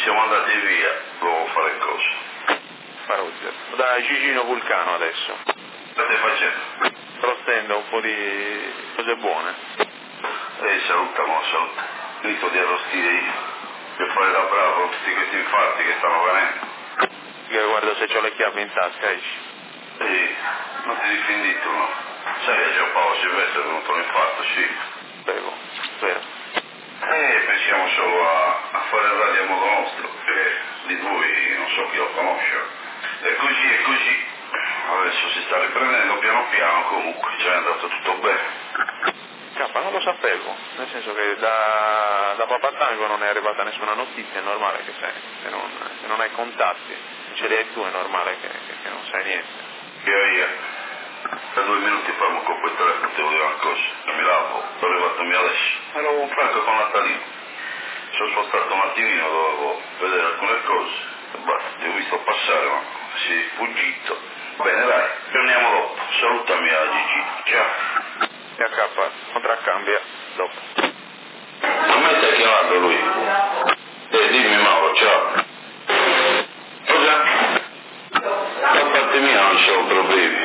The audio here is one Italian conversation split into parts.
siamo andati via, dovevo fare cose. Faruggia. Da Gigino Vulcano adesso. Che stai facendo? Rostendo un po' di cose buone. Salutiamo, saluta. Finito di arrostire io. Per fare da bravo con tutti questi infarti che stanno venendo. Io guardo se c'ho le chiavi in tasca, esci. Non ti difendito, no? Sai che Gio Paolo Silvestro è venuto un infarto, sì. Bevo, vero. Pensiamo solo a fare il radio a modo nostro, che di voi non so chi lo conosce. E così. Adesso si sta riprendendo piano piano, comunque, è andato tutto bene. Cappa, non lo sapevo, nel senso che da Papatango non è arrivata nessuna notizia, è normale che se non hai contatti, ce li hai tu, è normale che non sai niente. Io. Da 2 minuti parlo con quel telefono, ti devo dire una cosa, non mi lavo, sono arrivatomi adesso. Ero un Franco con Natalino. Sono spostato un attimino, dovevo vedere alcune cose, e basta, ti ho visto passare, ma sei fuggito. Bene, dai, torniamo dopo, salutami a Gigi, ciao. E a K, contraccambia, dopo. Non mi stai chiamando lui? Dimmi Mauro, ciao. Cosa? Da parte mia non ci sono problemi.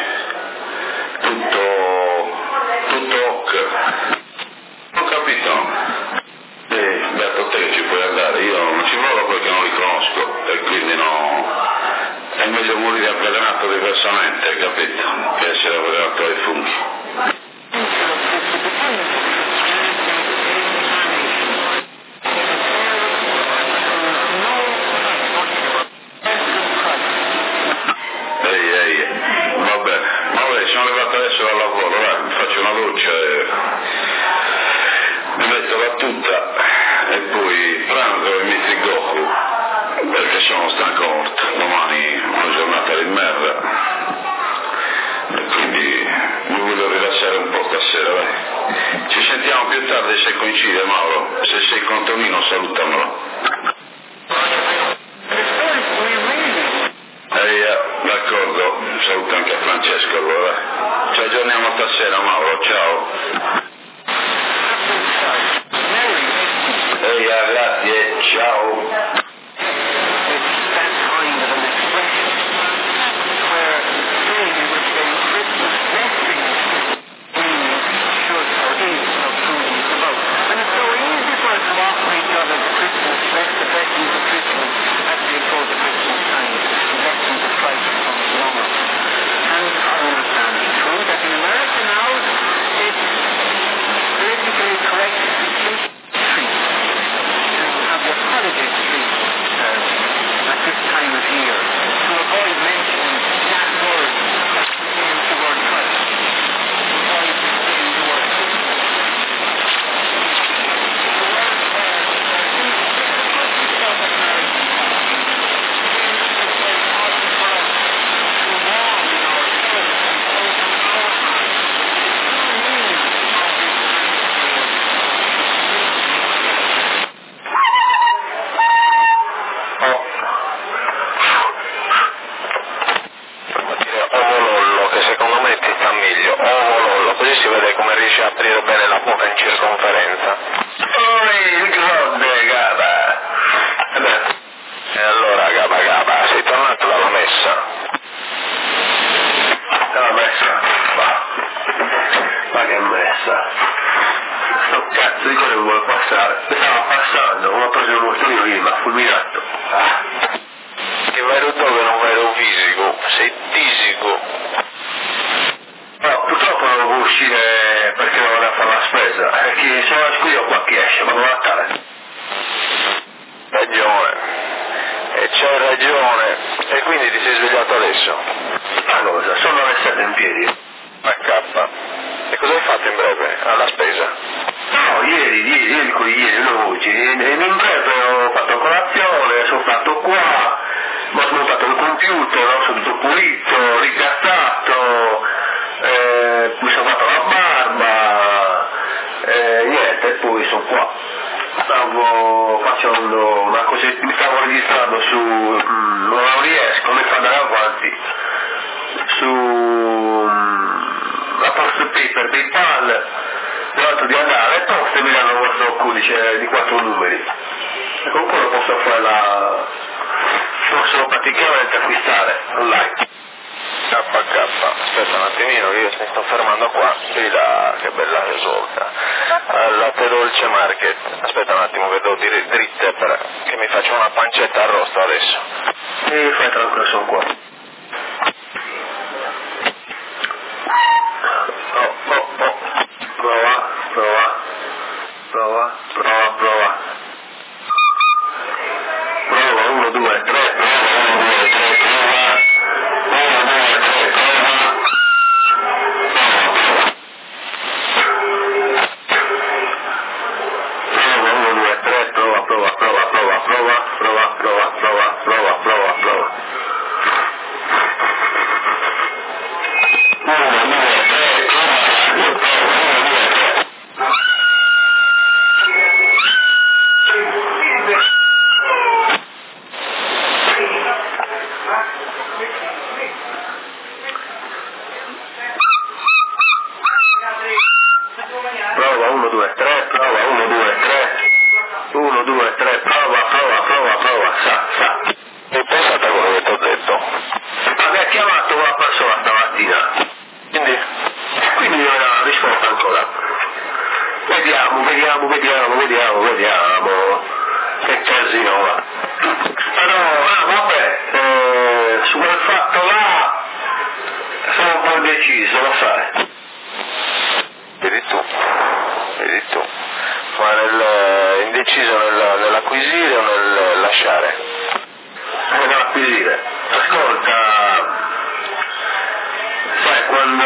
Tutto ok. Ho capito. Beato te che ci puoi andare, io non ci provo perché non li conosco e quindi no. È meglio morire avvelenato diversamente, hai capito? Che essere avvelenato dai funghi. Va bene. Vabbè, sono arrivato adesso dal lavoro, dai, mi faccio una doccia e mi metto la tuta e poi pranzo e mi frigoku perché sono stanco morto. Domani è una giornata di merda e quindi mi voglio rilassare un po' stasera, dai. Ci sentiamo più tardi se coincide, Mauro. Se sei con Tonino salutamelo. D'accordo, saluto anche a Francesco allora. Ci aggiorniamo stasera, Mauro, ciao. Grazie, ciao. posso praticamente acquistare online. Aspetta un attimino che io mi sto fermando qua, vedi là che bella risolta. Al Latte Dolce Market, aspetta un attimo che do dritte che mi faccio una pancetta arrosto adesso. Sì, fai tranquillo, sono qua. Prova. Prova, 1, 2, 3, prova, sa. Mi pensate a quello che ti ho detto? Ma mi ha chiamato una persona stamattina. Quindi non ha risposto ancora. Vediamo. Che casino va. Vabbè, su quel fatto là sono un po' indeciso, lo sai. Vedi tu. Ma indeciso nell'acquisire o nel lasciare? Nell'acquisire. Ascolta, sai, quando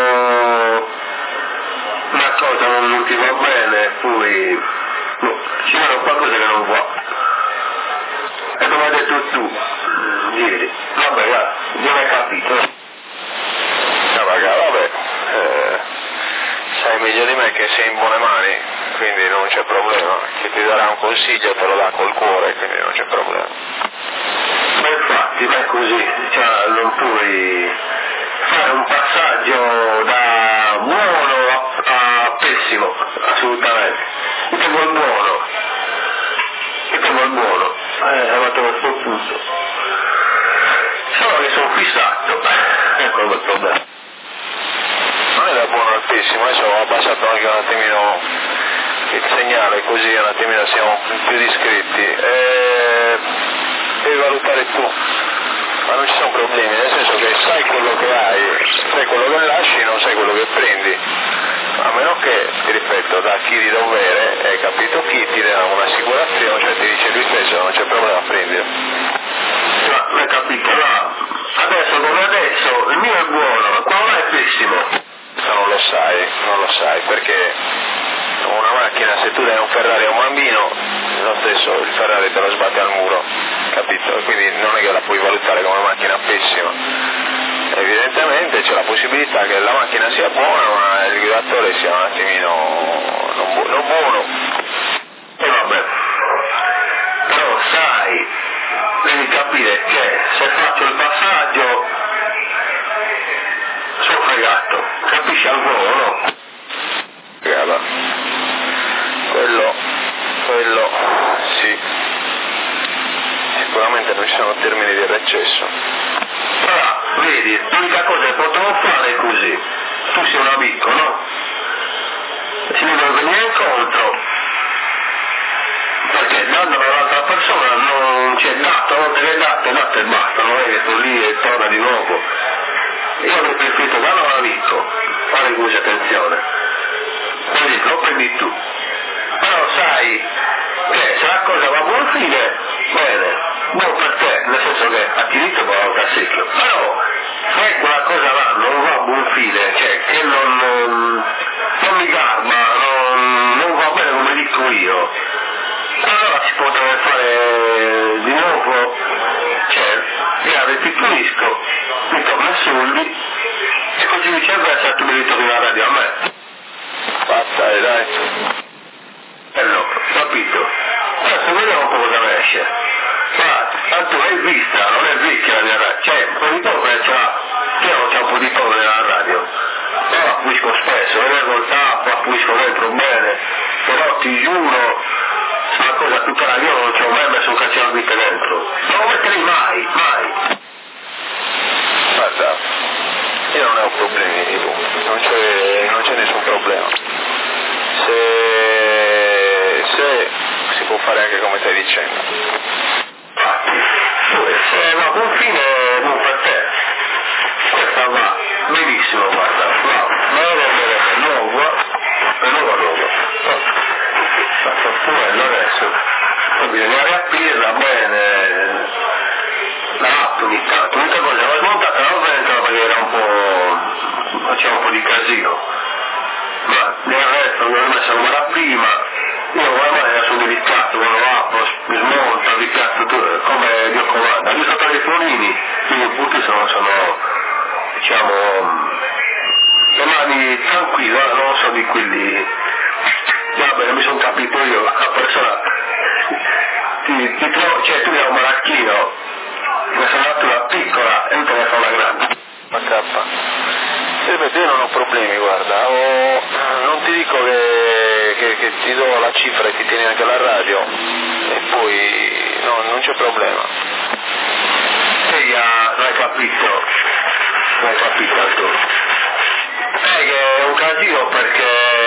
una cosa non ti va bene, poi ci vuole qualcosa che non va. E come hai detto tu, ieri, vabbè, guarda, non hai capito. Vabbè, sai meglio di me che sei in buone mani, quindi non c'è problema. Chi ti darà un consiglio te lo dà col cuore, quindi non c'è problema. Ma infatti, ma è così, cioè non puoi fare un passaggio da buono a pessimo, assolutamente. Io tengo il buono. È fatto questo punto. Solo che sono fissato, ecco il problema. Non è da buono al pessimo, adesso ho abbassato anche un attimino il segnale, così un attimino siamo più discreti. Devi valutare tu, ma non ci sono problemi, nel senso che sai quello che hai, sai quello che lasci, non sai quello che prendi. A meno che, ti ripeto, da chi di dovere, hai capito chi ti dà un'assicurazione, cioè ti dice lui stesso, non c'è problema, prendilo. Ma l'hai capito, no? Adesso come adesso, il mio è buono, ma quello là è pessimo. Non lo sai, perché una macchina, se tu dai un Ferrari a un bambino, lo stesso il Ferrari te lo sbatte al muro, capito? Quindi non è che la puoi valutare come macchina pessima. Evidentemente c'è la possibilità che la macchina sia buona, ma il guidatore sia un attimino non buono. E vabbè, però sai, devi capire che se faccio il passaggio sono fregato, capisci al volo, no? Guarda, quello sì, sicuramente non ci sono termini di recesso. Allora, vedi, l'unica cosa che potevo fare è così, tu sei un amico, no? Si mi deve venire incontro, perché dando all'altra persona non c'è dato, non te l'hai dato e basta, non è che sto lì e torna di nuovo. Io avrei preferito darlo a un amico, fare così, attenzione. Quindi lo prendi tu. Però sai che se la cosa va a buon fine, bene, buon per te, nel senso che a ti dico va a secchio. Però se quella cosa là non va a buon fine, cioè che non mi garba, non va bene come dico io, allora si potrebbe fare di nuovo, cioè io restituisco, mi torno i soldi e così viceversa tu mi ritorni la radio a me. Basta, dai. No, capito? Adesso vediamo un po' cosa ne esce. Ma tanto l'hai vista, non è vecchia la mia radio, cioè un po' di polvere c'è un po' di polvere nella radio. Non la pulisco spesso, non è col tappo, la pulisco dentro bene, però ti giuro, una cosa tutta la vita non ci ho mai messo un cacciato stai dicendo. Se va a confine non per te, questa va benissimo, guarda, va bene, nuova, la fortuna adesso, poi bisogna riaprirla bene, l'app ogni tanto, l'unica cosa, l'ho smontata la ventola perché era un po', faceva un po' di casino, ma nel resto l'ho rimessa come era prima, io ormai sono delicato, quando l'app mi smonta, ripiatto come Dio comanda, io sono telefonini, quindi i punti sono diciamo, le mani tranquille, non so di quelli, va bene, mi sono capito io, la persona ti trovo, cioè tu hai un maracchino, ne sono dato una piccola e un telefono grande. Ma cappa. Ripeto, io non ho problemi, guarda, non ti dico che ti do la cifra e ti tieni anche la radio e poi no, non c'è problema. Non hai capito tu. Che è un casino perché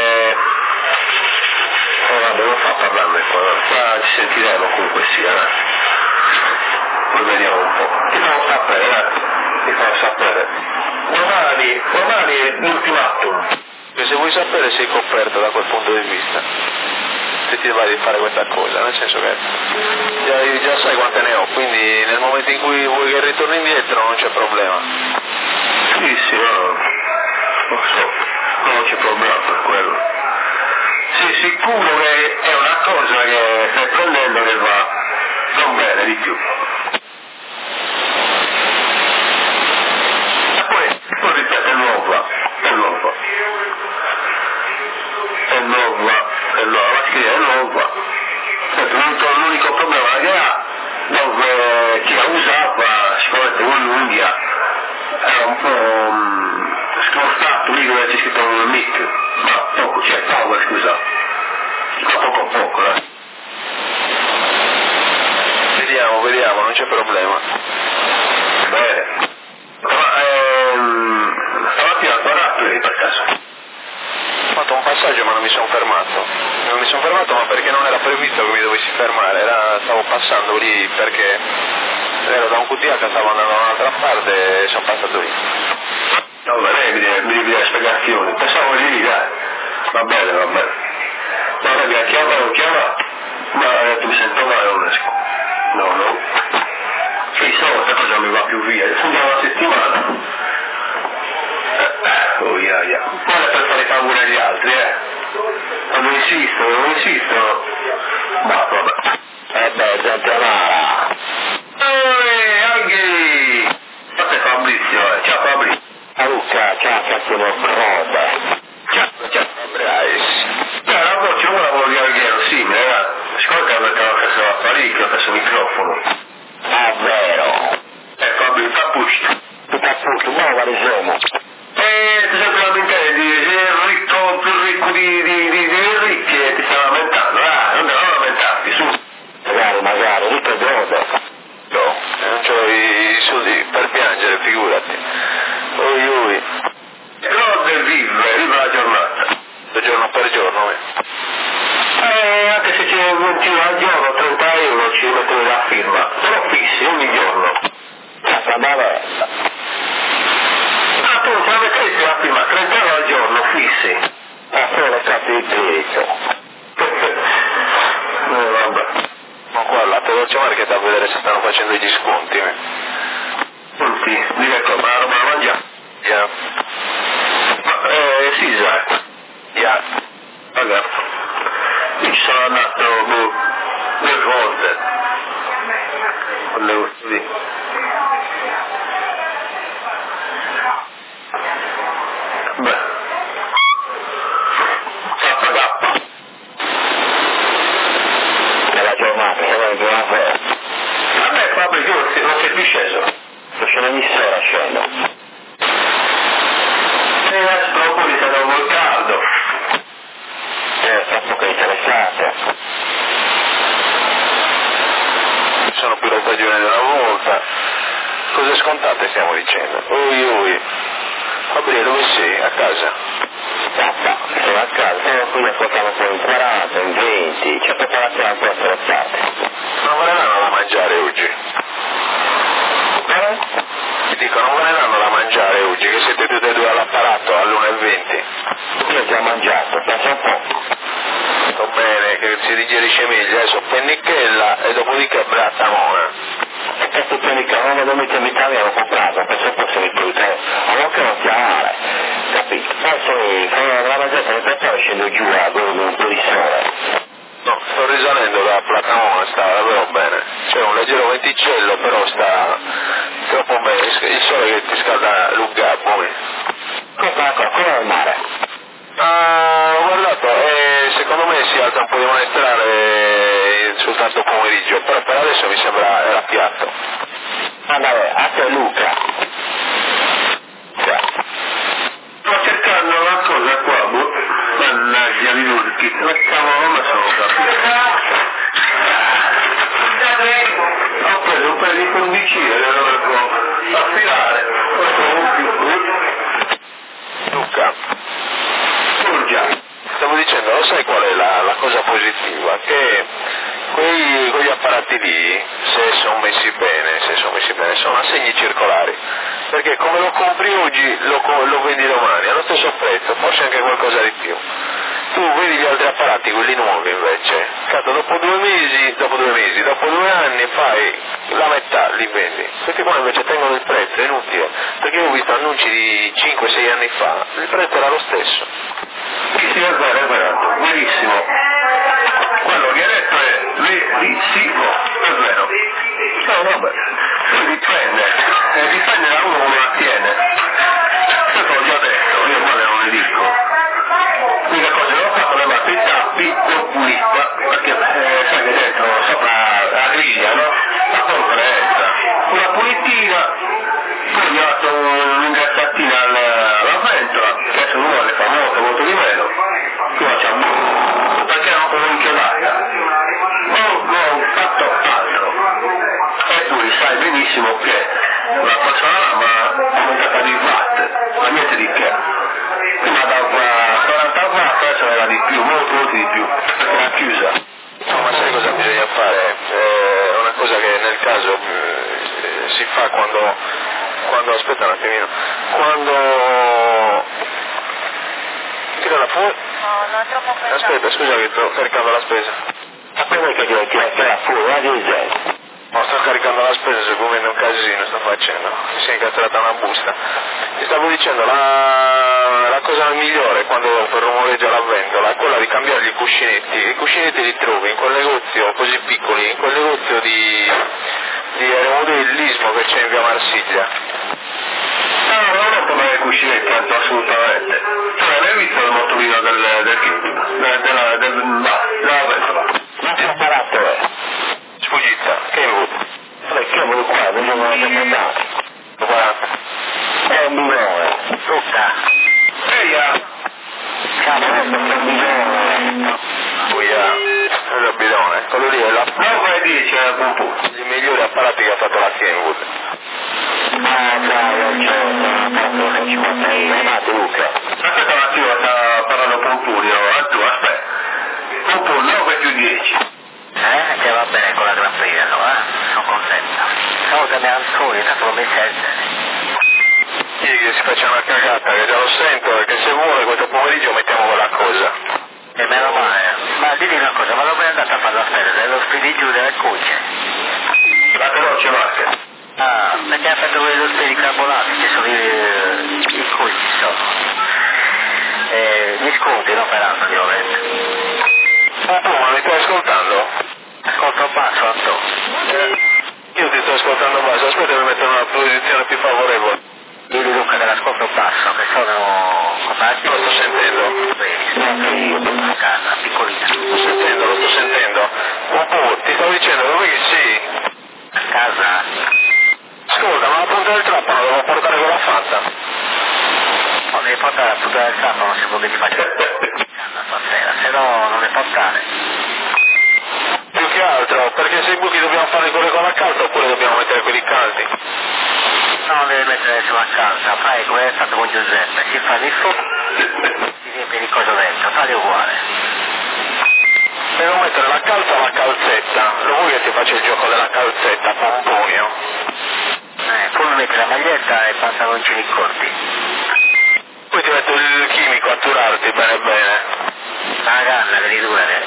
vabbè, non fa parlarne qua ci sentiremo comunque sia, poi vediamo un po', ti farò sapere, domani l'ultimatum, E se vuoi sapere sei coperto da quel punto di vista, se ti vai di fare questa cosa, nel senso che già sai quante ne ho, quindi nel momento in cui vuoi che ritorni indietro non c'è problema. Sì, no, lo so, non c'è problema per quello. Sì, sicuro che è una cosa che stai prendendo che va non bene di più. E poi ripeto, è nuova, la scrive è nuova. L'unico problema che ha, dove chi la usava, sicuramente un'unghia, era un po' scrostato lì dove c'è scritto un mic, ma poco, c'è power, scusa, ma poco, Vediamo, non c'è problema. Bene. Ma stamattina ho guardato lì per caso. Ho fatto un passaggio ma non mi sono fermato, ma perché non era previsto che mi dovessi fermare, stavo passando lì perché ero da un QTH che stavo andando da un'altra parte e sono passato lì. No, lei mi devi dare spiegazioni, pensavo lì, dai. Va bene. No, mi ha chiamato, ma ha detto mi sento male, non esco. No. Sì, questa cosa non mi va più via, sono una settimana. Guarda per fare paura agli altri, non insisto. Ma vabbè, gente amara. Aghi! Questo è Fabrizio, ciao Fabrizio. Luca, ciao, cazzo roba. Ciao, Fabrizio. La voce ora volevo dire alghero, simile, scorda perché ho preso l'apparecchio, ho preso il microfono. Ah, vero. Fabrizio, t'appuccio, ma guarda siamo. Ti sei lamentare più ricco di ricchi e ti stai lamentando, non devo lamentarti, su. Magari, ricco e brodo. No, non c'ho i soldi per piangere, figurati. Ui. Grosse vive la giornata. Giorno per giorno, anche se c'è 21 al giorno, 30 euro ci mettono la firma, però fissi ogni giorno. Cazzo, bavella. Tu se mettessi la firma 30 euro al giorno fissi. Solo capito. Vabbè. Ma qua all'Atte Dolce Market a vedere se stanno facendo gli sconti. Sconti? Direi che ma la roba da mangiare. Yeah. Sì, esatto. Yeah. Vabbè. Io ci sono andato 2 volte. Volevo così. Beh. Zappa. Nella giornata, se vuoi buona festa. Vabbè, Fabio, non sei più sceso. Non ce ne ora scendo. Propoli se non vuoi caldo. Troppo che interessante. Sono più la stagione della volta. Cose scontate stiamo dicendo. Ui. Fabrizio, dove sei? A casa? Sono a casa, sono qui, ascoltavo poi in 40, in 20, c'è preparazione ancora strozzate. Non ve ne danno da mangiare oggi? Ti dico, non ve ne danno da mangiare oggi, che siete tutti e due all'apparato all'1:20. Io ho già mangiato, pensa un po'. Sto bene, che si digerisce meglio, adesso pennicchella e dopodiché brattamona. E questo pennicchella non vedo mica in Italia, l'ho comprato, penso fosse il più allora che non chiamare, capito? Poi quando la mangiata mi preparo scendo giù a dove un po' di sole. No, sto risalendo da Platamona, sta davvero bene. C'è un leggero venticello, però sta troppo bene. Il sole che ti scalda l'ugga, poi. Come al mare? Ho guardato e secondo me si alza un po' di maestrale soltanto pomeriggio, però per adesso mi sembra era piatto. Vabbè, a te Luca. Sto cercando una cosa qua, mannaggia di Lurchi, ma cavolo, ma sono capito. Ho preso un paio di condicine, le dovevo affilare, Luca, già. stavo dicendo, lo sai qual è la cosa positiva? Che quegli apparati lì, se sono messi bene, sono a segni circolari, perché come lo compri oggi lo vendi domani allo stesso prezzo, forse anche qualcosa di più. Tu vedi gli altri apparati, quelli nuovi invece, dopo 2 mesi, dopo 2 anni fai la metà, li vendi. Questi qua invece tengono il prezzo, è inutile, perché io ho visto annunci di 5-6 anni fa, il prezzo era lo stesso. Sì, è vero, verissimo. Quello che ha detto è verissimo, è vero. No, vabbè, dipende da uno come la tiene. Questo l'ho già detto, io quale non le dico. L'unica cosa che ho fatto le batto i tappi, l'ho pulita, perché sai che dentro sopra la griglia, no? La conferenza. Una pulitina, poi gli ho dato un'ingrassatina alla ventola, che adesso uno le fa molto di meno. Io faccio perché non ho inchiodata. Non ho fatto altro. E tu sai benissimo che la persona lama è aumentata di watt, ma niente di che. Prima da 40 watt adesso era di più, molto di più, perché era chiusa. No, ma sai cosa bisogna fare? È una cosa che nel caso si fa quando aspetta un attimino, quando tira la fuori. No, è troppo pesante. Aspetta, scusa che sto caricando la spesa. Sapete che devo tirare fuori, la diesel. No, sto caricando la spesa, siccome è un casino sto facendo, mi si è incastrata una busta. Ti stavo dicendo, la cosa migliore quando per rumoreggia la ventola è quella di cambiargli i cuscinetti. I cuscinetti li trovi in quel negozio così piccoli, in quel negozio di aeromodellismo che c'è in via Marsiglia. No, non ho problemi ai cuscinetti, assolutamente. Cioè, l'hai visto il motorino del King? Della ventola? Non ti ho imparato, Sfuggita, che invoto? Perché volevo qua, non ho interpretato. 40. È un milione. Luca. Eia. Cazzo, è un milione. È il bidone. Quello lì è la... 9,10 è un po'. I migliori apparati che ha fatto la Kenwood. Ah, dai, non c'è. Non 50 ma Luca. Aspetta un attimo, sta parlando Pompurio. Tu, aspetta. Pompurio, 9 più 10. Che va bene con la graffina, no? Sono contento. Stavo cambiando il sole, tanto non mi sente. Sì, che si faccia una cagata, che già lo sento, e che se vuole questo pomeriggio mettiamo quella cosa. E meno male. Ma dimmi una cosa, ma dove è andata a fare la festa? Nello spediggio delle cucce? La veloce Marca. Ah, perché ha fatto quelli dello carbonati, che sono i cucci, sono. Gli sconti, no, per anno, ovviamente. Ma mi stai ascoltando? Ascolta basso, Anto. Io ti sto ascoltando basso, aspetta che mi metto in una posizione più favorevole. Dimmi Luca dell'ascolto basso, che sono coperti. Lo sto sentendo. Benissimo, a casa, piccolina. Lo sto sentendo. Ti stavo dicendo, dove che sei? A casa? Ascolta, ma la punta del trapano devo portare con la Fanta? No, devi portare la punta del capo, non si può che ti faccia stasera, se no non le portare. Più che altro, perché se i buchi dobbiamo fare quelli con la calda oppure dobbiamo mettere quelli caldi? Non deve mettere sulla calza, fai come è stato con Giuseppe, si fa di fuoco, si riempie di coso dentro, fai uguale. Devo mettere la calza o la calzetta? Lo vuoi che ti faccia il gioco della calzetta, pomponio? Tu mi metti la maglietta e i pantaloncini corti. Poi ti metto il chimico a turarti bene bene. La canna che ridurare.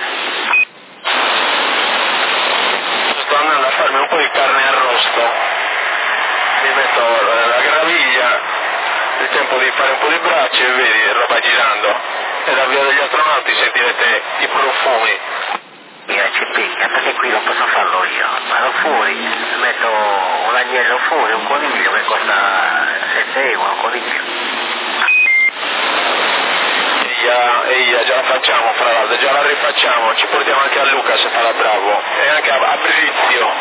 Sto andando a farmi un po' di carne arrosto. Mi metto la graviglia, il tempo di fare un po' di braccia e vedi roba girando. E da via degli astronauti sentirete i profumi. Ci picchia, perché qui non posso farlo io. Vado fuori, metto un agnello fuori, un coniglio che costa 7 euro, un coniglio. E già la facciamo fra l'altro, già la rifacciamo, ci portiamo anche a Luca se farà bravo. E anche a Brizio.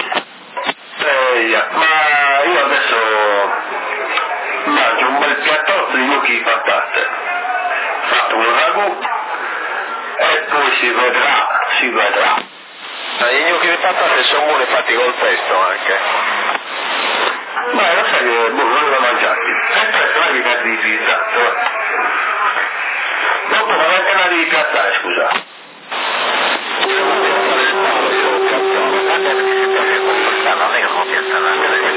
Ma io adesso mangio un bel piattozzo di gnocchi di patate, fatto un ragù e poi si vedrà. I gnocchi di patate sono buoni fatti col pesto anche. Ma lo sai che non li ho mangiati. Aspetta, vai di carne di pizza. Dopo ma anche la devi piazzare, scusa. Non è che non piazzare, anche perché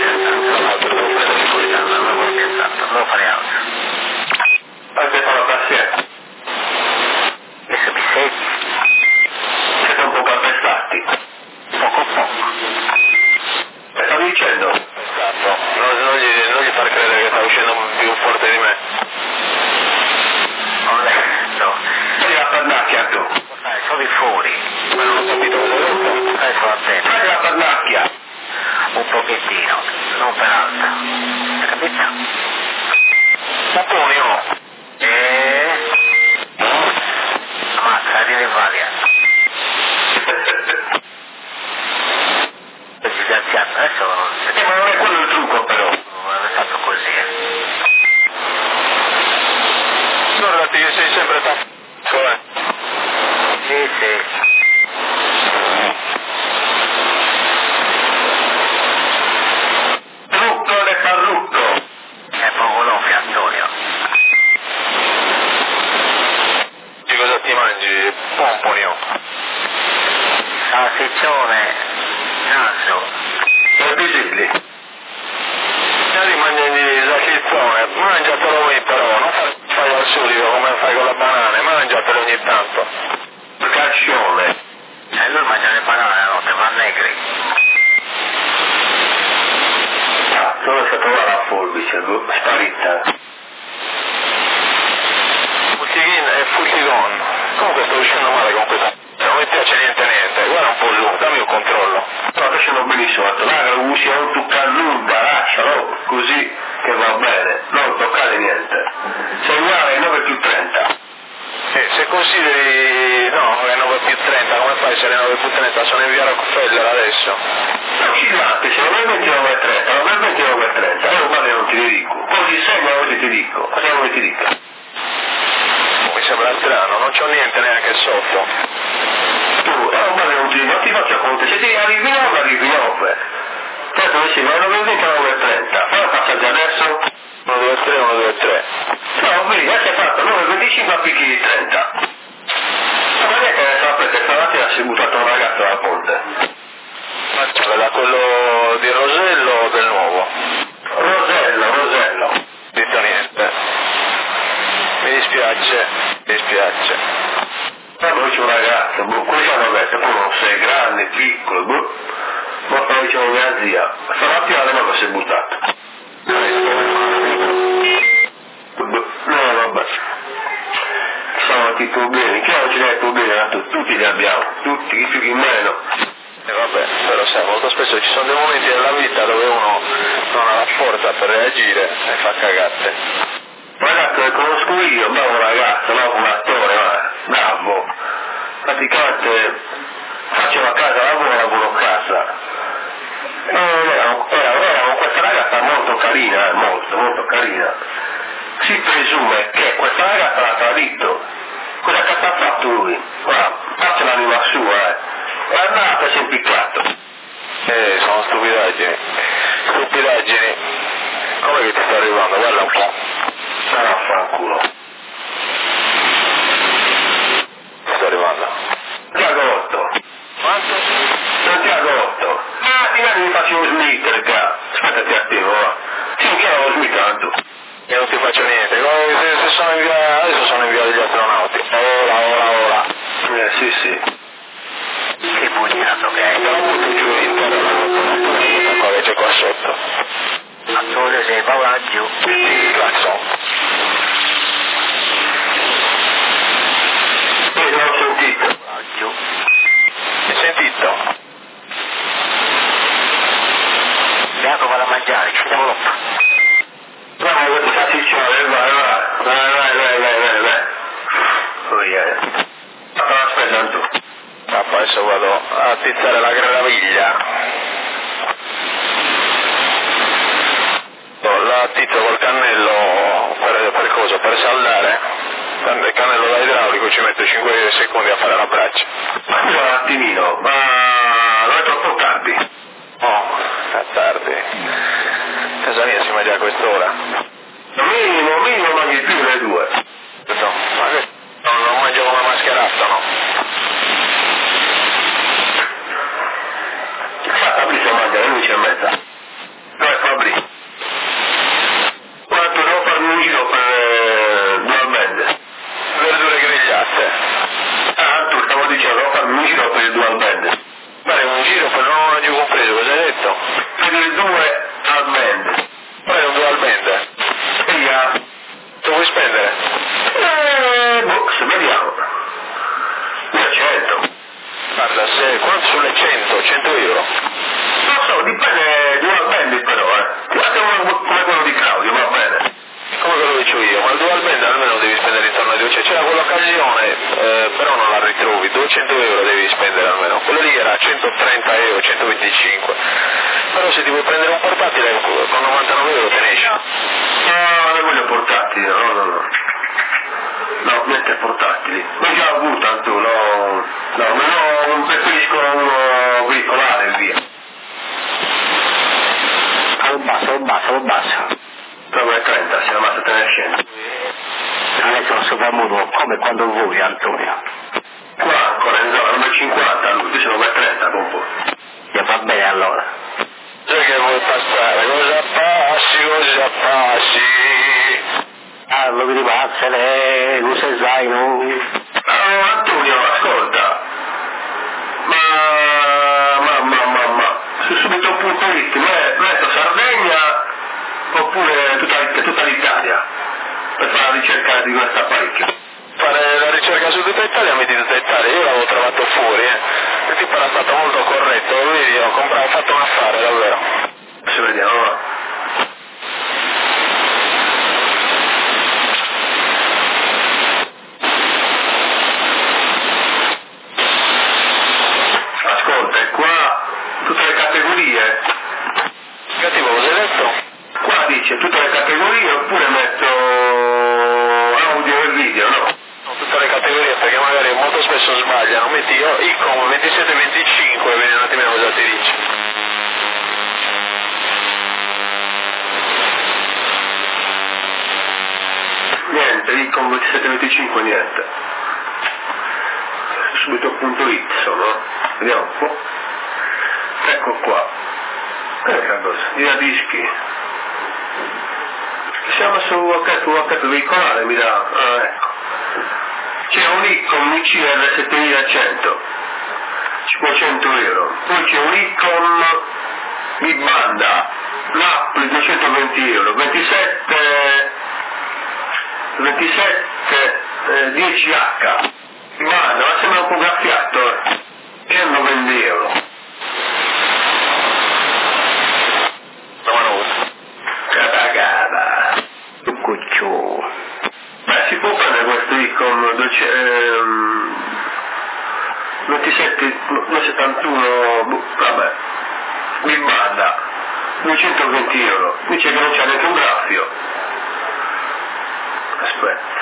non devo fare altro. Aspetta la passienza. Adesso mi segui. Siete un po' calpestati. Poco. Che stavi dicendo? Esatto, non gli far credere che sta uscendo più forte di me. Ho detto. Fai la pannacchia tu. Dai, sono di fuori. Ma non ho capito cosa hai detto. Dai, sono a te. Fai la pannacchia. Un pochettino, non per alto. Hai capito? Pomponio. Ammazza, vieni in valia. Disgraziato, adesso Ma non è quello il trucco però. è stato così. Guardati che sei sempre taffo, Sì. Trucco del parrucco. È poco gonfio, Antonio. Di cosa ti mangi, pomponio? Salsiccione, naso. Sono visibili. Magari mangiati la chizzone, mangiatelo qui però, non fai al solido come fai con la banana, mangiatelo ogni tanto. Caccione. E lui mangia le banane la notte, va negri. Sono stato là la forbice, sparita. Futighin e Futigon. Comunque sto uscendo male con questa. Non mi piace niente. Guarda un po' lui, dammi un controllo. Sto facendo benissimo, ho detto, raga, non usi, non toccare nulla, lascialo così che va bene, non toccare niente. Sei uguale ai 9 più 30. Se consideri, no, è 9 più 30, come fai se le 9 più 30 sono in via Rockefeller adesso? Oscillante, se non è 29 30, non è 29 30, io guarda non ti dico. Così sei, ma oggi ti dico, cosa vuoi ti dica? Mi sembra strano, non c'ho niente neanche sotto. Tu, guarda non ti dico, non ti faccio conto, se ti arrivi 9, arrivi 9. Certo che sì, ma non è 29 30, fai un passaggio adesso. 1, 2, 3, 1, 2, 3. No, vedi, adesso hai fatto 9,25 a picchi di 30. Ma non è che sapete, stamattina si è buttato un ragazzo dalla ponte. Ma da quello di Rosello o del nuovo? Rosello. Detto niente. Mi dispiace. Ma poi c'è un ragazzo, cosa hanno detto? Poi non sei grande, piccolo, ma poi c'è mia zia. Stamattina la mamma si è buttata. No, vabbè. Sono tutti problemi, che oggi dei problemi a tutti li abbiamo, tutti, chi più chi meno. E vabbè, però sai, molto spesso ci sono dei momenti della vita dove uno non ha la forza per reagire e fa cagate. Ragazzo che conosco io, bravo ragazzo, bravo un attore, bravo. Praticamente facevo a casa lavoro a casa. Era con questa ragazza molto carina, molto carina. Si presume che questa ragazza l'ha tradito. Cosa cazzo ha fatto lui? Guarda, faccia l'anima sua, È andato e si è impiccato. Sono stupidaggini. che ti sta arrivando, guarda un po'. Fanculo. Ti sta arrivando. Santiago 8. Quanto? Santiago 8. Magari mi faccio un smitter qua. Aspetta, ti attivo, va. Sì, che lo smittando. Io non ti faccio niente, se sono adesso sono inviati gli astronauti. Ora. Sì. Che bugiato che è. Te la butto giù in terra la qua che c'è qua sotto. Attore sei paura giù. Il clacson. Io non ho sentito. Giù. Hai sentito? Beato vado a mangiare, ci siamo l'oppa. Guarda questo salsiccione, vai. Oh yeah. Aspetta, Anto. Adesso vado a tizzare la graviglia. La tizzo col cannello per saldare. Il cannello da idraulico ci mette 5 secondi a fare la braccia. Scusa un attimino, ma non è troppo tardi? Oh, è tardi. Casa mia si mangia a quest'ora. Minimo mangi più delle 2. No, ma questo non mangio come mascherata, no? Fabrizio mangia alle 11:30. Dove Fabrizio? Quanto devo farmi un giro per dualmente? Verdure grigliate. Tu stavo dicendo, devo farmi un giro per il dualmente. Fare un giro per non ho giù compreso, cosa hai detto? Per il 2 al band. Fare un dualmente. Via. Tu vuoi spendere? Se vediamo. 100. Guarda, quanto sulle 100 euro? Non so, dipende dual band però, Guarda come quello di Claudio, va bene. Come ve lo dico io, ma il dual band almeno devi spendere intorno ai 200, c'era quell'occasione, però non la ritrovi, 200 euro devi spendere almeno, quello lì era 130 euro, 125, però se ti vuoi prendere un portatile con 99 euro te ne esci. No, non voglio portatili, no. No, niente portatili. L'ho già avuto, tanto, no, non preferisco uno bricolare e via. Al basso. Proprio è 30, siamo a tenere scena. Adesso lo sopramuto come quando vuoi, Antonio. Qua ancora in zona numero 50, lui, tu siamo per 30, pompo. E va bene allora. Sai che vuoi passare, cosa passi? Lo devi passare, cosa sai, no? Antonio, ascolta. Su subito.it, metto Sardegna oppure tutta l'Italia per fare la ricerca di questo apparecchio. Fare la ricerca su tutta Italia, metti tutta Italia, io l'avevo trovato fuori, il tipo era stato molto corretto, vedi, ho fatto un affare davvero. Adesso vediamo, va. Ascolta, e qua tutte le categorie. Cattivo, cosa hai detto? Qua dice tutte le categorie oppure metto audio e video, no? No, tutte le categorie, perché magari molto spesso sbagliano, metti ICOM 2725 e vedi un attimino cosa ti dice. Niente, ICOM 2725 niente. Subito.it sono, vediamo un po'. Ecco qua. Cosa? Via dischi. Siamo su UHF veicolare, mi dà. Ecco. C'è un ICOM ICR 7100, 500 euro. Poi c'è un ICOM di banda, l'Apple 220 euro, 10H. Ma sembra un po' graffiato, 120 euro. Catagada. Cuccio. Beh, si può prendere questo ICOM 271, vabbè, mi banda, 220 euro. Dice che non c'è neanche un graffio. Aspetta.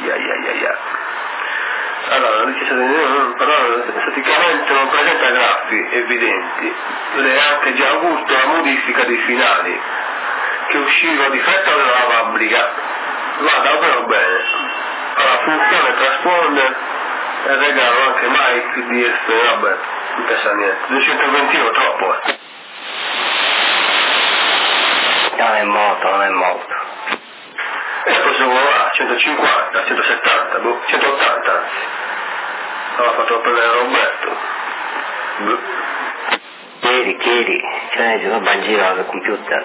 Allora, dice però staticamente non presenta graffi. paragrafi evidenti, ed è anche già avuto la modifica dei finali, che uscivano di fretta dalla fabbrica, va davvero bene. La funzione transponder e regalo anche Mike DS, vabbè, non pensa niente. 221 troppo. Non è molto. E poi se voleva 150, 170, 180 anzi. Aveva fatto prendere Roberto. Chiedi, c'è roba in giro al computer.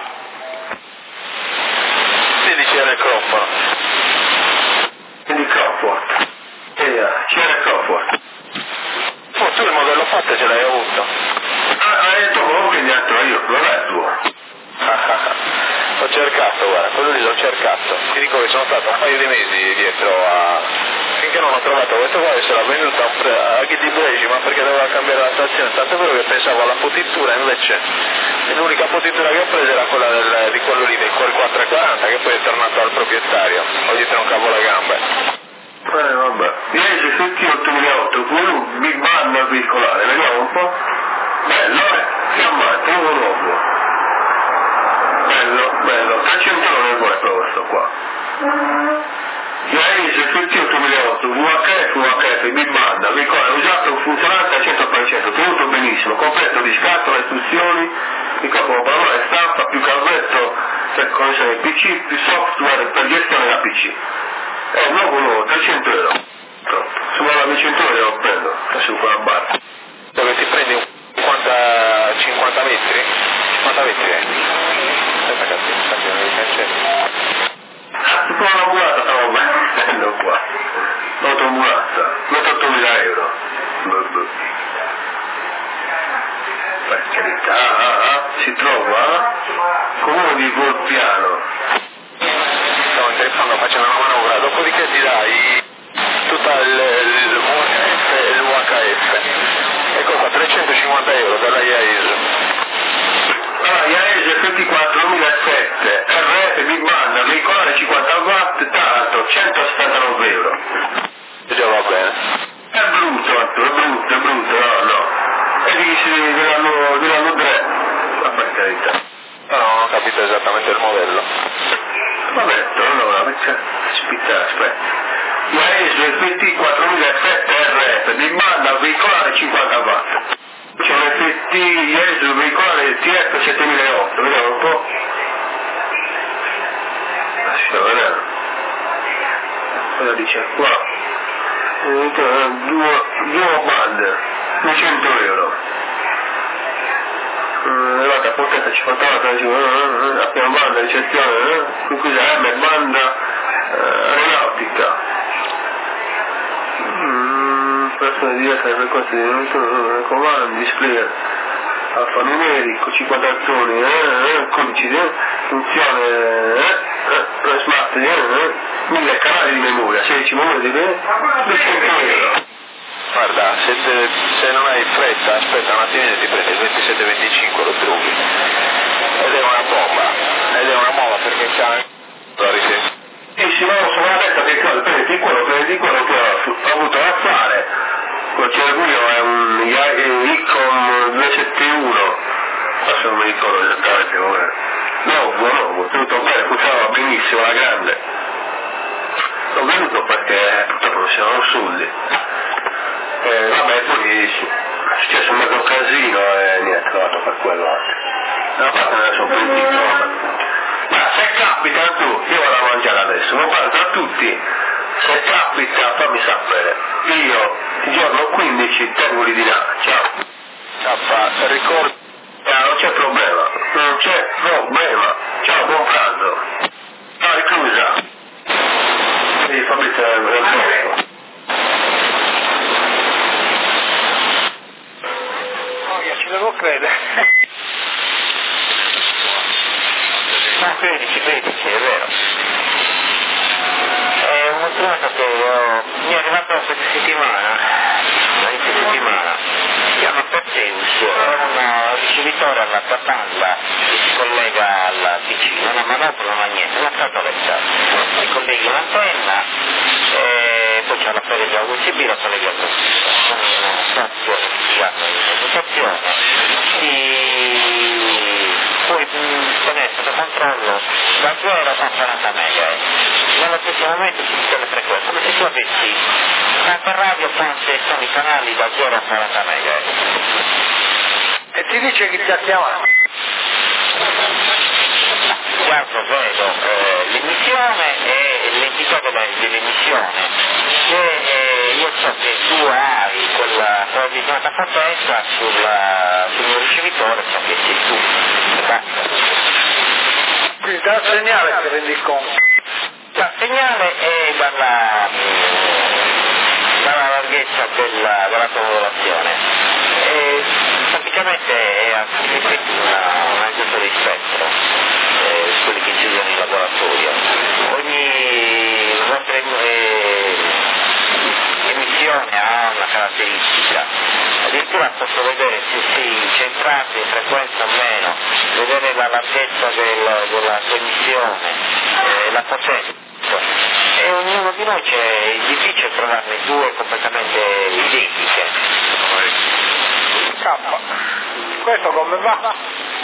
Si dice era Crawford. Quindi Crawford. C'era Crawford. Oh, tu il modello fatto ce l'hai avuto? Hai detto comunque gli altri io, non è il tuo. L'ho cercato, guarda, quello lì l'ho cercato. Ti dico che sono stato un paio di mesi dietro a... finché non ho trovato questo qua e se l'ha venduta a Ghitti Bregi, ma perché doveva cambiare la stazione, tanto è vero che pensavo alla potittura, invece l'unica potittura che ho preso era quella di quello lì, del Core 440, che poi è tornato al proprietario, ho detto un cavolo alle gambe. Vabbè. Ieri FT 8008 con un big banner veicolare, vediamo un po'. Bello, fiammante, nuovo. Bello, 300 € vuoi questo qua. Ieri FT 8008 VHF, big banner, veicolare usato, funzionante al 100%, tenuto benissimo, completo di scatola, istruzioni, di capo parole, stampa, più calvetto per connessione PC, più software per gestione da PC. È un nuovo 300 €. Se vuole la 200 € lo prendo, adesso qua a barra. Dove ti prendi 50 metri? 50 metri aspetta cazzo, non mi cancelli. Se tu una mulata stavo bello qua. L'automulata, 8.000 €. Per carità, si trova comune di Volpiano. Stavo interessando facendo una manovra, dopodiché ti dai tutta il VHF e l'UHF e costa 350 € dalla IAES. Allora, IAES FT4 2007, RF Big Banner, veicolare 50 watt, tanto 179 €. Già va bene. È brutto, no. E diranno 3, ma per carità. No, non ho capito esattamente il modello. Vabbè, allora, aspetta. IAES FT 4007 RF, Big Banner, veicolare 50 watt. C'è un FT IAES veicolare TF 7008, vediamo un po'. Vedere. Cosa dice qua? Duo band, 200 €. Elevata potenza 50 watt, la prima banda ricezione, QQM, banda aeronautica. Persone dirette alle frequenze di comando, display alfanumerico, 50 toni, codici di funzione, smart, 1000 canali di memoria, 16 memorie di 200 €. Guarda, se non hai fretta, aspetta un attimino e ti prendi il 2725, lo trovi. Ed è una bomba perché c'ha la risenza. E se no sono detto che prendi quello che ho avuto da fare. Quel circuito è un Icom 271, adesso non mi ricordo esattamente come. Nuovo, tutto bene, funzionava benissimo, la grande. L'ho venuto perché purtroppo non siamo soldi. Vabbè, poi è successo un mezzo casino e niente, l'ho fatto per quello anche. Non fatto ne sono pentito, vabbè. Ma se capita tu, io vado a mangiare adesso, lo parlo tra tutti, se capita fammi sapere. Io il giorno 15 tengo di là, ciao. Ricordo. Non c'è problema, ciao, buon pranzo. Ciao, richiusa. Quindi fammi sapere. Ci devo credere. Ma 13, è vero. È un trovato che mi è arrivato questa settimana, inizio settimana. Io non Perseus, un ricevitore alla capalla che si collega alla PC, non ha manopolo, non ha niente, una scatoletta. Si colleghi un'antenna, poi c'è la presa USB, la collega al computer. Con una stazione che si chiama controllo da 0 a 40 MHz, nello stesso momento su tutte le frequenze, come se tu avessi una radio quante sono i canali da 0 a 40 MHz. E ti dice chi ti ha chiamato? Guardo, vedo l'emissione e l'entità dell'emissione. Io so che tu hai quella provvisionata potenza sul mio ricevitore, so che sei tu. Basta. Quindi dal segnale ti rendi conto? Dal segnale e dalla larghezza della tua modulazione. Praticamente è una aggiunta di spettro, quelli che si usano in laboratorio. Ogni vostra emissione ha una caratteristica, addirittura posso vedere se sei centrato in frequenza o meno, vedere la larghezza della tua emissione, la potenza, e ognuno di noi è difficile trovarne due completamente identiche. K, questo come va?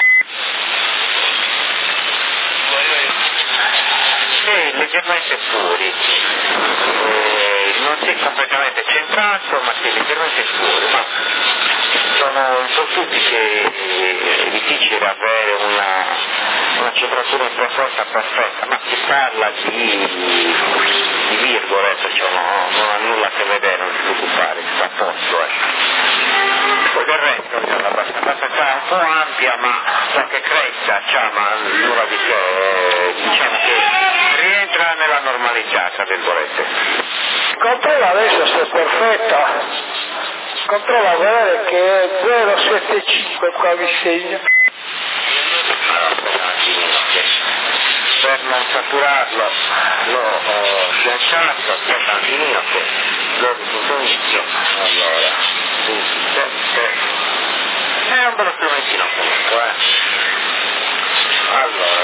Sì, leggermente fuori, non si è completamente centrato, ma si è leggermente fuori, ma sono tutti che è difficile avere una centratura in frequenza perfetta, ma si parla di virgole, perciò non ha nulla a che vedere, non si preoccupare, sta a posto. Poi del resto la bassa è un po' ampia, ma qualche cresta c'ha, ma nulla di che, diciamo che rientra nella normalità, tra virgolette. Controlla adesso se è perfetta. Controlla a vedere che è 075 qua vi segno. Allora, aspetta un attimino, che per non saturarlo l'ho sganciato, aspetta un attimino che lo risintonizzo. Allora, è un bello strumentino comunque, Allora,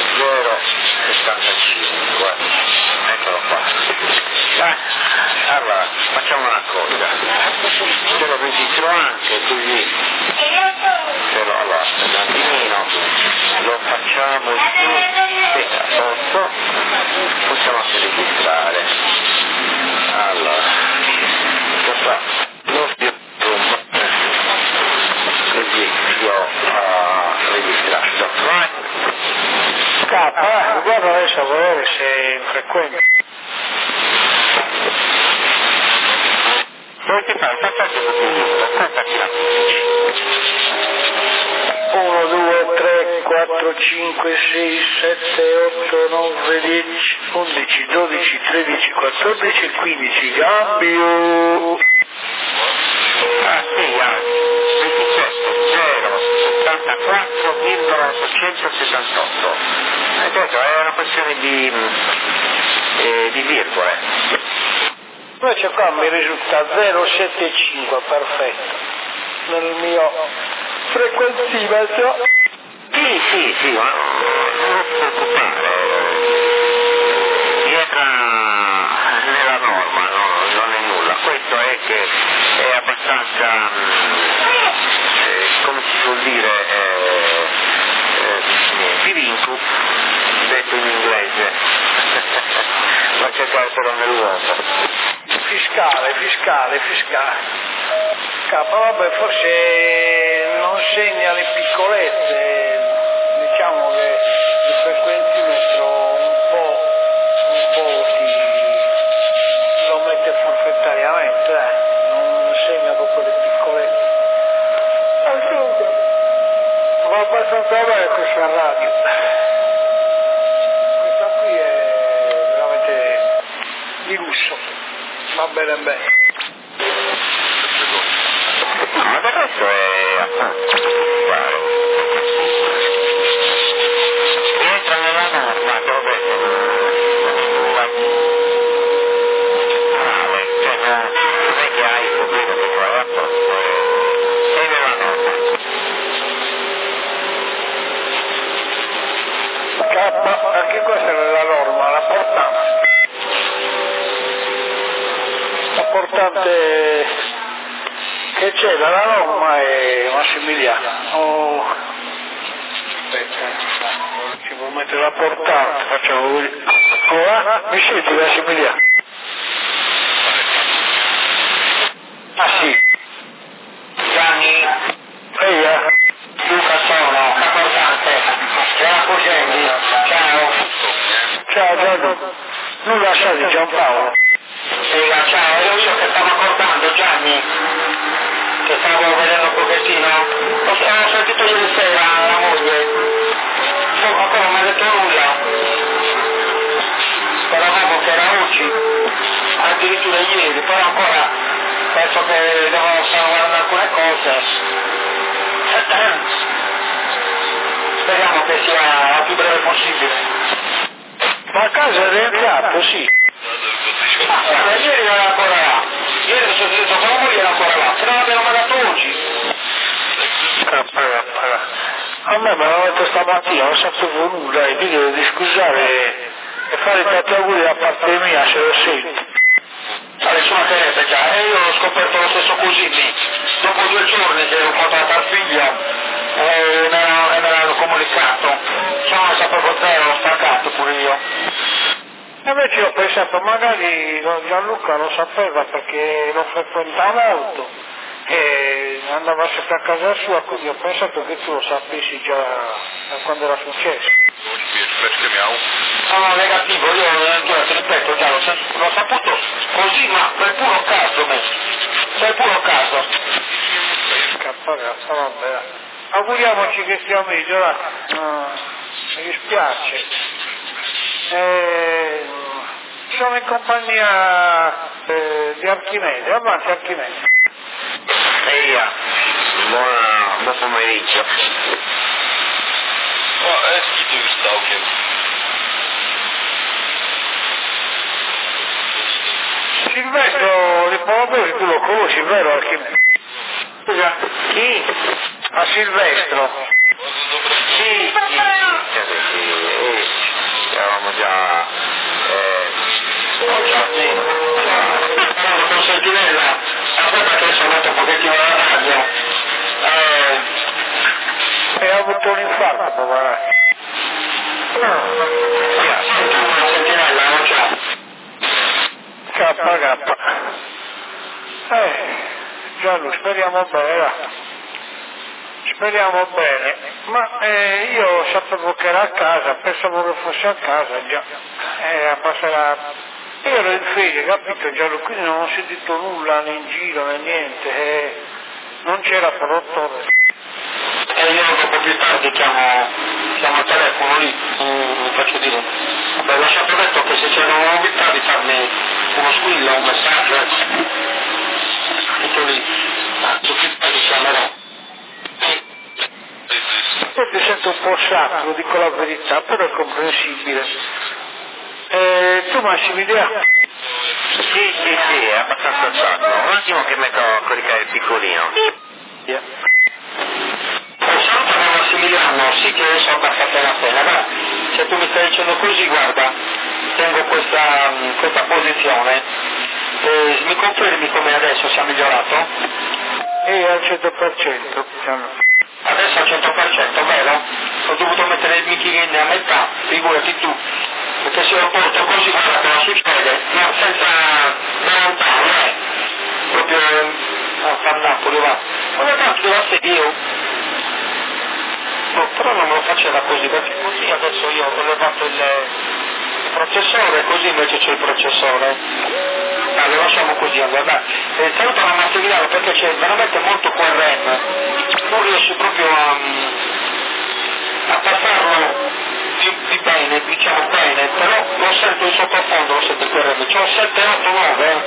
0,75, eccolo qua. Allora, facciamo una cosa, te lo registro anche così, allora, un attimino, lo facciamo giù e a posto, possiamo anche registrare. Allora, questo lo più così l'ho registrato. Guarda adesso a vedere se è in frequenza. Dovete fare un passaggio positivo, contatti la 1, 2, 3, 4, 5, 6, 7, 8, 9, 10, 11, 12, 13, 14 e 15. Cambio. Ah sì, 27,074,878. Certo, è una questione di virgole. Invece qua mi risulta 075, perfetto. Nel mio frequenzimetro. Sì, ma non si preoccupare. Rientra nella norma, non è nulla. Questo è che è abbastanza, come si suol dire, pirincu, detto in inglese. Ma cercare solo nell'uomo. Fiscale. Vabbè, forse non segna le piccolezze, diciamo che il frequenzimetro un po' lo mette forfettariamente, non segna proprio le piccolezze. Va abbastanza bene questa radio. Questa qui è veramente di lusso, va bene. No, del resto è appunto rientra nella norma dove non è che hai problemi di fare apposta, è nella norma. Anche questa è nella norma, la portante che c'è dalla norma è Massimiliano. Aspetta, ci può mettere la portata, facciamo così. Ora, mi scelti la Similia? Ah sì. Gianni, Luca sono, capostante, ciao Fucelli, ciao. Ciao Gianni. Non lasciate Giampaolo. Ciao, io che stavo accordando Gianni, che stavo vedendo un pochettino, ho sentito ieri sera la moglie, ancora non mi ha detto nulla, speravamo che era oggi, addirittura ieri, però ancora penso che devo salvare alcune cose. Speriamo che sia il più breve possibile. Ma a casa è rientrato, sì. Ieri non era ancora là, ieri sono detto che la moglie era ancora là, se non l'abbiamo mandato oggi. A me l'hanno detto stamattina, non sapevo nulla e dico di scusare e fare tanti auguri da parte mia se lo sento. Ci mancherebbe già, e io ho scoperto lo stesso così lì, dopo 2 giorni che ho incontrato al figlio e me l'hanno comunicato, sono sapevo zero, ho staccato pure io. E invece ho pensato magari Gianluca lo sapeva perché lo frequentava molto e andava sempre a casa sua, quindi ho pensato che tu lo sapessi già da quando era successo. No, negativo, io ti ripeto già, l'ho saputo così, ma per puro caso, per puro caso. Cappagazza, vabbè. Auguriamoci che sia meglio, ora. Mi dispiace. Sono in compagnia di Archimede, avanti Archimede. Eia, buon pomeriggio. Silvestro di Poveri, tu lo conosci, vero Archimede? Scusa, chi? A Silvestro. Sì, eravamo già... con Sentinella, aspetta che sono andato un pochettino alla radio. E ha avuto un infarto, povera. Sentinella, non c'è. K. Gianlu, speriamo bene, va. Speriamo bene. Ma io sapevo che era a casa, pensavo che fosse a casa già. Passerà. Io ero in ferie, capito Gianlu, quindi non ho sentito nulla né in giro né niente. Non c'era prodotto. E io dopo più tardi chiamo al telefono lì, mi faccio dire. Beh, lasciate detto che se c'è una novità di farmi uno squillo, un messaggio, tutto lì. Su più tardi chiamerò. Io ti sento un po' sacro, dico la verità, però è comprensibile. Tu Massimiliano? Sì, è abbastanza sacro. Un attimo che metto a caricare il piccolino. Yeah. Saluto Massimiliano, sì che adesso ho abbassato la pena, ma se tu mi stai dicendo così, guarda, tengo questa posizione. Mi confermi come adesso si è migliorato? Al 100%. Adesso al 100%, vero? Ho dovuto mettere il bicchiere a metà, figurati tu, perché se lo porto così guarda cosa succede, no, senza lontano, proprio a far Napoli, va. Come tanto devo essere io? No, però non me lo faceva così, perché così adesso io ho levato il processore, così invece c'è il processore. Allora lasciamo così, allora. Saluto la Massimiliano perché c'è veramente molto QRM, non riesci proprio a passarlo di bene, diciamo bene, però lo sento in sottofondo, lo sento il QRM, c'ho 7, 8, 9.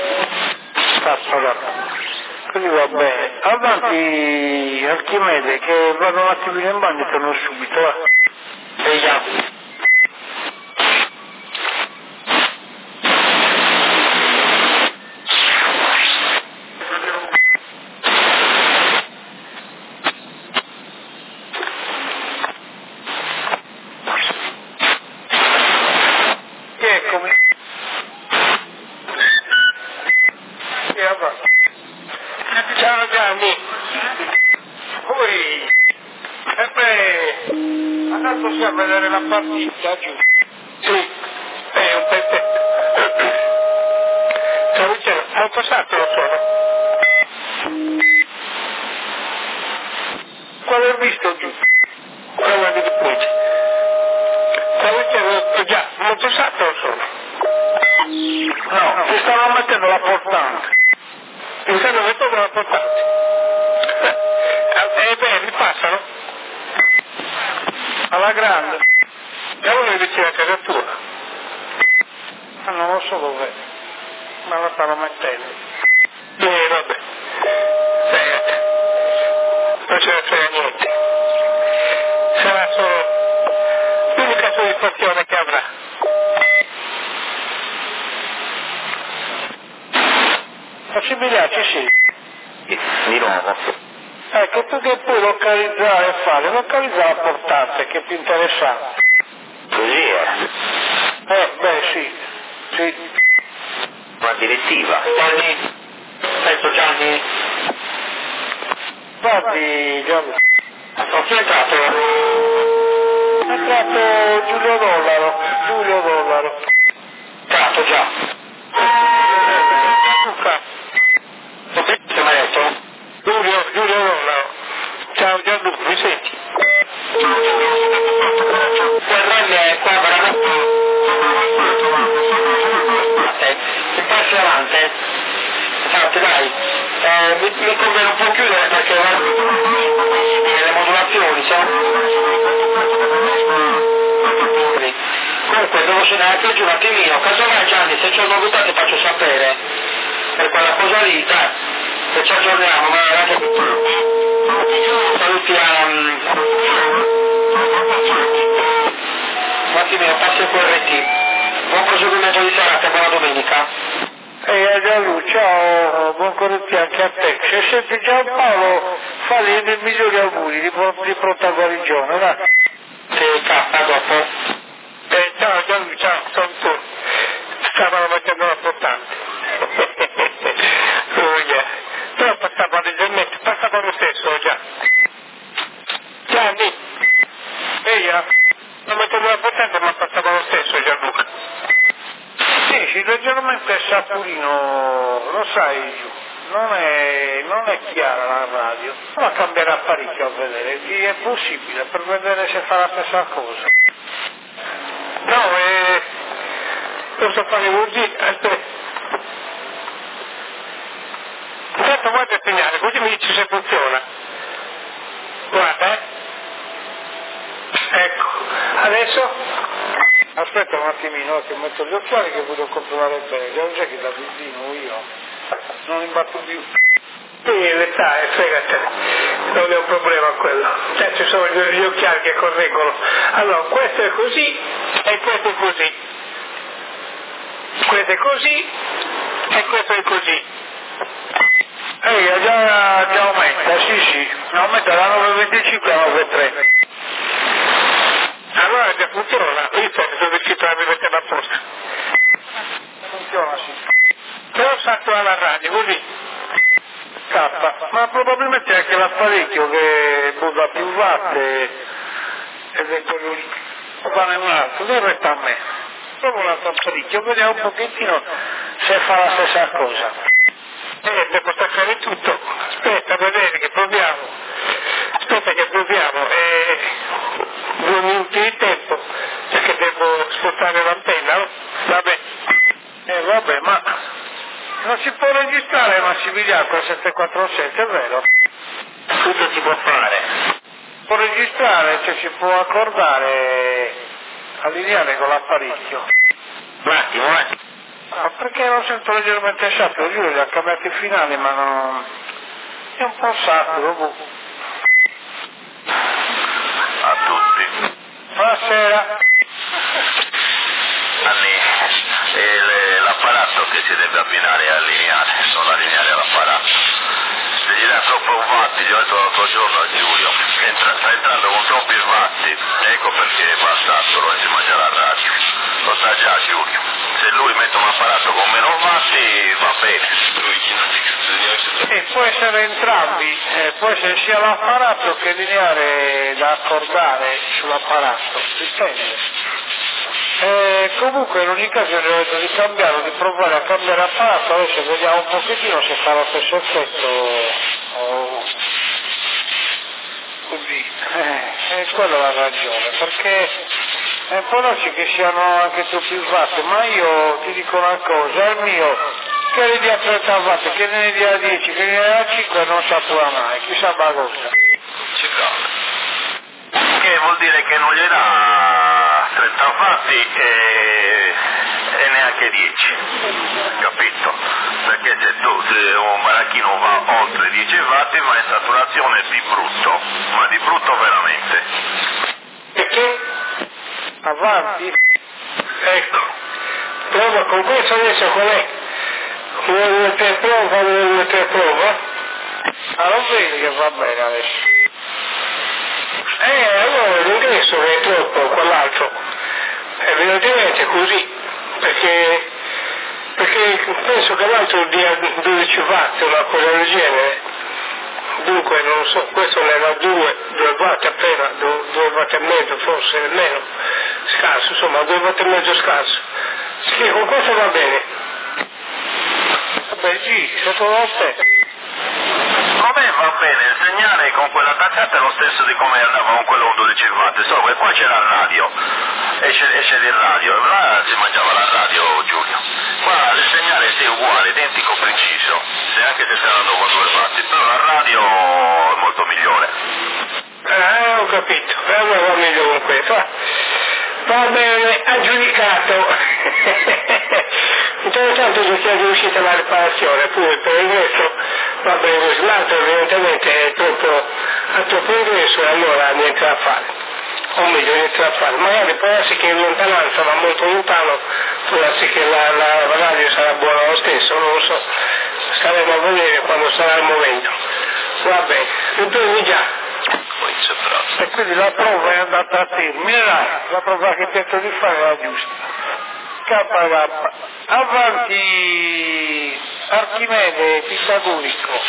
Quindi va bene. Avanti Archimede che vado un attimino in bagno e torno subito, va. Già. Eccomi. Ciao Gianni. Poi, andato così a vedere la partita giù. Sì, è un pezzetto. Stavo dicendo, ho passato lo sono. Qual è visto giù? Quella di Pucci. Stavo dicendo, già, ho passato lo sono. No, ti stavo mettendo la portante. Mi stanno mettendo la portante. Beh, ripassano. Alla grande. Cavolo è vicino a casa tua. Ma non lo so dov'è. Ma la stavo mettendo. Vabbè. Non ce ne frega niente. Sarà solo l'unica soddisfazione che avrà. Massimiliano, sì. Di nuovo. Ecco, tu che puoi localizzare e fare? Localizza la portante, che è più interessante. Così è. Beh, sì. Sì. Una direttiva. Gianni. Penso Gianni. Guardi, Gianni. Chi è entrato? È entrato Giulio Dollaro. Entrato già. Lo senti mai detto? Giulio Dollaro. Ciao Gianluca, mi senti? QRM è qua veramente. Ti passi avanti. Infatti dai, mi conviene un po' chiudere perché le modulazioni comunque devo scegliere anche giù un attimino, casomai Gianni se c'è novità ti faccio sapere per quella cosa lì, dai, se ci aggiorniamo, ma anche saluti a un attimino, passi il QRT, buon proseguimento di serata e buona domenica. E Gianluca, ciao, buon corretto anche a te. Se senti Giampaolo, fagli i migliori auguri di pronta guarigione, va? Sì, K, dopo. Ciao Gianluca, ciao, sono tu. Stavano mettendo la portante. Però passava leggermente, passava lo stesso già. Gianni, non mettendo la portante ma passava lo stesso Gianluca. Sì, leggermente saturino, lo sai giù, non è chiara la radio, ma cambierà parecchio a vedere, è possibile per vedere se fa la stessa cosa. No, posso fare così, aspetta. Intanto guarda il segnale, così mi dici se funziona. Guarda, Ecco, adesso? Aspetta un attimino che metto gli occhiali che voglio controllare bene, già c'è che da bambino io non imbatto più. Sì, sai, fregatene, non è un problema quello. Cioè ci sono gli occhiali che correggono. Allora, questo è così e questo è così. Questo è così e questo è così. Già aumenta, sì, aumenta da 9,25 a 9,3. Allora già funziona, visto che sono riuscito a rimettere a posto. Funziona, sì. Però salto alla radio, così. Scappa, ma probabilmente anche l'apparecchio che dà più watt ed è quello lì. O fare un altro, lì resta a me. Provo un altro apparecchio, vediamo un pochettino se fa la stessa cosa. Devo staccare tutto. Aspetta, vedere che proviamo. Aspetta che proviamo. 2 minuti di tempo, perché devo spostare l'antenna, no? Vabbè, ma non si può registrare Massimiliano con 747, è vero? Tutto si può fare. Può registrare, cioè si può accordare, allineare con l'apparecchio. Un attimo, Ma perché lo sento leggermente saturo? Io li ho cambiati i finali, ma non... è un po' saturo. A tutti. Buonasera. Anni, l'apparato che si deve abbinare e allineare, solo allineare l'apparato. Se gli dà troppo vatti, gli ho detto l'altro giorno a Giulio, sta entrando con troppi vatti, ecco perché va a solo insieme alla radio. lo sa già Giulio, se lui mette un apparato con meno vatti va bene. E può essere entrambi, può essere sia l'apparato che il lineare da accordare sull'apparato, dipende. Comunque in ogni caso ho detto di cambiare, di provare a cambiare apparato, adesso vediamo un pochettino se fa lo stesso effetto o così. Quella è la ragione, perché può darsi che siano anche troppi watt, ma io ti dico una cosa, il mio che ne dia 30 watt, che ne dia 10, che ne dia 5 non saprà mai, chissà bagosta. Che vuol dire che non gli dà 30 watt e neanche 10, capito? Perché se un baracchino va oltre 10 watt va in saturazione di brutto, ma di brutto veramente. Perché? Avanti. Ecco, prova con questo adesso qual è? 1, 2, 3 prova, 1, 2, 3 prova. Allora vedi che va bene adesso. Allora l'ingresso è troppo, quell'altro. Evidentemente così, perché penso che l'altro dia 12 watt, una cosa del genere. Dunque non so, questo ne va 2 watt appena, 2 watt e mezzo forse nemmeno, scarso, insomma 2 watt e mezzo scarso. Sì, con questo va bene. Vabbè sì, secondo te. A me va bene, il segnale con quella attaccata è lo stesso di come andava con quello 12 watt, solo che qua c'era il radio, esce il radio, e là si mangiava la radio Giulio. Qua il segnale è uguale, identico, preciso, anche se sta andando con 2 watt, però la radio è molto migliore. Ho capito, allora va meglio con questo. Va bene, aggiudicato. Intanto ci chiede uscita la riparazione, pure per il resto va bene così. L'altro evidentemente è ha troppo ingresso e allora niente da fare. O meglio niente da fare. Magari può darsi che in lontananza va molto lontano, può darsi che la radio sarà buona lo stesso, non lo so. Staremo a vedere quando sarà il momento. Va bene, riprendi già. E quindi la prova è andata a terminare, la prova che tento di fare è la giusta. K. Avanti Archimede pitagorico.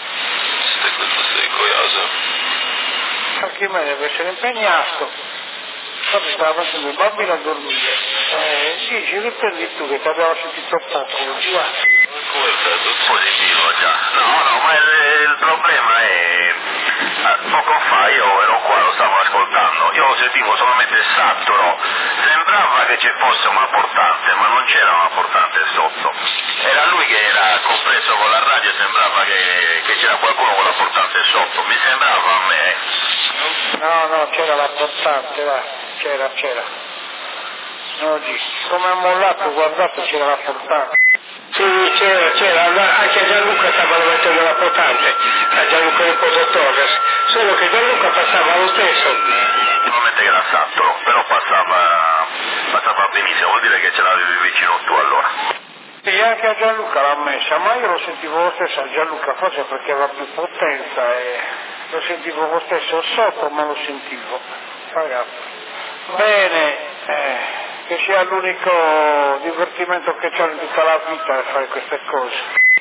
Archimede deve essere impegnato. Infatti stava facendo il bambino a dormire. Sì, ci riprendi tu che ti abbiamo sentito poco oggi, va. Positivo già. No, ma il problema è poco fa io ero qua, lo stavo ascoltando, io sentivo solamente saturo, sembrava che ci fosse una portante, ma non c'era una portante sotto, era lui che era compreso con la radio, sembrava che c'era qualcuno con la portante sotto, mi sembrava a me. No, c'era la portante, va, c'era. Oggi, come ha mollato, guardate, c'era la portante. Sì, c'era, anche a Gianluca stavano mettendo la portante, a Gianluca Niposo Torres, solo che Gianluca passava lo stesso. Normalmente che era saturo, però passava benissimo, vuol dire che ce l'avevi vicino tu allora. Sì, anche a Gianluca l'ha messa, ma io lo sentivo lo stesso a Gianluca, forse perché aveva più potenza e lo sentivo lo stesso sotto, ma lo sentivo. Ragazzi. Bene, che sia l'unico divertimento che c'ho in tutta la vita fare queste cose.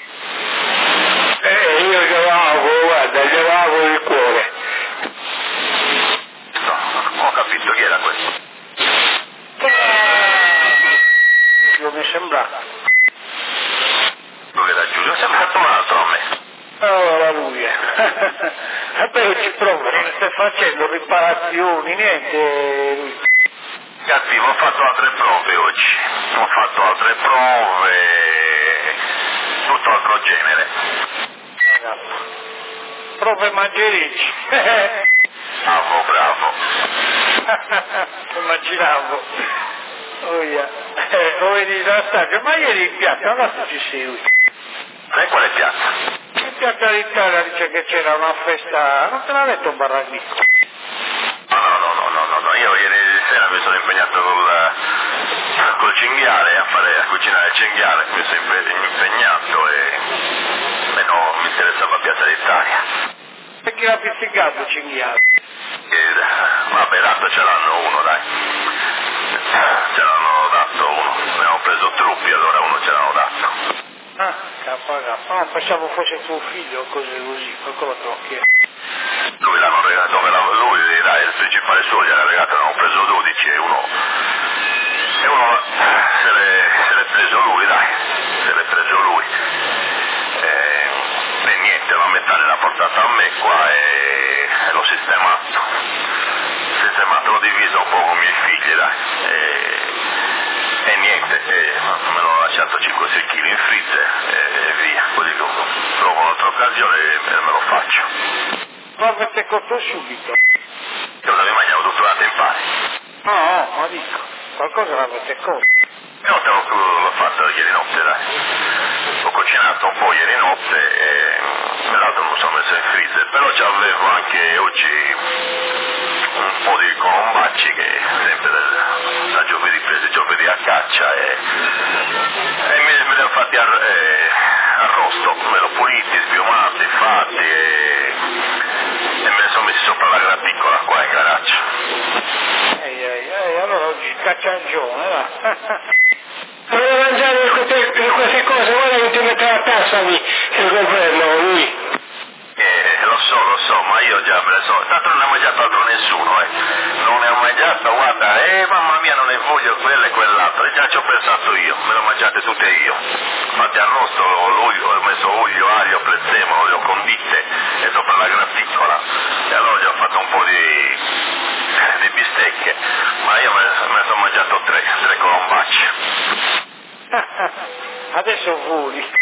Io glielo auguro, guarda, glielo auguro il cuore. No, ho capito chi era questo. Giulio mi sembra. Dove era Giulio? Sembra un altro a me. Allora lui è. Beh, ci provo, non stai facendo riparazioni, niente lui. Ragazzi, ho fatto altre prove oggi, tutto altro genere. Prove mangericci. Bravo. Immaginavo. Ho vedi da stadio, ma ieri in piazza, adesso ci sei. Sai quale piazza? In piazza d'Italia dice che c'era una festa, non te l'ha detto un barraglico? No, io ieri sera mi sono impegnato col cinghiale a cucinare il cinghiale, mi sono impegnato e non mi interessava Piazza d'Italia. E chi l'ha pizzicato il cinghiale? Vabbè, tanto ce l'hanno uno, dai. ce l'hanno dato uno, ne abbiamo preso troppi, allora uno ce l'hanno dato. Ah, K. No, pensavo fosse tuo figlio o cose così, qualcuno te lo chiede. Lui l'hanno regalato, lui dai, il principale suo gliel'ha regalato, ne hanno preso 12 e uno se l'è preso lui, dai, se l'è preso lui. E niente, la metà l'ha portata a me qua e l'ho sistemato, l'ho diviso un po' con i miei figli, dai, e niente, me l'ho lasciato 5-6 kg in freezer e via, così trovo un'altra occasione e me lo faccio. Ma avete cotto subito? Cosa mi mangiavo tutto la tempare? No, ma dico, qualcosa l'avete cotto. No, l'ho fatto ieri notte, dai. Ho cucinato un po' ieri notte e l'altro non sono messo in freezer, però ci avevo anche oggi un po' di colombacci che sempre da giovedì, presi giovedì a caccia e me li ho fatti arrosto, me l'ho puliti, sbiumati, fatti e me li sono messi sopra la graticola qua in garaccia. Allora oggi cacciagione, va. Vuole mangiare queste cose, guarda che ti mette la tassa lì, il governo, lui. Lo so, ma io già me ne so, tanto non ne ha mangiato altro nessuno, non ne ho mangiato, guarda, mamma mia non ne voglio quello e quell'altro, già ci ho pensato io, me lo mangiate tutte io, fatti arrosto, ho messo olio, aglio, prezzemolo, le ho condite e sopra la graticola, e allora gli ho fatto un po' di bistecche, ma io me ne sono mangiato tre colombacci. Adesso voli.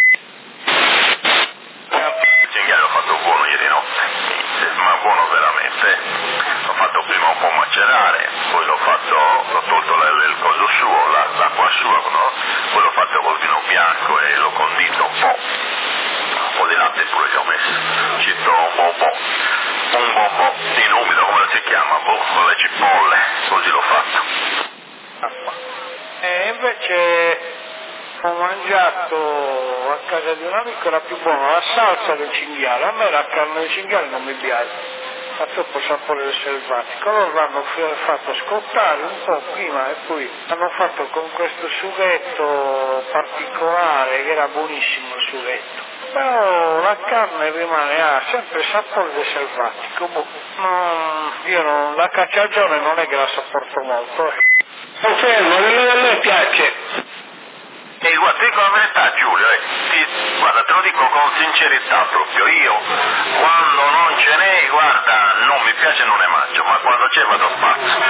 Il cinghiale l'ho fatto buono ieri notte, ma buono veramente. L'ho fatto prima un po' macerare, poi l'ho tolto il coso suo, l'acqua sua, no? Poi l'ho fatto col vino bianco e l'ho condito un po' di latte pure che ho messo, cito un bonbon in umido, come si chiama, con le cipolle, così l'ho fatto. E invece ho mangiato a casa di un amico la più buona, la salsa del cinghiale. A me la carne del cinghiale non mi piace, ha troppo sapore del selvatico. Loro l'hanno fatto scottare un po' prima e poi hanno fatto con questo sughetto particolare che era buonissimo il sughetto. Però la carne ha sempre il sapore del selvatico. La cacciagione non è che la sopporto molto. Confermo, a me piace. E guarda, ti dico la verità Giulio, guarda, te lo dico con sincerità proprio, io quando non ce n'è, guarda, non mi piace non ne mangio, ma quando c'è vado a pazzo.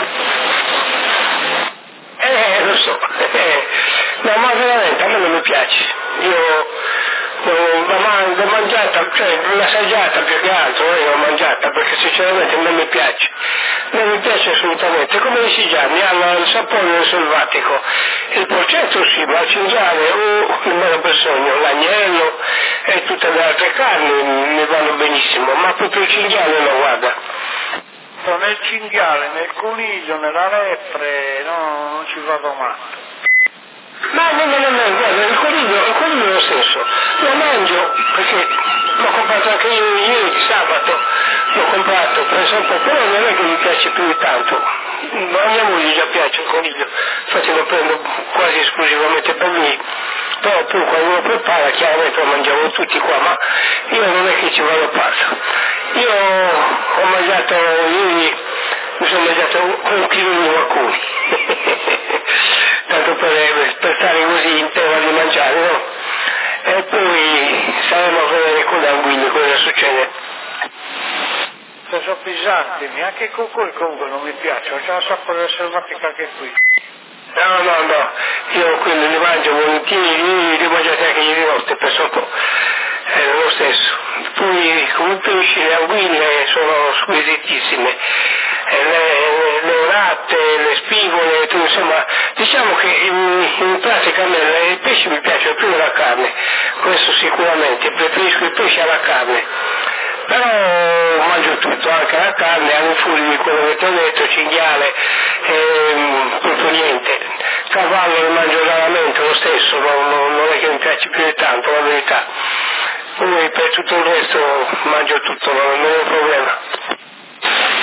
Lo so, no, ma veramente a me non mi piace, io l'ho mangiata, cioè l'assaggiata più che altro, l'ho mangiata perché sinceramente non mi piace. Non mi piace assolutamente, come dici Gianni, ha il sapore del selvatico, il porcetto sì, ma il cinghiale o il melopersogno, l'agnello e tutte le altre carni mi vanno benissimo, ma proprio il cinghiale no, guarda. Nel cinghiale, nel coniglio, nella lepre, no, non ci vado matto. No, guarda, il coniglio è lo stesso, lo mangio perché l'ho comprato anche io ieri di sabato, l'ho comprato, preso un po', però non è che mi piace più di tanto, a mia moglie già piace il coniglio, infatti lo prendo quasi esclusivamente per lui, però poi quando lo prepara chiaramente lo mangiamo tutti qua, ma io non è che ci vado a pazzo, io ho mangiato ieri, mi sono mangiato un chilo di vacuni, tanto per stare così in tema di mangiare, no? E poi saremo a vedere con l'anguigno cosa succede. Sono pesanti, anche con quelli comunque non mi piacciono, c'è la sapore del selvatico anche qui. No, io quelli li mangio volentieri, li ho mangiati anche ieri notte, penso un po', è lo stesso. Poi come pesci le anguille sono squisitissime, le orate, le spigole, insomma, diciamo che in pratica a me il pesce mi piace più della carne, questo sicuramente, preferisco il pesce alla carne. Però mangio tutto, anche la carne, al fuori di quello che ti ho detto, cinghiale, proprio niente. Cavallo lo mangio raramente lo stesso, non è che mi piace più di tanto, la verità. Poi per tutto il resto mangio tutto, non è un problema.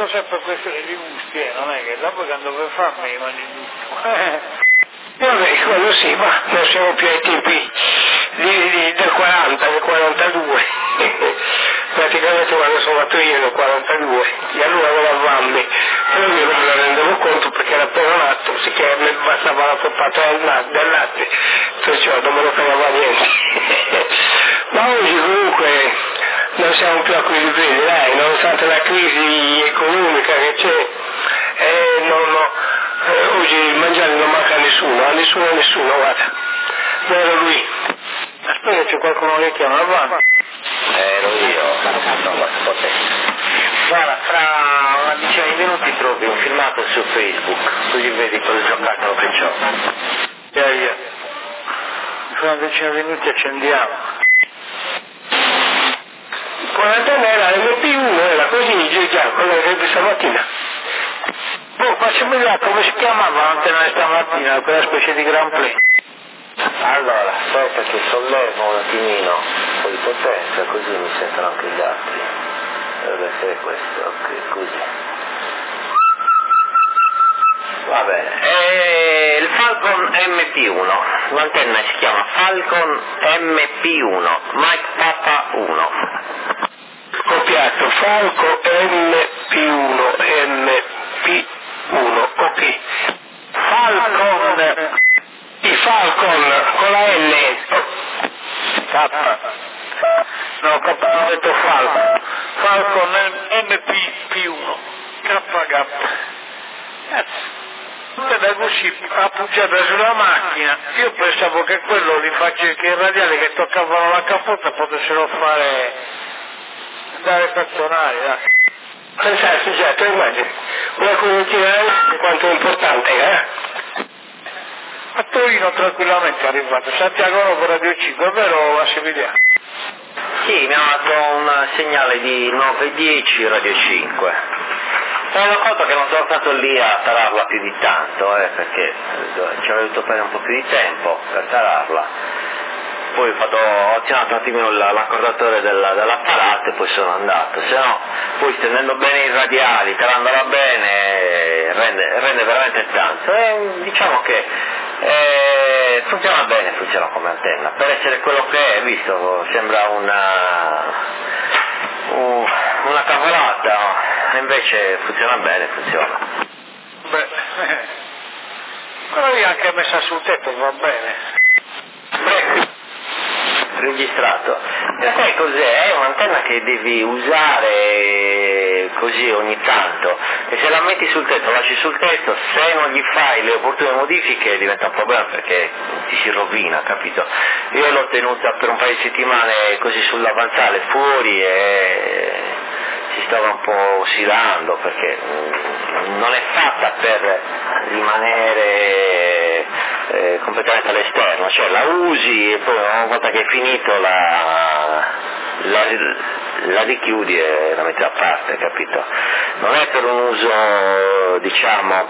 sono sempre questioni di gusti, non è che dopo che ando per farmi mi mangi tutto. Vabbè, quello sì, ma non siamo più ai tempi del 40, del 42. Praticamente quando sono fatto io nel 42, e allora avevamo però io non me ne rendevo conto perché era appena nato, sì che mi bastava la poppata del latte, perciò non me lo fregava niente. Ma oggi comunque non siamo più a quei livelli, dai, nonostante la crisi economica che c'è, oggi mangiare non manca a nessuno, guarda. Vero lui? Aspetta, c'è qualcuno che chiama avanti. Ero io, non guarda, fra una decina di minuti trovi un filmato su Facebook, così vedi quel giocattolo che c'ho. Fra una decina di minuti accendiamo. Quarantena era MP1, era così, già, quello che di stamattina. Facciamo vedere come si chiamava l'antenna di stamattina, quella specie di Grand Prix. Allora, aspetta che sollevo un attimino un po' di potenza, così mi sentono anche gli altri. Dovrebbe essere questo, ok, così. Va bene. Il Falcon MP1, l'antenna si chiama Falcon MP1, Mike Papa 1. Copiato, Falco MP1, ok. Falcon, il Falcon con la L. K. No, K non ho detto Falcon. Falcon MP1, KK. Da così appoggiata sulla macchina, io pensavo che quello li faccio, che i radiali che toccavano la capota potessero dare stazionari, dai. Pensate, già, tu immagini, una comunità quanto è importante, A Torino tranquillamente è arrivato, Santiago con Radio 5, però Massimiliano. Sì, mi ha dato un segnale di 9:10 Radio 5. Mi rendo conto che non sono stato lì a tararla più di tanto, perché ci avrei dovuto prendere un po' più di tempo per tararla. Poi ho azionato un attimino l'accordatore dell'apparato e poi sono andato, se no poi tenendo bene i radiali, tarandola bene, rende veramente tanto. Diciamo che funziona bene, funziona come antenna, per essere quello che è, visto, sembra una cavolata, invece funziona bene, funziona. Beh, quella lì anche messa sul tetto va bene. Registrato. E sai cos'è? È un'antenna che devi usare così ogni tanto, e se la metti sul tetto, lasci sul tetto, se non gli fai le opportune modifiche diventa un problema perché ti si rovina, capito? Io l'ho tenuta per un paio di settimane così sull'avanzale fuori e si stava un po' oscillando perché non è fatta per rimanere completamente all'esterno, cioè la usi e poi una volta che è finito la richiudi e la metti a parte, capito? Non è per un uso, diciamo,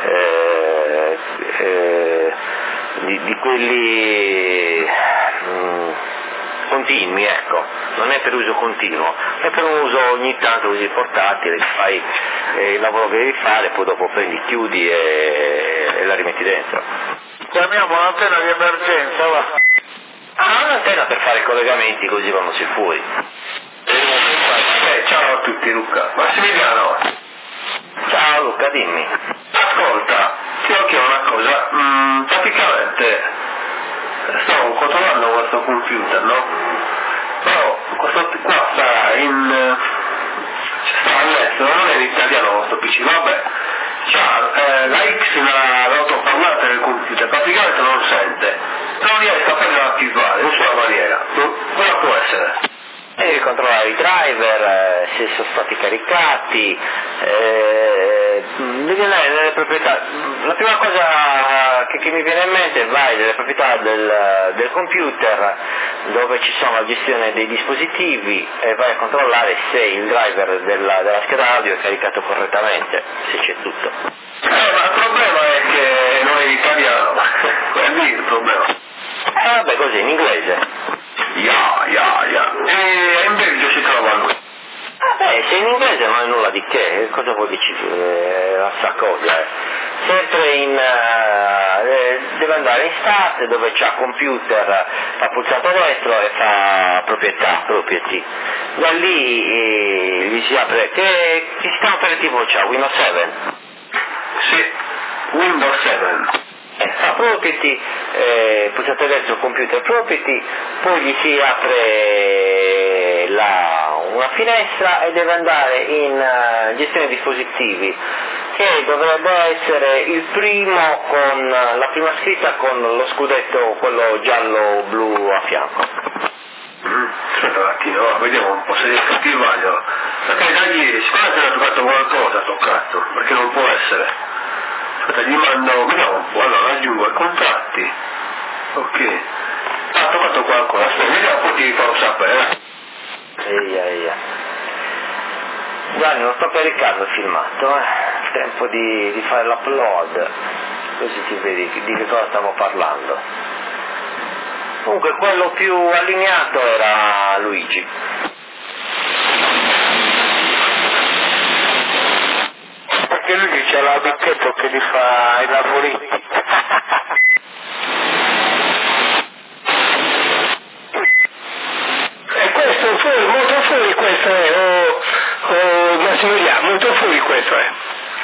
di quelli continui, ecco, non è per uso continuo, è per un uso ogni tanto così portatile, fai il lavoro che devi fare, poi dopo prendi, chiudi e la rimetti dentro. Chiamiamo un'antenna di emergenza, va. Un'antenna per fare collegamenti così quando si fuori. Ciao a tutti Luca. Massimiliano. Ciao Luca, dimmi. Ascolta, ti voglio chiedere una cosa, praticamente sto controllando questo computer, no? Però questo qua sta all'estero, non è in italiano questo PC, vabbè. La X nell'autoparlante del computer praticamente non sente, non riesco a prenderla a attivare in nessuna maniera. Cosa può essere? Devi controllare i driver, se sono stati caricati, devi andare nelle proprietà. La prima cosa che mi viene in mente è vai nelle proprietà del computer dove ci sono la gestione dei dispositivi e vai a controllare se il driver della scheda audio è caricato correttamente, se c'è tutto. Ma il problema è che non è in italiano, è lì il problema. Vabbè, così in inglese. E in Belgio si trova lui. Se in inglese non è nulla di che, cosa vuol dire la sta cosa? Sempre deve andare in start dove c'ha computer, fa pulsante destro e fa propriety. Da lì gli si apre, che sistema operativo c'ha? Windows 7? Sì, Windows 7. Fa property, pulsate destro computer property, poi gli si apre una finestra e deve andare in gestione dispositivi, che dovrebbe essere il primo con la prima scritta con lo scudetto, quello giallo-blu a fianco. Aspetta un attimo, vediamo un po' se riesco a scriverlo. Perché dagli, sicuramente ha toccato qualcosa, ha toccato, perché non può essere. Aspetta, gli mando, vediamo un po', allora aggiungo i contratti. Ok. Ha toccato qualcosa, aspetta, vediamo un po', ti farò sapere. Eia. Gianni, non sto caricando il filmato, tempo di fare l'upload, così ti vedi di che cosa stiamo parlando. Comunque quello più allineato era Luigi. Perché lui c'è la bicchetto che gli fa i lavoretti. E questo fuori, molto fuori questo è, Massimiliano, molto fuori questo è.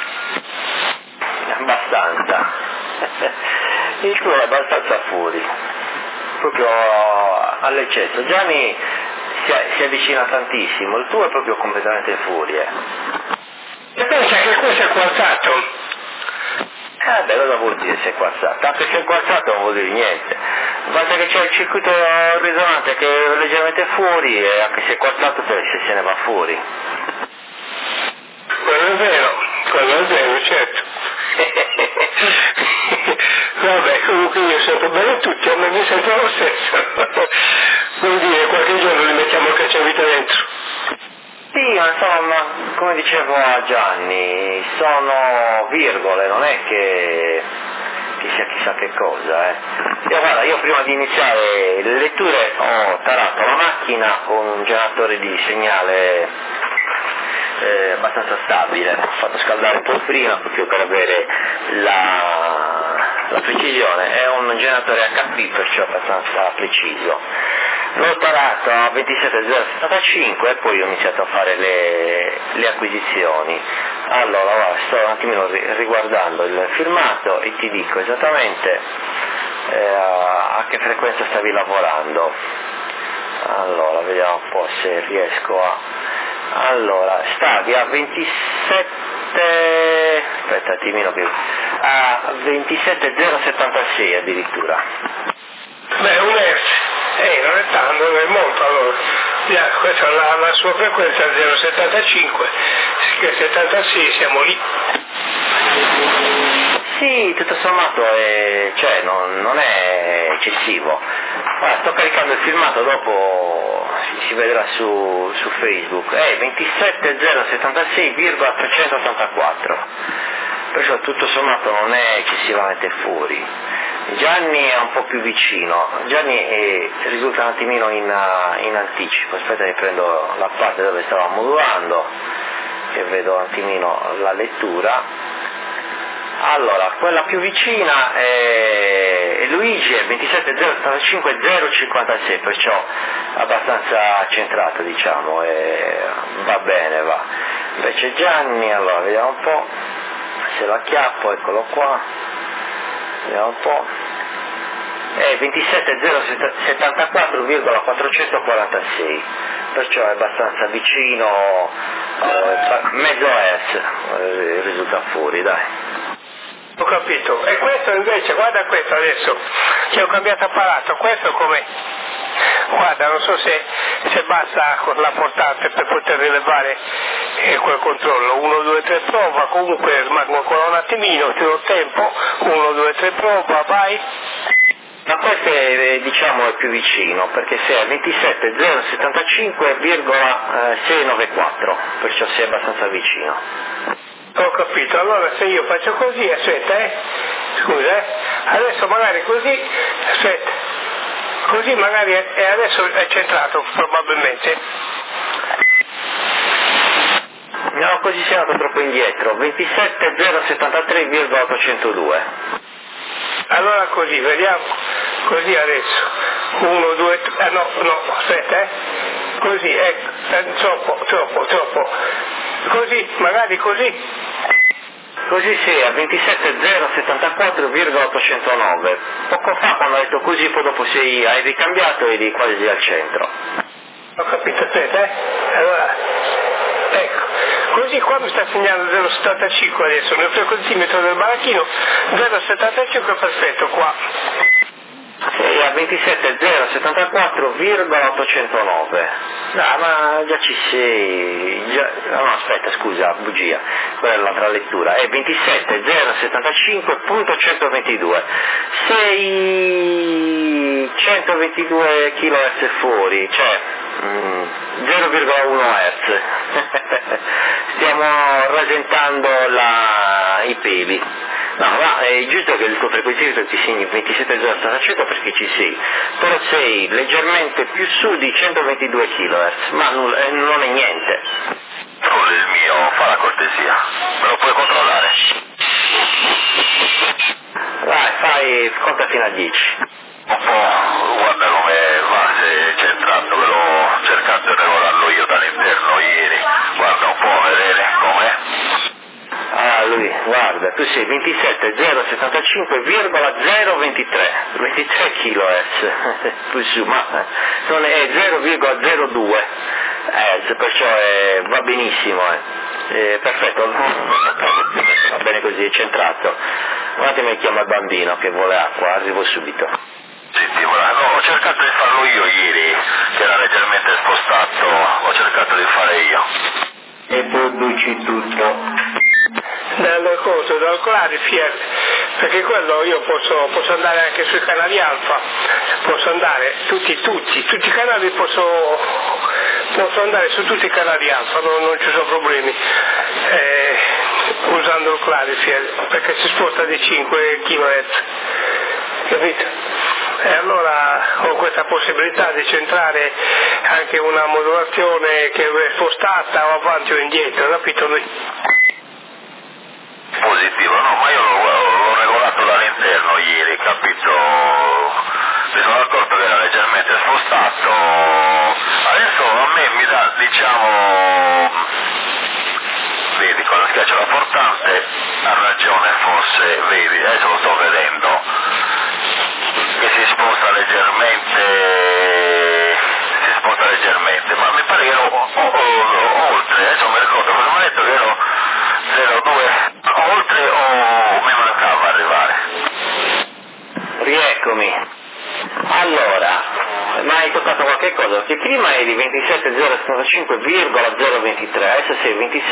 Abbastanza. Il tuo è abbastanza fuori, proprio all'eccesso. Gianni si avvicina tantissimo, il tuo è proprio completamente fuori. E pensa che questo è quartato? Cosa vuol dire se è quartato? Anche se è quartato non vuol dire niente. Basta che c'è il circuito risonante che è leggermente fuori e anche se è quartato se ne va fuori. Quello è vero, certo. Vabbè, comunque io sento bene tutti, a me mi sento lo stesso. Vuol dire, qualche giorno li mettiamo il cacciavite dentro. Sì, ma insomma, come dicevo a Gianni, sono virgole, non è che sia chissà che cosa. Io prima di iniziare le letture ho tarato la macchina con un generatore di segnale abbastanza stabile, ho fatto scaldare un po' prima proprio per avere la precisione, è un generatore HP perciò abbastanza preciso. L'ho tarato a 27075 e poi ho iniziato a fare le acquisizioni. Allora, sto un attimino riguardando il filmato e ti dico esattamente a che frequenza stavi lavorando. Allora, vediamo un po' se riesco a... Allora, stavi a 27... aspetta un attimino più... a 27076 addirittura. Beh, un hertz. Non è tanto, non è molto allora. Questa è la sua frequenza 0,75, che 76 siamo lì. Sì, tutto sommato non è eccessivo. Guarda, sto caricando il filmato, dopo si vedrà su Facebook. È 27076,384. Perciò tutto sommato non è eccessivamente fuori. Gianni è un po' più vicino, Gianni risulta un attimino in anticipo. Aspetta che prendo la parte dove stavo modulando e vedo un attimino la lettura. Allora, quella più vicina è Luigi, è 27085,056, perciò abbastanza centrato, diciamo, e va bene, va. Invece Gianni, allora vediamo un po' se lo acchiappo, eccolo qua, vediamo un po', è 27074,446, perciò è abbastanza vicino, mezzo hertz risulta fuori, dai. Ho capito. E questo invece, guarda questo adesso, che ho cambiato apparato, questo com'è? Guarda, non so se basta con la portante per poter rilevare quel controllo. 1, 2, 3 prova, comunque rimango ancora un attimino, ti do il tempo, 1, 2, 3 prova, vai. Ma questo è, diciamo, è più vicino, perché se è 27075,694, perciò sei abbastanza vicino. Ho capito, allora se io faccio così, aspetta, scusa, adesso magari così, aspetta, così magari adesso è centrato probabilmente. no, così sei andato troppo indietro, 27.073,802. Allora così, vediamo, così adesso, 1, 2, 3, no, aspetta, così, ecco, troppo, così, magari così. Così sei a 27.074,809. Poco fa quando ho detto così, poi dopo hai ricambiato e eri quasi al centro. Ho capito, aspetta, allora, ecco, così qua mi sta segnando 0,75 adesso, nel frequentimetro del baracchino, 0,75 perfetto qua. Sei a 27.074,809. No, ma già ci sei. No, aspetta, scusa, bugia. Quella è l'altra lettura. È 27.075.122. Sei 122 kHz fuori, cioè 0,1 Hz. Stiamo rasentando i peli. No, ma è giusto che il tuo frequenzimetro ti segni 27,075 perché ci sei, però sei leggermente più su di 122 kHz, ma non è niente. Scusi, il mio, fa la cortesia, me lo puoi controllare? Vai, conta fino a 10. Un po', guarda come va, se c'è entrato, ve l'ho cercato di regolarlo io dall'interno ieri, guarda un po', vedere com'è. Ah, lui, guarda, tu sei 27.075,023, 23 kHz, più su, ma non è 0,02 Hz, perciò va benissimo, perfetto, va bene così, è centrato. Un attimo mi chiama il bambino che vuole acqua, arrivo subito. Senti, no, ho cercato di farlo io ieri, che era leggermente spostato, ho cercato di fare io. E produci tutto. Dal clarifier, perché quello io posso andare anche sui canali alfa, posso andare tutti i canali, posso andare su tutti i canali alfa, non ci sono problemi, usando il clarifier, perché si sposta di 5 kHz, capito? E allora ho questa possibilità di centrare anche una modulazione che è spostata o avanti o indietro, capito? Positivo, no, ma io l'ho regolato dall'interno ieri, capito? Mi sono accorto che era leggermente spostato, adesso a me mi dà, diciamo, vedi, quando schiaccio la portante ha ragione forse, vedi, adesso lo sto vedendo, che si sposta leggermente, ma mi pare che ero oltre, adesso mi ricordo, mi hanno detto che ero 0,2 oltre o mi mancava arrivare? Rieccomi. Allora, ma hai toccato qualche cosa? Perché prima eri 27.075,023, adesso sei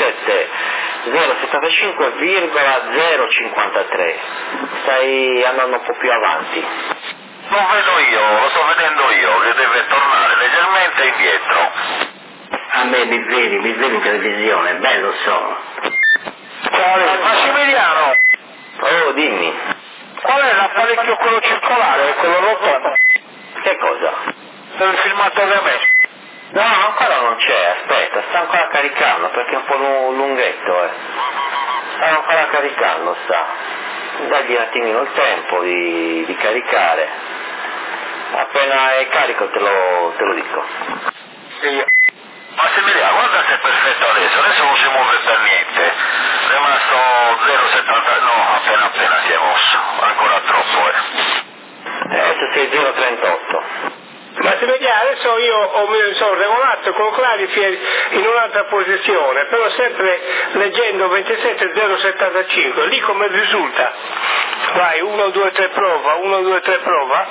27.075,053. Stai andando un po' più avanti. Lo vedo io, lo sto vedendo io, che deve tornare leggermente indietro. A me mi vedi in televisione, bello sono. Ciao, Massimiliano, Oh, dimmi. qual è l'apparecchio quello circolare, quello rotondo? Che cosa? Del filmato che hai messo? No, ancora non c'è, aspetta, sta ancora caricando perché è un po' lunghetto, Sta ancora caricando, Dagli un attimino il tempo di caricare. Appena è carico te lo dico. Massimiliano, guarda se è perfetto adesso non si muove per niente, è rimasto 0,70, no, appena si è mosso, ancora troppo, Adesso sei 0,38. Ma se vediamo, adesso io mi sono regolato con clarifier in un'altra posizione, però sempre leggendo 27,075, lì come risulta? Vai, 1, 2, 3 prova, 1, 2, 3 prova.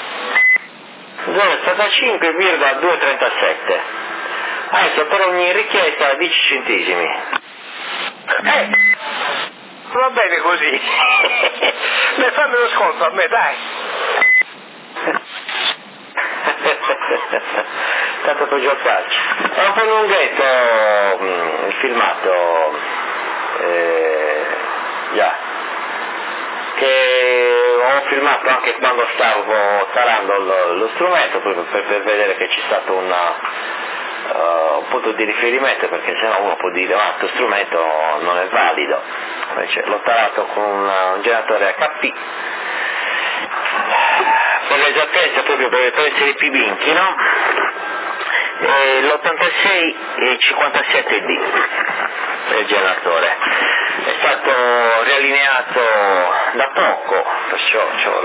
0,75,237. Adesso per ogni richiesta 10 centesimi. Va bene così. Beh, fammi lo sconto a me, dai. Tanto per giocarci. È un po' lunghetto il filmato, già, che ho filmato anche quando stavo tarando lo strumento per vedere che c'è stato un punto di riferimento, perché sennò uno può dire ma questo strumento non è valido. Invece l'ho tarato con un generatore HP, per l'esattezza, proprio per essere più vinchi, no? L'8657D il generatore è stato riallineato da poco, perciò ho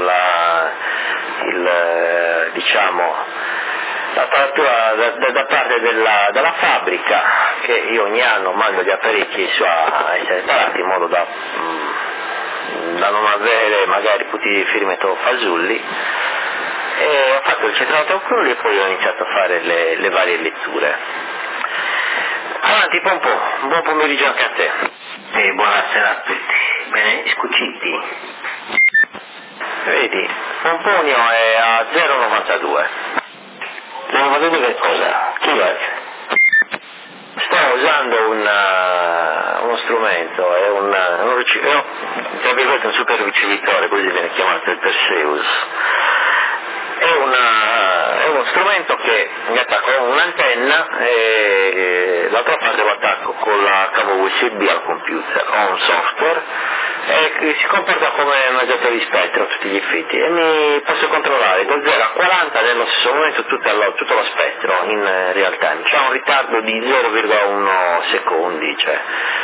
la taratura da parte della fabbrica, che io ogni anno mando gli apparecchi a essere tarati in modo da non avere magari punti di riferimento fasulli, e ho fatto il centrato con lui e poi ho iniziato a fare le varie letture. Avanti Pompo, buon pomeriggio anche a te. E buonasera a tutti. Bene, scuciti. Vedi, Pomponio è a 0,92. 0,92 che cosa? Chi è? Sto usando uno strumento, è un super ricevitore, così viene chiamato il Perseus. È uno strumento che mi attacco con un'antenna e l'altra parte lo attacco con la cavo USB al computer. Ho un software che si comporta come un agente di spettro a tutti gli effetti e mi posso controllare da 0 a 40 nello stesso momento tutto lo spettro in real time. C'è un ritardo di 0,1 secondi, cioè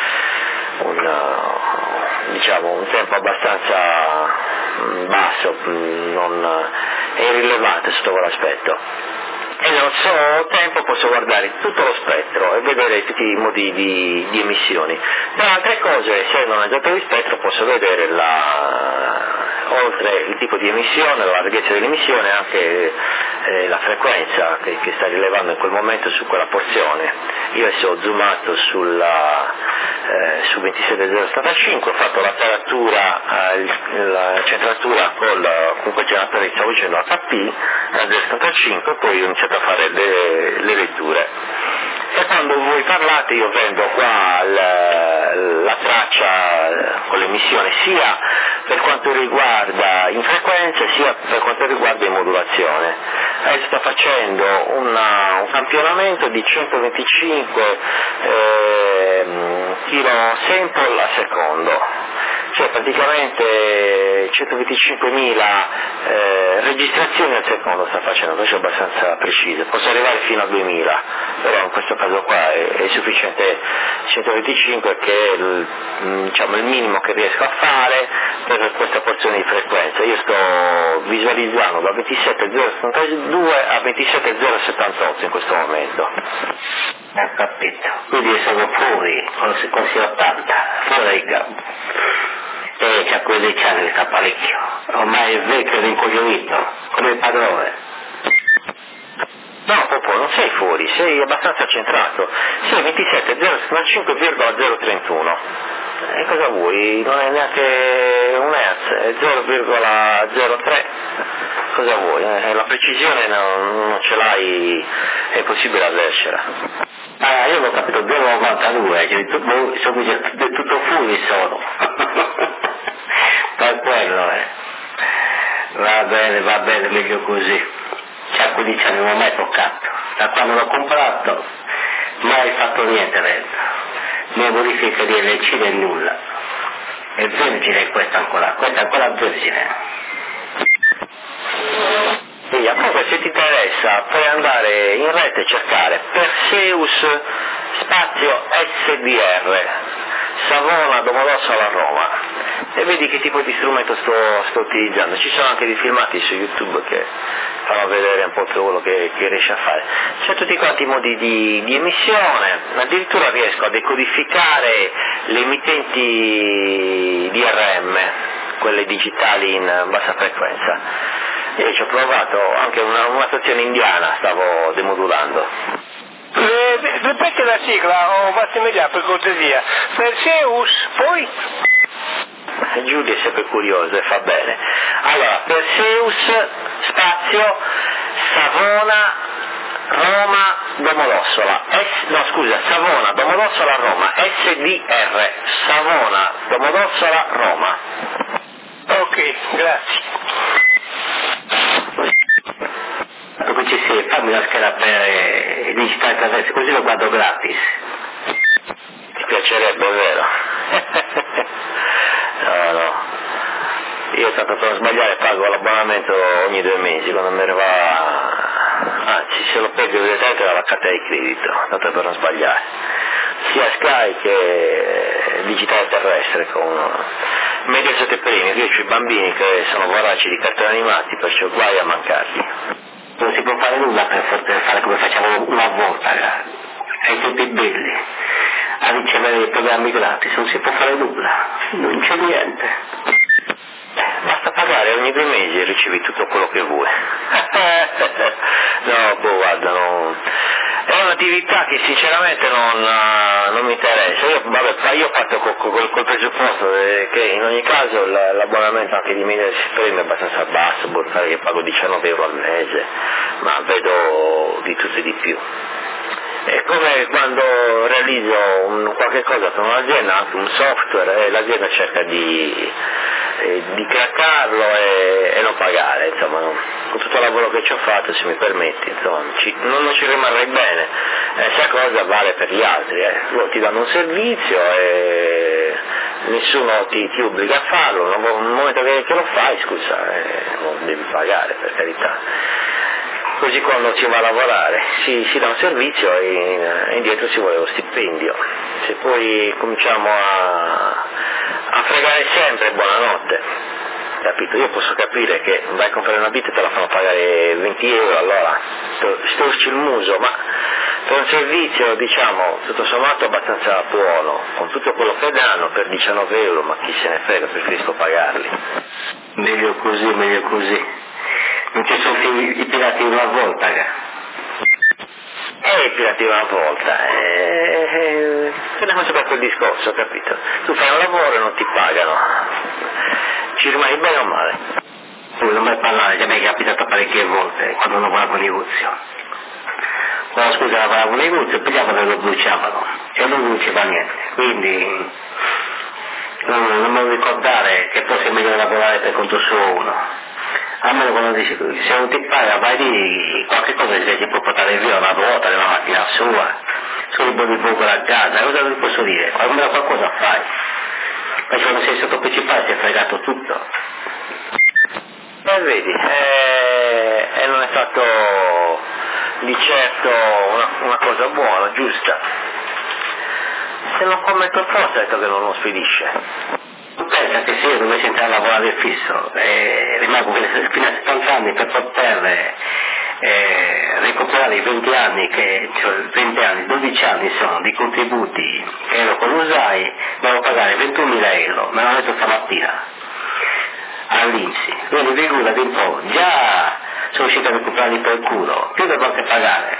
un tempo abbastanza basso, è irrilevante sotto quell'aspetto. E nello stesso tempo posso guardare tutto lo spettro e vedere tutti i modi di emissioni. Per altre cose, se non è già di spettro, posso vedere oltre il tipo di emissione, la larghezza dell'emissione, anche la frequenza che sta rilevando in quel momento su quella porzione. Io adesso ho zoomato su 27075, ho fatto la taratura, la centratura con quel generatore che stavo dicendo HP a 075 e poi ho iniziato a fare le letture. E quando voi parlate io prendo qua la traccia con l'emissione sia per quanto riguarda in frequenza sia per quanto riguarda in modulazione. Adesso sto facendo un campionamento di 125 kilo sample a secondo, cioè praticamente 125.000 registrazioni al secondo sta facendo, questo è abbastanza preciso, posso arrivare fino a 2000, però in questo caso qua è sufficiente 125 che è il minimo che riesco a fare per questa porzione di frequenza. Io sto visualizzando da 27.072 a 27.078 in questo momento. Ho capito, quindi sono fuori con 80, fuori dai campi. E c'ha 15 anni che sta parecchio, ormai è vecchio ed incoglionito, come il padrone. No, Popò, non sei fuori, sei abbastanza centrato, sei 27.075,031. E cosa vuoi? Non è neanche un hertz, è 0,03. Cosa vuoi? La precisione non ce l'hai, è possibile avercela. Ah, io l'ho capito, 0,92, sono del tutto fuori sono. Per quello, Va bene, meglio così. C'ha 15 anni, non ho mai toccato. Da quando l'ho comprato, mai fatto niente dentro. Né modifica di LC né nulla. È vergine questa è ancora vergine. Sì, comunque se ti interessa puoi andare in rete e cercare Perseus spazio SDR Savona Domodossola Roma e vedi che tipo di strumento sto utilizzando. Ci sono anche dei filmati su YouTube che fanno vedere un po' quello che riesce a fare. C'è tutti quanti i modi di emissione, addirittura riesco a decodificare le emittenti DRM, quelle digitali in bassa frequenza. Io ci ho provato anche una stazione indiana, stavo demodulando. Ripete la sigla o Massimiliano per cortesia. Perseus, poi? Giulia è sempre curioso e fa bene. Allora, Perseus, spazio, Savona, Roma, Domodossola. Savona, Domodossola, Roma. SDR, Savona, Domodossola, Roma. Ok, grazie. Perché Sì, fammi una scheda per digitale terrestre, così lo guardo gratis. Ti piacerebbe, vero? No. Io tanto per non sbagliare pago l'abbonamento ogni 2 mesi, quando me ne va... Anzi, se lo peggio direttamente dalla carta di credito, tanto per non sbagliare. Sia Sky che digitale terrestre con Mediaset Premium. Io ho i bambini che sono voraci di cartoni animati, perciò guai a mancarli. Non si può fare nulla per fare come facciamo una volta, ai tempi belli, a ricevere i programmi gratis, non si può fare nulla, non c'è niente. Basta pagare ogni 2 mesi e ricevi tutto quello che vuoi. No, guarda, no. È un'attività che sinceramente non mi interessa. Io ho fatto col presupposto che in ogni caso l'abbonamento anche di Mediaset Premium è abbastanza basso, che pago 19 euro al mese, ma vedo di tutto e di più. È come quando realizzo qualche cosa con un'azienda, anche un software, e l'azienda cerca di craccarlo e non pagare, insomma, con tutto il lavoro che ci ho fatto, se mi permetti, insomma, non ci rimarrei bene. Questa cosa vale per gli altri, loro ti danno un servizio e nessuno ti obbliga a farlo, nel momento che lo fai, scusa, non devi pagare, per carità. Così quando si va a lavorare si dà un servizio e indietro si vuole lo stipendio. Se poi cominciamo a fregare sempre, buonanotte, capito? Io posso capire che vai a comprare una bit e te la fanno pagare 20 euro, allora storci il muso, ma per un servizio, diciamo, tutto sommato abbastanza buono, con tutto quello che danno per 19 euro, ma chi se ne frega, preferisco pagarli. Meglio così. Non ci sono i pirati una volta, i pirati una volta, torniamo sempre a quel discorso, capito? Tu fai un lavoro e non ti pagano, ci rimani bene o male? Non mai parlare, già mi è capitato parecchie volte quando lavoravo in negozio. Quando scusa lavoravo in negozio, pigliavano e lo bruciavano, e non diceva niente, quindi non mi ricordare che fosse meglio lavorare per conto solo uno. A me quando dici, se non ti paga vai di qualche cosa che ti può portare via una ruota della macchina sua, solo un po' di fuoco a casa, cosa ti posso dire? Almeno qualcosa fai. Perché quando sei stato principale si è fregato tutto. Vedi, e non è stato di certo una cosa buona, giusta. Se non commetto forza, detto che non lo spedisce. Pensa che se io dovessi entrare a lavorare fisso e rimango fino a 70 anni per poter recuperare i 20 anni, cioè 12 anni sono di contributi che ero con l'USAI, devo pagare 21.000 euro, me l'hanno detto stamattina all'INPS, quindi figurati un po', già sono riuscito a recuperarli per culo, più devo anche pagare.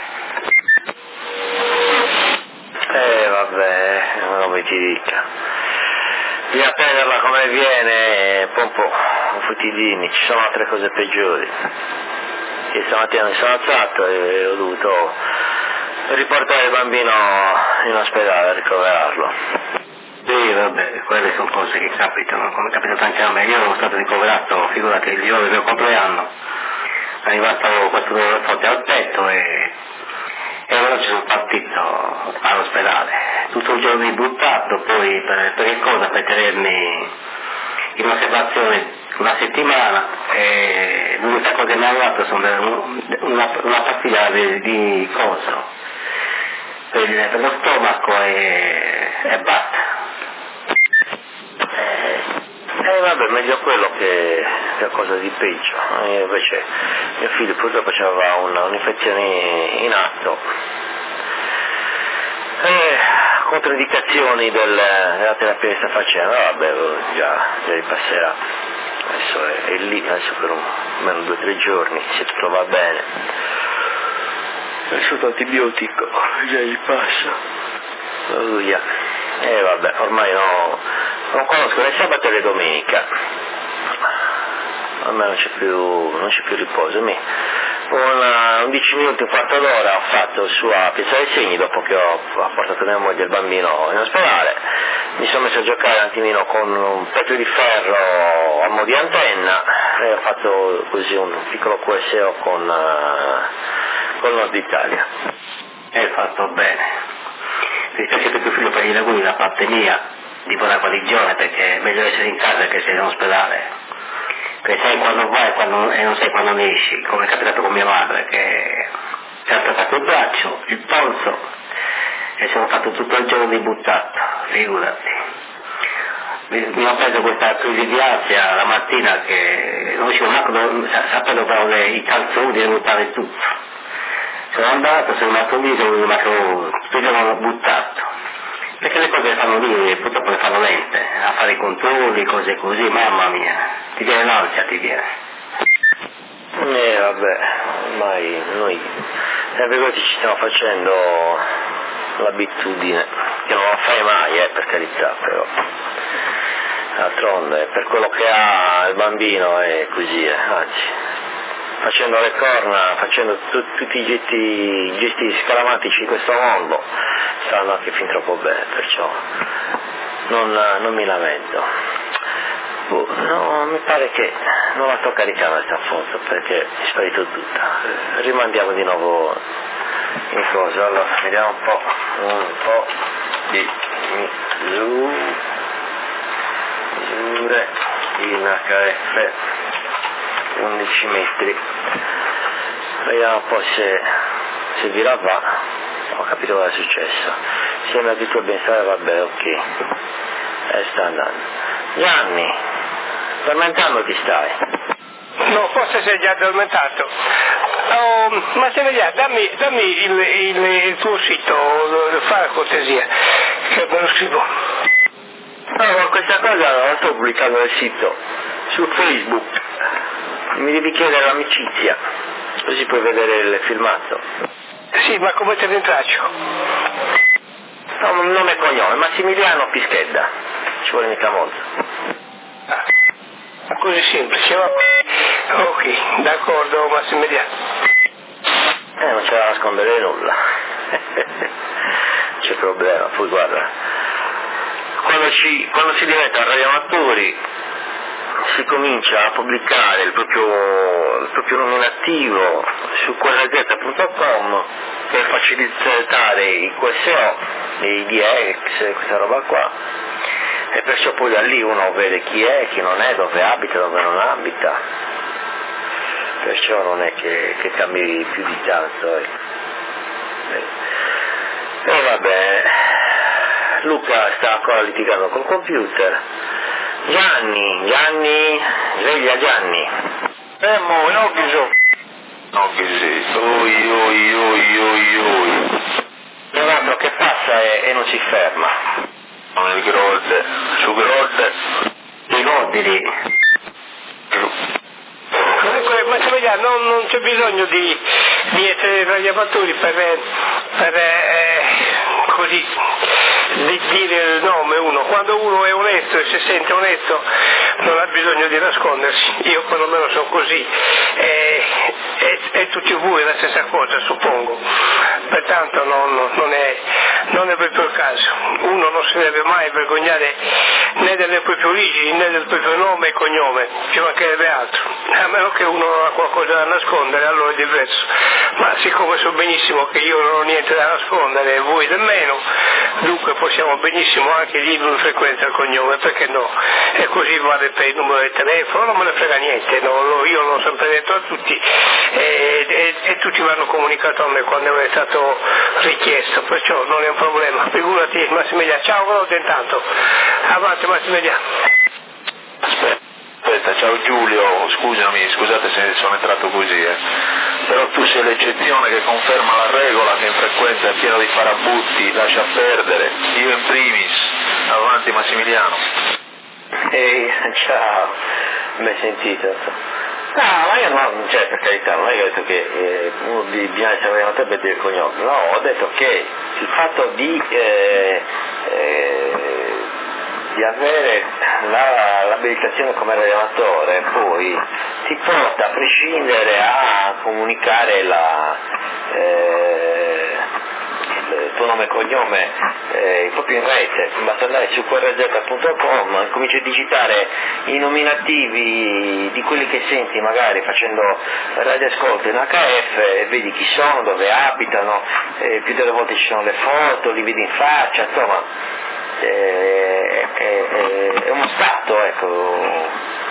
Vabbè, non mi ci dica. Bisogna prenderla come viene, un po' futidini, ci sono altre cose peggiori. Che stamattina mi sono alzato e ho dovuto riportare il bambino in ospedale a ricoverarlo. Sì, vabbè, quelle sono cose che capitano, come è capitato anche a me. Io ero stato ricoverato, figurati, il giorno del mio compleanno, è arrivato questo dolore forte al petto e allora ci sono partito all'ospedale. Tutto il giorno buttato, poi per che cosa? Per tenermi in osservazione una settimana e l'unica cosa che mi ha dato sono una pastiglia di coso per lo stomaco e basta. Vabbè, meglio quello che qualcosa di peggio. Invece mio figlio purtroppo aveva un'infezione in atto. Controindicazioni della terapia che sta facendo, vabbè, già ripasserà. Adesso è lì, adesso per almeno 2 o 3 giorni, se tutto va bene. È sotto antibiotico, già gli passa. Alleluia. Vabbè, ormai non conosco né sabato né domenica. Ormai non c'è più riposo. Con 10 minuti, un quarto d'ora ho fatto su a Piazza dei Segni dopo che ho portato mia moglie e il bambino in ospedale. Mi sono messo a giocare un attimino con un pezzo di ferro a mo' di antenna e ho fatto così un piccolo QSO con col Nord Italia. E hai fatto bene. Perché siete più figlio per gli auguri da parte mia di buona guarigione, perché è meglio essere in casa che essere in ospedale. Perché sai quando vai e non sai quando ne esci, come è capitato con mia madre, che ci ha attaccato il braccio, il polso, e sono fatto tutto il giorno di buttato, figurati. Mi ho preso questa crisi di ansia la mattina che non riuscivo manco sapere dove i calzoni e buttare tutto. Sono andato lì, sono rimasto tutto il giorno buttato. Perché le cose fanno lì, purtroppo le fanno lente, a fare i controlli, cose così, mamma mia, ti viene l'ansia, ti viene. Vabbè, ormai noi sempre così ci stiamo facendo l'abitudine, che non la fai mai, per carità, però. D'altronde, per quello che ha il bambino è così, anzi, facendo le corna, facendo tutti i gesti scaramantici di questo mondo, stanno anche fin troppo bene, perciò non mi lamento. No, mi pare che non la sto caricando questa foto, perché è sparito tutta. Rimandiamo di nuovo in cosa, allora, vediamo un po' di misure in HF 11 metri, vediamo un po' se vi va. Ho capito cosa è successo, sembra che tu ben stare, vabbè, ok, sta andando. Gianni, addormentandoti stai? No, forse sei già addormentato. Ma se vediamo, dammi il tuo sito, fai la cortesia, che me lo scrivo. No, ma questa cosa la sto pubblicando nel sito, su Facebook. Mi devi chiedere l'amicizia, così puoi vedere il filmato. Sì, ma come te ne traccio? No, nome e cognome, Massimiliano Pischedda, ci vuole mica molto. Ma così semplice, va? Ok, d'accordo, Massimiliano. Non c'è da nascondere nulla. C'è problema, poi guarda, quando si diventa radioamatori si comincia a pubblicare il proprio nominativo su quell'azienda.com per facilitare i QSO, i DX, questa roba qua, e perciò poi da lì uno vede chi è, chi non è, dove abita, dove non abita, perciò non è che cambi più di tanto. E vabbè, Luca sta ancora litigando col computer. Gianni, sveglia Gianni. Mo, non bisogno. No, che sì, oi. È un altro che passa e non si ferma. Nel Grode, su Grode. I nobili. Comunque, Massimiliano, non c'è bisogno di essere radioamatori per così di dire il nome uno. Quando uno è onesto e si sente onesto non ha bisogno di nascondersi. Io perlomeno sono così e tutti voi la stessa cosa, suppongo. Pertanto non è proprio il caso. Uno non si deve mai vergognare né delle proprie origini né del proprio nome e cognome, ci mancherebbe altro, a meno che uno non ha qualcosa da nascondere, allora è diverso. Ma siccome so benissimo che io non ho niente da nascondere e voi nemmeno, dunque possiamo benissimo anche dire dove frequenta il cognome, perché no? E così vale per il numero di telefono, non me ne frega niente, no? Io l'ho sempre detto a tutti e tutti mi hanno comunicato a me quando è stato richiesto, perciò non è un problema. Figurati Massimiliano, ciao Claudio intanto, avanti Massimiliano. Aspetta, ciao Giulio, scusate se sono entrato così, però tu sei l'eccezione che conferma la regola che in frequenza è pieno di farabutti, lascia perdere, io in primis. Avanti Massimiliano. Ehi, ciao, ben sentito. No, ma io non, cioè per carità, non è che ho detto che uno bisogna essere veramente per dire il cognome, no, ho detto che il fatto di avere l'abilitazione come radioamatore poi ti porta a prescindere a comunicare tuo nome e cognome proprio in rete, basta andare su qrz.com, cominci a digitare i nominativi di quelli che senti magari facendo radioascolto in HF e vedi chi sono, dove abitano, più delle volte ci sono le foto, li vedi in faccia, insomma è uno stato, ecco,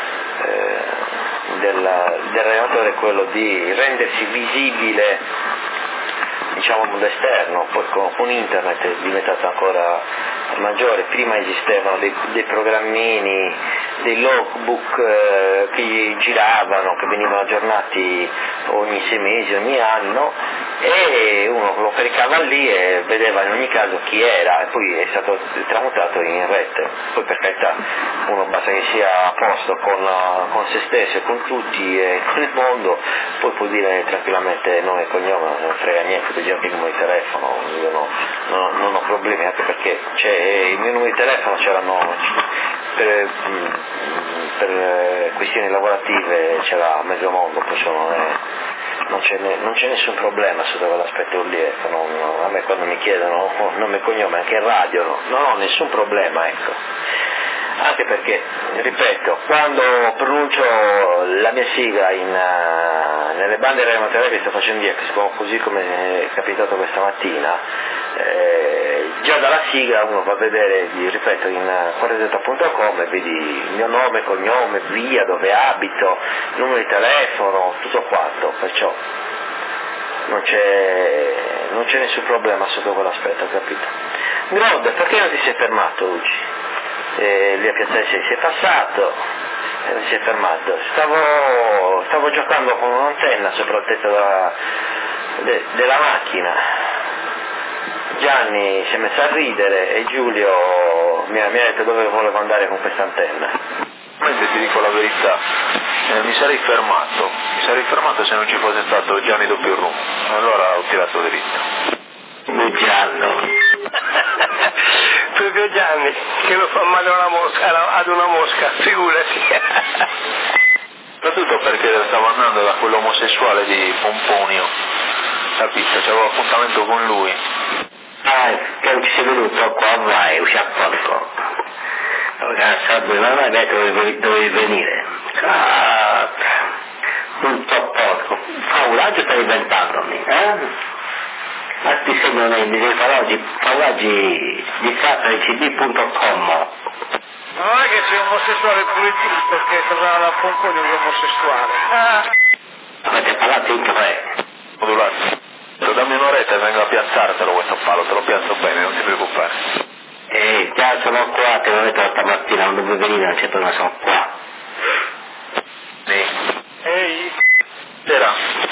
del relatore quello di rendersi visibile, diciamo, al mondo esterno. Poi con internet è diventato ancora maggiore. Prima esistevano dei programmini, dei logbook che giravano, che venivano aggiornati ogni 6 mesi, ogni anno, e uno lo caricava lì e vedeva in ogni caso chi era, e poi è stato tramutato in rete. Poi per carità uno basta che sia a posto con se stesso e con tutti e con il mondo, poi può dire tranquillamente nome e cognome, non me frega niente, per esempio il numero di telefono, io non ho problemi, anche perché il mio numero di telefono c'erano per questioni lavorative, c'era mezzo mondo, perciò non c'è nessun problema sotto quell'aspetto lì, ecco. A me quando mi chiedono nome e cognome anche in radio non ho nessun problema, ecco. Anche perché, ripeto, quando pronuncio la mia sigla nelle bande radioamatoriali che sto facendo io, così come è capitato questa mattina, già dalla sigla uno va a vedere, ripeto, in qrz.com e vedi il mio nome, cognome, via, dove abito, numero di telefono, tutto quanto, perciò non c'è nessun problema sotto quell'aspetto, capito? Grod, perché non ti sei fermato oggi? Lì a Piazzale sei passato e non si è fermato. Stavo giocando con un'antenna sopra il tetto della macchina. Gianni si è messo a ridere e Giulio mi ha detto dove volevo andare con questa antenna. Ti dico la verità, mi sarei fermato se non ci fosse stato Gianni Doppio, allora ho tirato dritto. Gianni proprio Gianni che lo fa male ad una mosca, figurati. Soprattutto perché stavo andando da quell'omosessuale di Pomponio, capito? C'avevo appuntamento con lui. Che non ci sei venuto qua, vai, usci a porco. Non hai detto dovevi venire. Un po' porco. Faulaggio stai inventandomi, ti sembrano dei faulaggi di cd.com. Non è che sei omosessuale pure tu, perché tornava da Pomponio che è omosessuale. Avete parlato in tre. Modulato. Dammi un'oretta e vengo a piazzartelo questo palo, te lo piazzo bene, non ti preoccupare. Già sono qua, te l'ho detto stamattina, non dovevo venire, non c'è problema, sono qua. Sì. Ehi? C'era?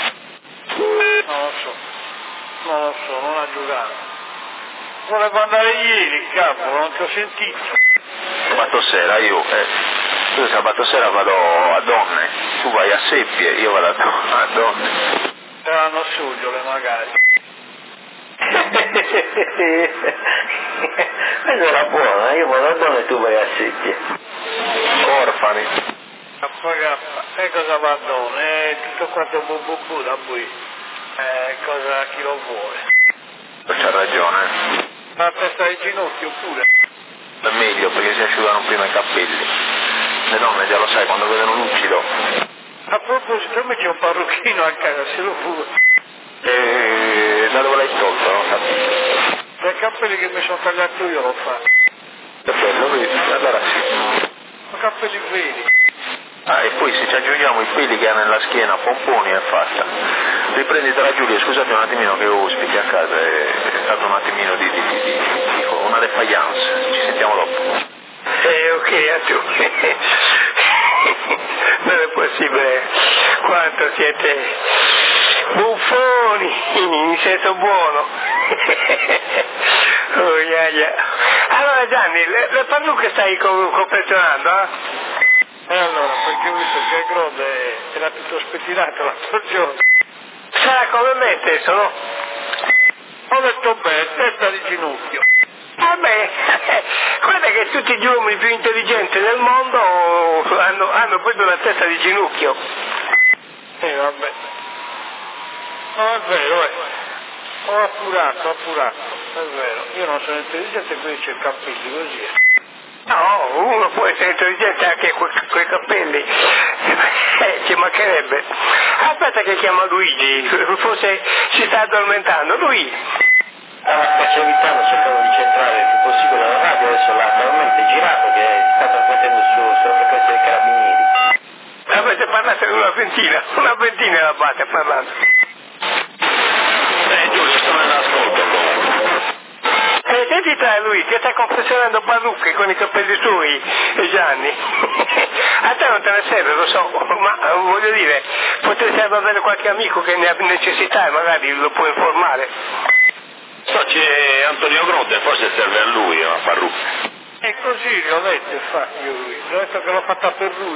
Non lo so, non ha giocato. Volevo andare ieri, capo, non ti ho sentito. Sabato sera io sabato sera vado a Donne, tu vai a Seppie, io vado a Donne. Saranno Suggiole magari. Questa era buona, io vado a Donne e tu vai a Seppie. Orfani. E cosa va a Donne? Tutto quanto bu da qui. Cosa chi lo vuole? C'ha ragione. La testa di ginocchio pure. È meglio perché si asciugano prima i capelli. Le donne già lo sai quando vedono lucido. A proposito, a me c'è un parrucchino a casa, se lo vuoi. Da dove l'hai tolto? Non capisco. Dai capelli che mi sono tagliato io lo fa. Che bello, vedi? Allora sì. Sono capelli veri. E poi se ci aggiungiamo i peli che ha nella schiena, Pomponi, è fatta. Riprenditela Giulia, scusate un attimino che ho ospiti a casa, è stato un attimino di una defiance, ci sentiamo dopo. Ok, a tu. Non è possibile quanto siete buffoni, in senso buono. Oh, yeah. Allora Gianni, le parrucche stai confezionando, E allora, perché ho visto che il Grod era tutto spettinato l'altro giorno. Sarà come me stesso, no? Ho detto bene, testa di ginocchio. Vabbè, guarda che tutti gli uomini più intelligenti del mondo hanno proprio la testa di ginocchio. Vabbè. No, è vero, Ho appurato. è vero, io non sono intelligente, quindi c'è i capelli così. No, uno può essere intelligente anche con i capelli, ci mancherebbe. Aspetta che chiama Luigi, forse si sta addormentando. Luigi. Evitando, cercavo di centrare il più possibile la radio, adesso l'ha talmente girato che sta trasmettendo sulla frequenza dei carabinieri. Avete parlato di una ventina la base parlando. Giulio, sto nell'ascolto. Senti te lui che sta confezionando parrucche con i capelli suoi, Gianni. A te non te ne serve, lo so, ma voglio dire, potresti avere qualche amico che ne ha necessità e magari lo può informare. So, c'è Antonio Gronte, forse serve a lui una parrucca. E così l'ho detto, infatti, lui. L'ho detto che l'ho fatta per lui.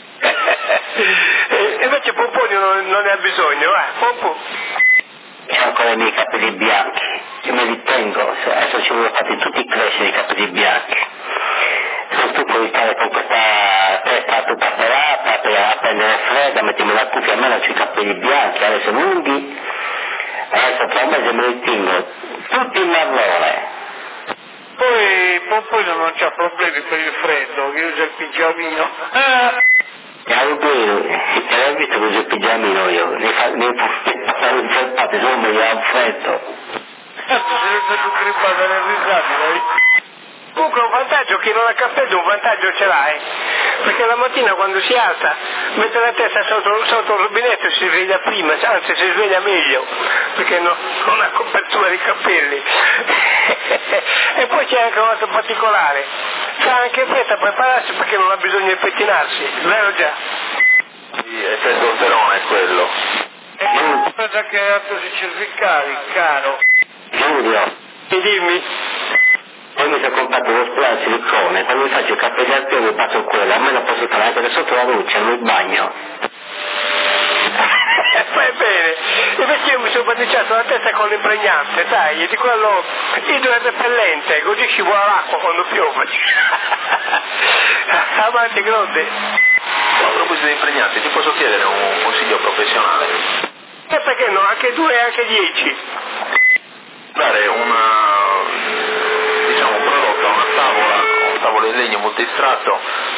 E invece Pomponio non ne ha bisogno, Pompo. Ho ancora i miei capelli bianchi, io me li tengo, adesso ci voglio fare tutti crescere i capelli bianchi. Se tu puoi stare con questa testa tutta pelata per prendere fredda, mettiamo la cuffia a me, ho i capelli bianchi, adesso lunghi, adesso tra un mese me li tengo tutti in marrone. Poi Pomponio non c'ha problemi per il freddo, che usa il pigiamino. Chiaro vero, te l'hai visto che uso il pigiamino io, ne passare un felpato, solo mi dà un freddo. Sarebbe tu grippata nel risate, dai. Comunque un vantaggio, chi non ha caffè un vantaggio ce l'ha, perché la mattina quando si alza mette la testa sotto il rubinetto e si sveglia prima, anzi si sveglia meglio, perché non ha copertura di capelli. E poi c'è anche un altro particolare, fa anche fretta a prepararsi perché non ha bisogno di pettinarsi, vero già? Sì, è testosterone quello. E non pensa che ha così cervicali, caro. Giulio, E dimmi. poi mi sono comprato lo spray al silicone, quando mi faccio i capelli al piede mi passo quello, almeno posso stare anche sotto la luce, nel bagno. Fai bene, invece io mi sono batticiato la testa con l'impregnante, sai, di quello idrorepellente, così scivola l'acqua quando piove. Avanti, Gronde. A proposito di impregnati, ti posso chiedere un consiglio professionale? E perché no, anche 2 e anche 10. Dare un prodotto, un tavolo in legno multistratto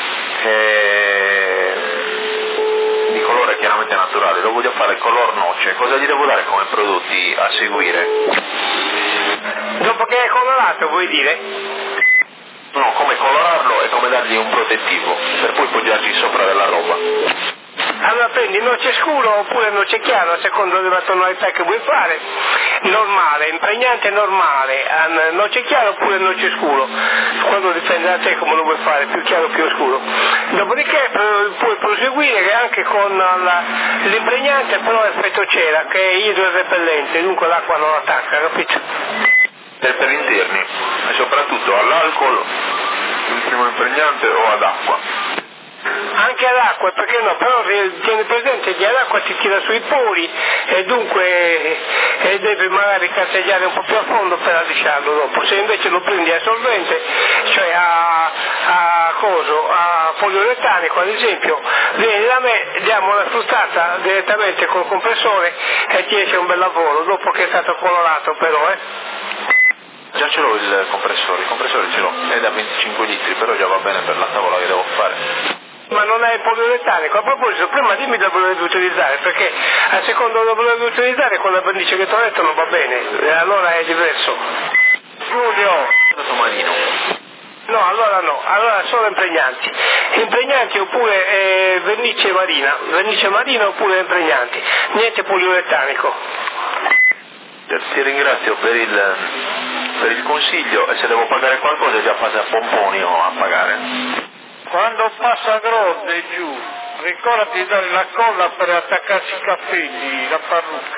di colore chiaramente naturale, lo voglio fare color noce, cosa gli devo dare come prodotti a seguire? Dopo che è colorato, vuoi dire? No, come colorarlo e come dargli un protettivo, per poi poggiarci sopra della roba. Allora prendi noce scuro oppure noce chiaro, a seconda della tonalità che vuoi fare, normale, impregnante normale, noce chiaro oppure noce scuro, quando dipende da te come lo vuoi fare, più chiaro o più scuro. Dopodiché puoi proseguire anche con l'impregnante, però effetto cera, che è idrorepellente, dunque l'acqua non attacca, capito? Per interni, e soprattutto all'alcol, il primo impregnante o ad acqua? Anche ad acqua, perché no? Però tieni presente che ad acqua ti tira sui pori e dunque devi magari cazzeggiare un po' più a fondo per lisciarlo dopo. Se invece lo prendi a solvente, cioè a poliuretanico ad esempio, vieni da me, diamo una fruttata direttamente col compressore e ti esce un bel lavoro, dopo che è stato colorato però, Già ce l'ho il compressore ce l'ho, è da 25 litri, però già va bene per la tavola che devo fare. Ma non è il poliuretanico. A proposito, prima dimmi dove volevi utilizzare, perché a seconda dove volevi utilizzare con la vernice che ti ho detto non va bene, allora è diverso. Giulio! Marino. No, allora solo impregnanti oppure vernice marina oppure impregnanti, niente poliuretanico. Ti ringrazio per il consiglio e se devo pagare qualcosa già passa a Pomponio a pagare. Quando passa Gronde giù, ricordati di dare la colla per attaccarsi i capelli, la parrucca.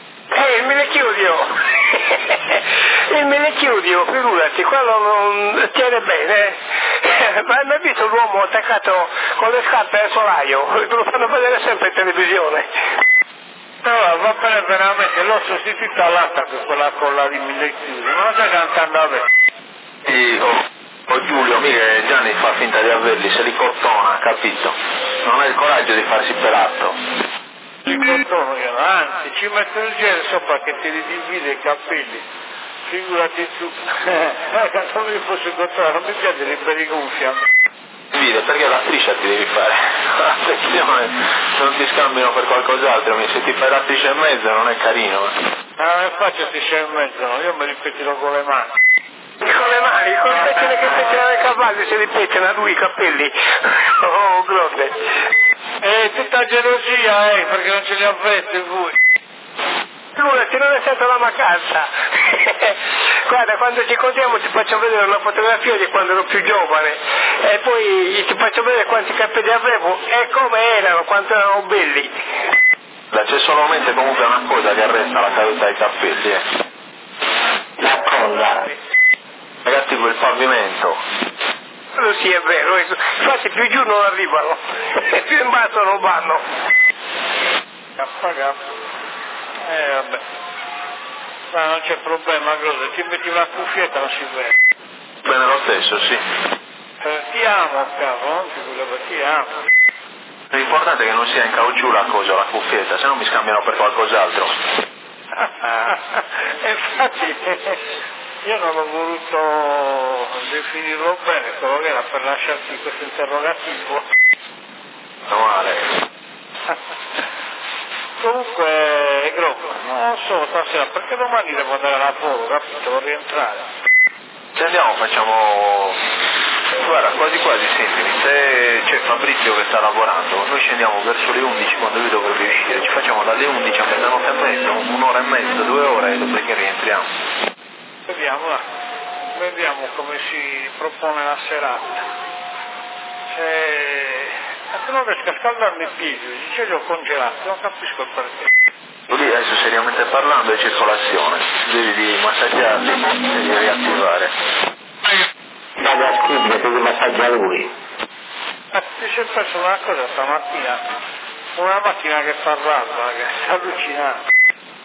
Il melecchiudio, figurati, quello non tiene bene. Ma hai mai visto l'uomo attaccato con le scarpe al solaio? Lo fanno vedere sempre in televisione. No, va bene veramente, l'ho sostituita all'attacco quella colla di melecchiudio, non la stai cantando a me. Giulio, mica Gianni fa finta di averli, se li cottona, capito? Non ha il coraggio di farsi per atto. Li cottono io, anzi, ci metto il gel sopra che ti ridivide i capelli. Figurati tu. Quando mi fosse incontrato, non mi piace riempire i gonfi a me. Perché la striscia ti devi fare? Attenzione, se non ti scambino per qualcos'altro, se ti fai la striscia e mezzo non è carino. Non faccio striscia e mezzo, no? Io mi ripeterò con le mani. Con le mani, con le pettine che pettinano i cavalli si ripetono a lui i capelli. Oh, grande. Tutta gelosia, perché non ce li avete voi. Luna, se non è stata la vacanza. Guarda, quando ci incontriamo ti faccio vedere una fotografia di quando ero più giovane e poi ti faccio vedere quanti capelli avevo e come erano, quanto erano belli. C'è solamente comunque una cosa che arresta la caduta dei capelli, La cosa? Ragazzi, quel pavimento. Quello sì, è vero, infatti più giù non arrivano, più in basso non vanno. Vabbè. Ma non c'è problema, cosa, ti metti una cuffietta non si vede. Bene lo stesso, sì. Ti amo, capo, non ti volevo, ti amo. L'importante è che non sia in caucciù la cosa, la cuffietta, se no mi scambiano per qualcos'altro. Infatti io non ho voluto definirlo bene, solo che era per lasciarti questo interrogativo. Non male. Comunque, Grosso, non so stasera, perché domani devo andare a lavoro, capito? Devo rientrare. Se andiamo facciamo... Guarda, quasi quasi, sentimi, se c'è Fabrizio che sta lavorando, noi scendiamo verso le 11 quando lui dovrebbe uscire, ci facciamo dalle 11 a mezzanotte e mezza, un'ora e mezza, 2 ore, e dopodiché rientriamo. Vediamo come si propone la serata. Se non riesco a scaldarmi i piedi, ce li ho congelati, non capisco il perché. Lì adesso seriamente parlando è circolazione, devi massaggiarli e devi riattivare. Vado a scrivere, devi massaggiare lui. Mi si è perso una cosa stamattina, una macchina che fa ralla, che è allucinante.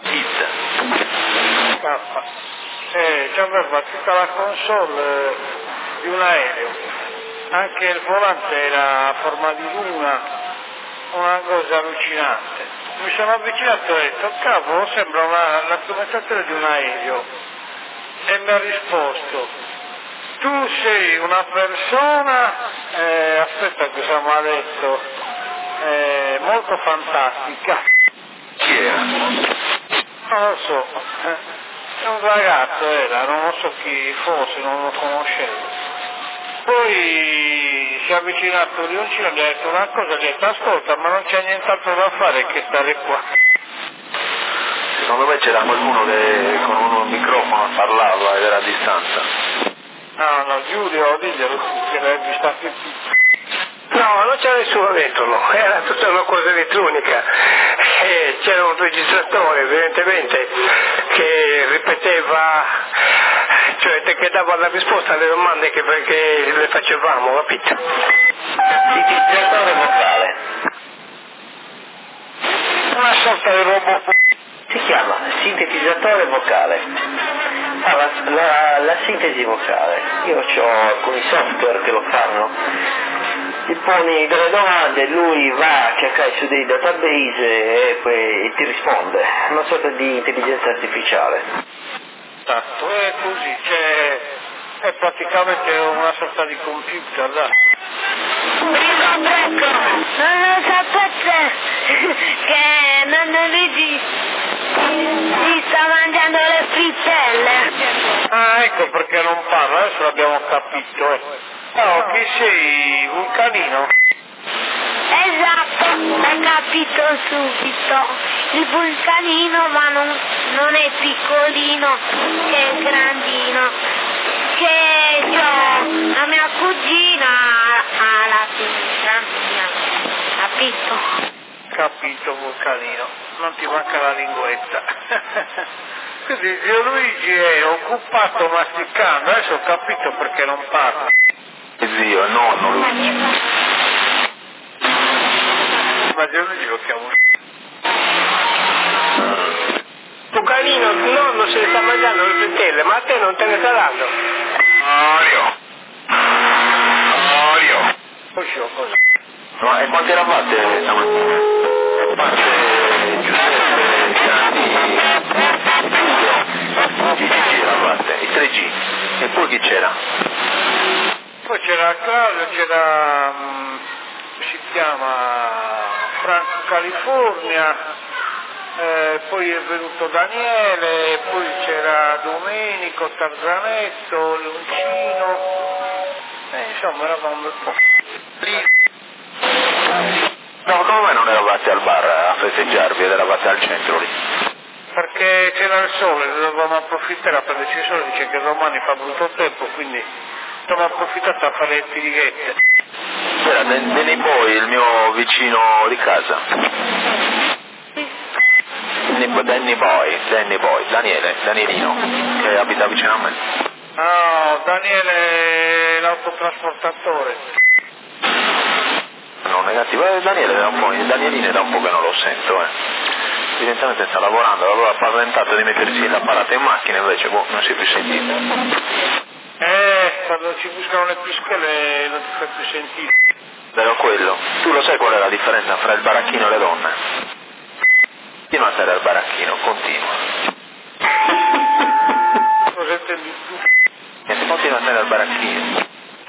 Ci aveva tutta la console di un aereo. Anche il volante era a forma di luna, una cosa allucinante. Mi sono avvicinato e ho detto, cavolo, sembra la strumentazione di un aereo. E mi ha risposto, tu sei una persona, aspetta che siamo a letto, molto fantastica. Chi era? Non lo so, è un ragazzo era, non lo so chi fosse, non lo conoscevo. Poi si è avvicinato a Rioncino e gli ha detto una cosa, gli ha detto ascolta, ma non c'è nient'altro da fare che stare qua. Secondo me c'era qualcuno che con un microfono parlava ed era a distanza. No, Giulio, diglielo che l'hai vista più. No, non c'era nessuno dentro, no, era tutta una cosa elettronica. C'era un registratore evidentemente che ripeteva, cioè che dava la risposta alle domande che le facevamo, capito? Sintetizzatore vocale. Una sorta di robot. Si chiama sintetizzatore vocale. La sintesi vocale. Io ho alcuni software che lo fanno. Gli poni delle domande, lui va a cercare su dei database e poi ti risponde. Una sorta di intelligenza artificiale. Esatto, è così, è praticamente una sorta di computer, dai. Non lo sapete che non Luigi si sta mangiando le frittelle. Ah, ecco perché non parla, adesso l'abbiamo capito. Oh, chi sei? Vulcanino? Esatto, l'hai capito subito. Il vulcanino ma non è piccolino, che è grandino. Che c'ho la mia cugina alla sinistra, capito? Capito, Vulcanino, non ti manca la linguetta. Quindi zio Luigi è occupato masticando, adesso ho capito perché non parla. Zio, è nonno lui. Ma zio Luigi lo chiamo. Vulcanino, il nonno se ne sta mangiando le frittelle, ma a te non te ne sta dando. Mario. Poi ci ho cosa. Ma e quante eravate stamattina? Parte Giuseppe, Gianni, GGG la parte, il 3G. E poi chi c'era? Poi c'era Claudio, c'era, si chiama Franco California, poi è venuto Daniele, poi c'era Domenico, Tarzanetto, Leoncino, insomma eravamo un po'. No, come non eravate al bar a festeggiarvi ed eravate al centro lì? Perché c'era il sole, dovevamo approfittare, per il sole dice che domani fa brutto tempo, quindi abbiamo approfittato a fare le tirighette. C'era Danny Boy, il mio vicino di casa. Danny Boy, Danielino, che abita vicino a me. No, Daniele l'autotrasportatore. No, negativo, Danielino è da un po' che non lo sento, Evidentemente sta lavorando, aveva paventato di mettersi l'apparato in macchina, invece non si è più sentito. Quando ci buscano le pischelle non ti fai più sentire. Però quello, tu lo sai qual è la differenza fra il baracchino e le donne? Continua a stare al baracchino, continua. Cosa intendi tu? Continua a stare al baracchino.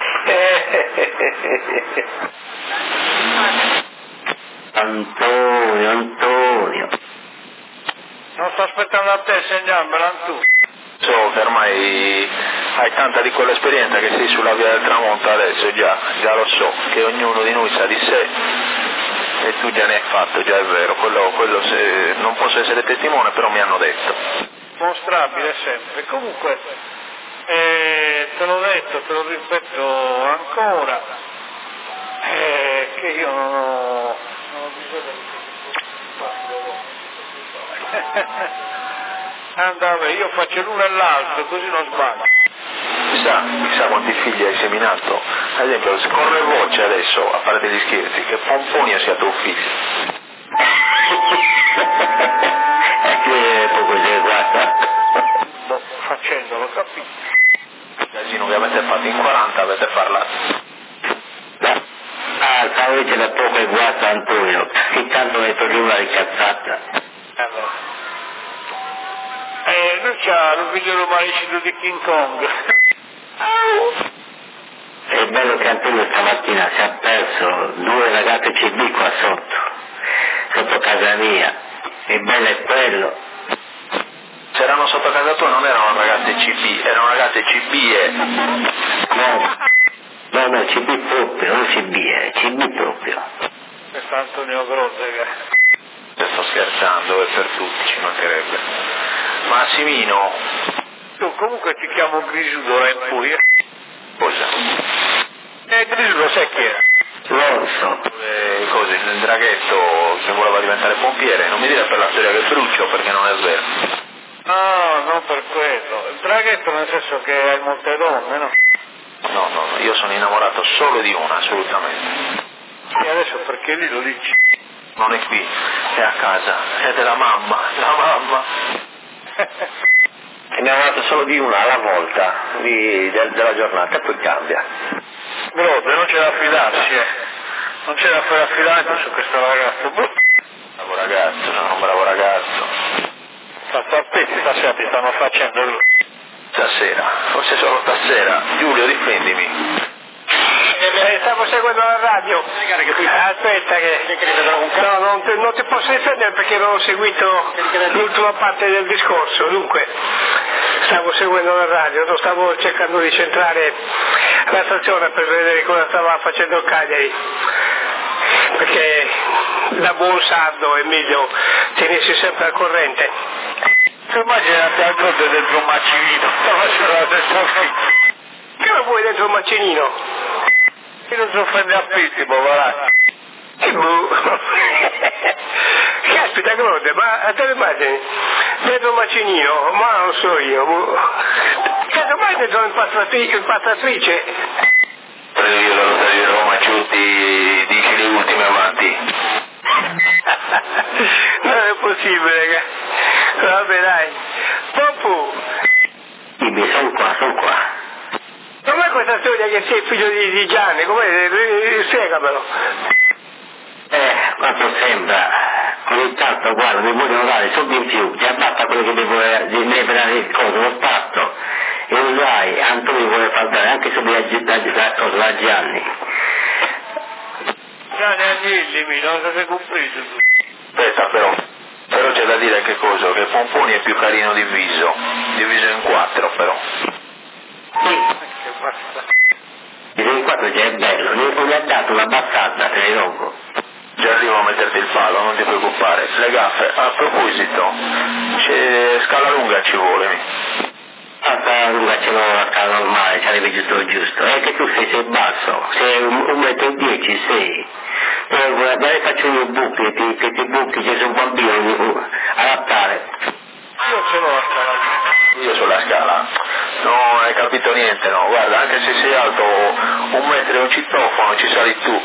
Antonio. Non sto aspettando a te, segnarmela tu. So che ormai hai tanta di quell'esperienza che sei sulla via del tramonto adesso, già lo so, che ognuno di noi sa di sé e tu già ne hai fatto, già è vero, quello non posso essere testimone, però mi hanno detto. Mostrabile sempre. Comunque, te l'ho detto, te lo ripeto ancora, che io non ho bisogno di andava, io faccio l'uno e l'altro, così non sbaglio. Chissà quanti figli hai seminato. Ad esempio, se corre voce adesso, a parte gli scherzi, che Pomponio sia tuo figlio. Che poco c'è, guarda. Facendolo, capito? Il casino che avete fatto in 40 avete parlato. Avete da poco e guarda Antonio, intanto ne togliamo una ricazzata. Allora. Lui c'ha il video romanicino di King Kong. È bello che Antonio stamattina si è perso 2 ragazze CB qua sotto casa mia. Il bello è quello. Se erano sotto casa tua non erano ragazze CB, erano ragazze CB No, CB proprio, non CB, CB proprio. Questo è Antonio Grotte. Sto scherzando, è per tutti, ci mancherebbe. Massimino. Tu comunque ti chiamo Grisù d'ora in poi. Cosa? Grisù lo sai chi era? L'orso. Così, il draghetto che voleva diventare pompiere, non mi dire per la storia che brucio, perché non è vero. No, non per quello. Il draghetto nel senso che hai molte donne, no? No, io sono innamorato solo di una, assolutamente. E adesso perché lì lo dici? Non è qui, è a casa, è della mamma, la mamma. È innamorato solo di una alla volta della giornata e poi cambia. Grotte, non c'è da fidarsi, Non c'è da fare affidamento su questo ragazzo. Bravo ragazzo, sono un bravo ragazzo. Stasera ti stanno facendo. Stasera, forse solo stasera. Giulio, difendimi. Stavo seguendo la radio. Aspetta che... No, non ti posso difendere perché non ho seguito l'ultima parte del discorso. Dunque, stavo seguendo la radio, stavo cercando di centrare la stazione per vedere cosa stava facendo il Cagliari. Perché da buon sardo è meglio tenersi sempre al corrente. Tu immaginati al Grotte dentro un macinino. Che lo vuoi dentro un macinino? Io non si offende a Pittimo, va. Caspita Grotte, ma te lo immagini? Dentro un macinino, ma non so io. Caso mai dentro un'impastatrice? Prendo io la lotta di Roma, Ciutti, dici le ultime avanti. Non è possibile, vabbè dai. Popu! Dimmi, sono qua. Com'è questa storia che sei figlio di Gianni? Com'è? Spiegamelo. Quanto ogni tanto guarda, mi vogliono dare soldi in più, già basta quello che deve dare il coso, lo Stato, e lo sai, Antonio vuole far dare anche se la Gianni. Gianni Agnelli, non so se compreso. Aspetta però c'è da dire che cosa? Che Pomponi è più carino diviso in 4 però. Sì. Che basta. Diviso in 4 già è bello, gli ha dato una battata, te ne dopo. Già arrivo a metterti il palo, non ti preoccupare. Le gaffe, a proposito, scala lunga ci vuole. La scala lunga ce l'ho, la scala normale, ci arrivi giusto. È che tu sei basso, sei 1,10 m, sei. Guardare faccio i buchi, che ti buchi, c'è un bambino adattare. Io ce l'ho la scala lunga. Io sulla scala. Non hai capito niente, no? Guarda, anche se sei alto 1 metro e un citofono ci sali tu.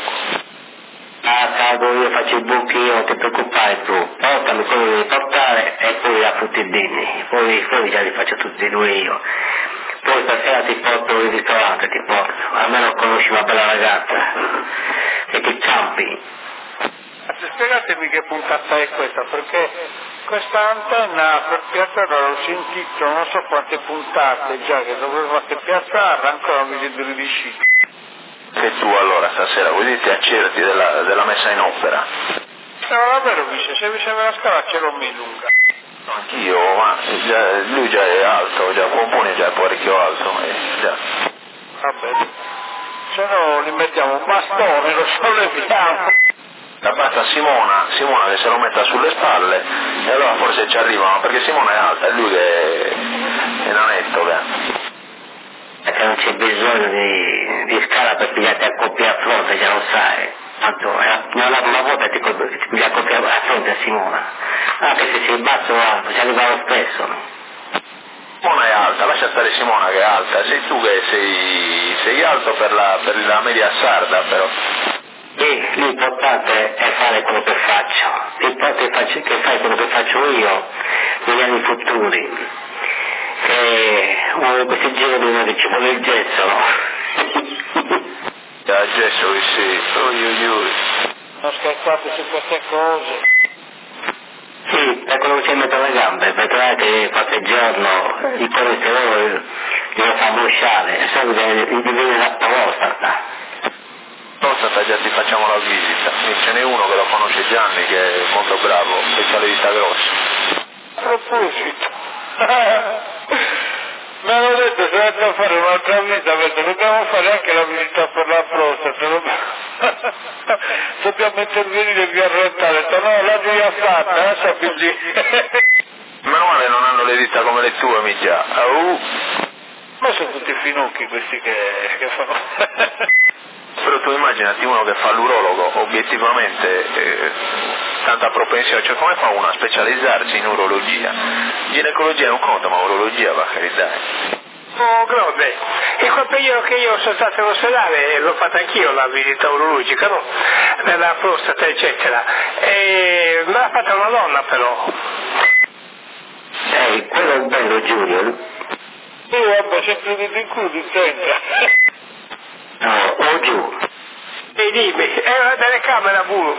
Quando io faccio i buchi io non ti preoccupare tu, portami quello che devi portare e poi la fruttidini, poi già li faccio tutti e due io. Poi stasera ti porto in ristorante, almeno conosci una bella ragazza e ti campi. Spiegatemi che puntata è questa, perché questa antenna per piazzarla l'ho sentito non so quante puntate già che dovevate piazzarla, ancora non vi siete riusciti. E tu allora stasera vuoi ti accerti della messa in opera? No, davvero se mi serve la scala ce l'ho lunga. Anch'io, ma lui già è alto, già Pomponi già è parecchio alto, già. Vabbè, se no li mettiamo un bastone, lo solleviamo. La basta Simona che se lo metta sulle spalle e allora forse ci arrivano, perché Simona è alta, è lui che è nanetto, Perché non c'è bisogno di scala per pigliarti a coppia a fronte, già lo sai. Tanto una volta ti pigli a coppia a fronte a Simona. Anche se sei basso o alto, ci arriva lo stesso. Simona è alta, lascia stare Simona che è alta, sei tu che sei alto per la media sarda però. Sì, l'importante è fare quello che faccio. L'importante è che fai quello che faccio io negli anni futuri. E uno di questi giorni non ci vuole il gesso, no? Il gesso che sì, Non scherzate su queste cose. Sì, per quello che ci metto le gambe, perché che qualche giorno il colesterolo glielo fa mosciare, solo che gli viene la prostata. Prostata già ti facciamo la visita, ce n'è uno che lo conosce Gianni che è molto bravo, specialista grosso. A proposito. Mi hanno detto se andate a fare un'altra visita perché dobbiamo fare anche la visita per la prostata, dobbiamo intervenire via rentale, ho detto no, l'ha già fatta, sappi lì. Meno male non hanno le dita come le tue, mica. Ma sono tutti finocchi questi che fanno. Però tu immaginati uno che fa l'urologo, obiettivamente tanta propensione, cioè come fa uno a specializzarsi in urologia? Ginecologia non conta, ma urologia va a carità. Oh, grande. E quel periodo che io sono stato all'ospedale l'ho fatta anch'io la visita urologica, no? Nella prostata, eccetera. E me l'ha fatta una donna però. Quello è bello Giulio. Sì, vabbè, sempre di culo di tenga. No, o giù. E dimmi, è una telecamera pure.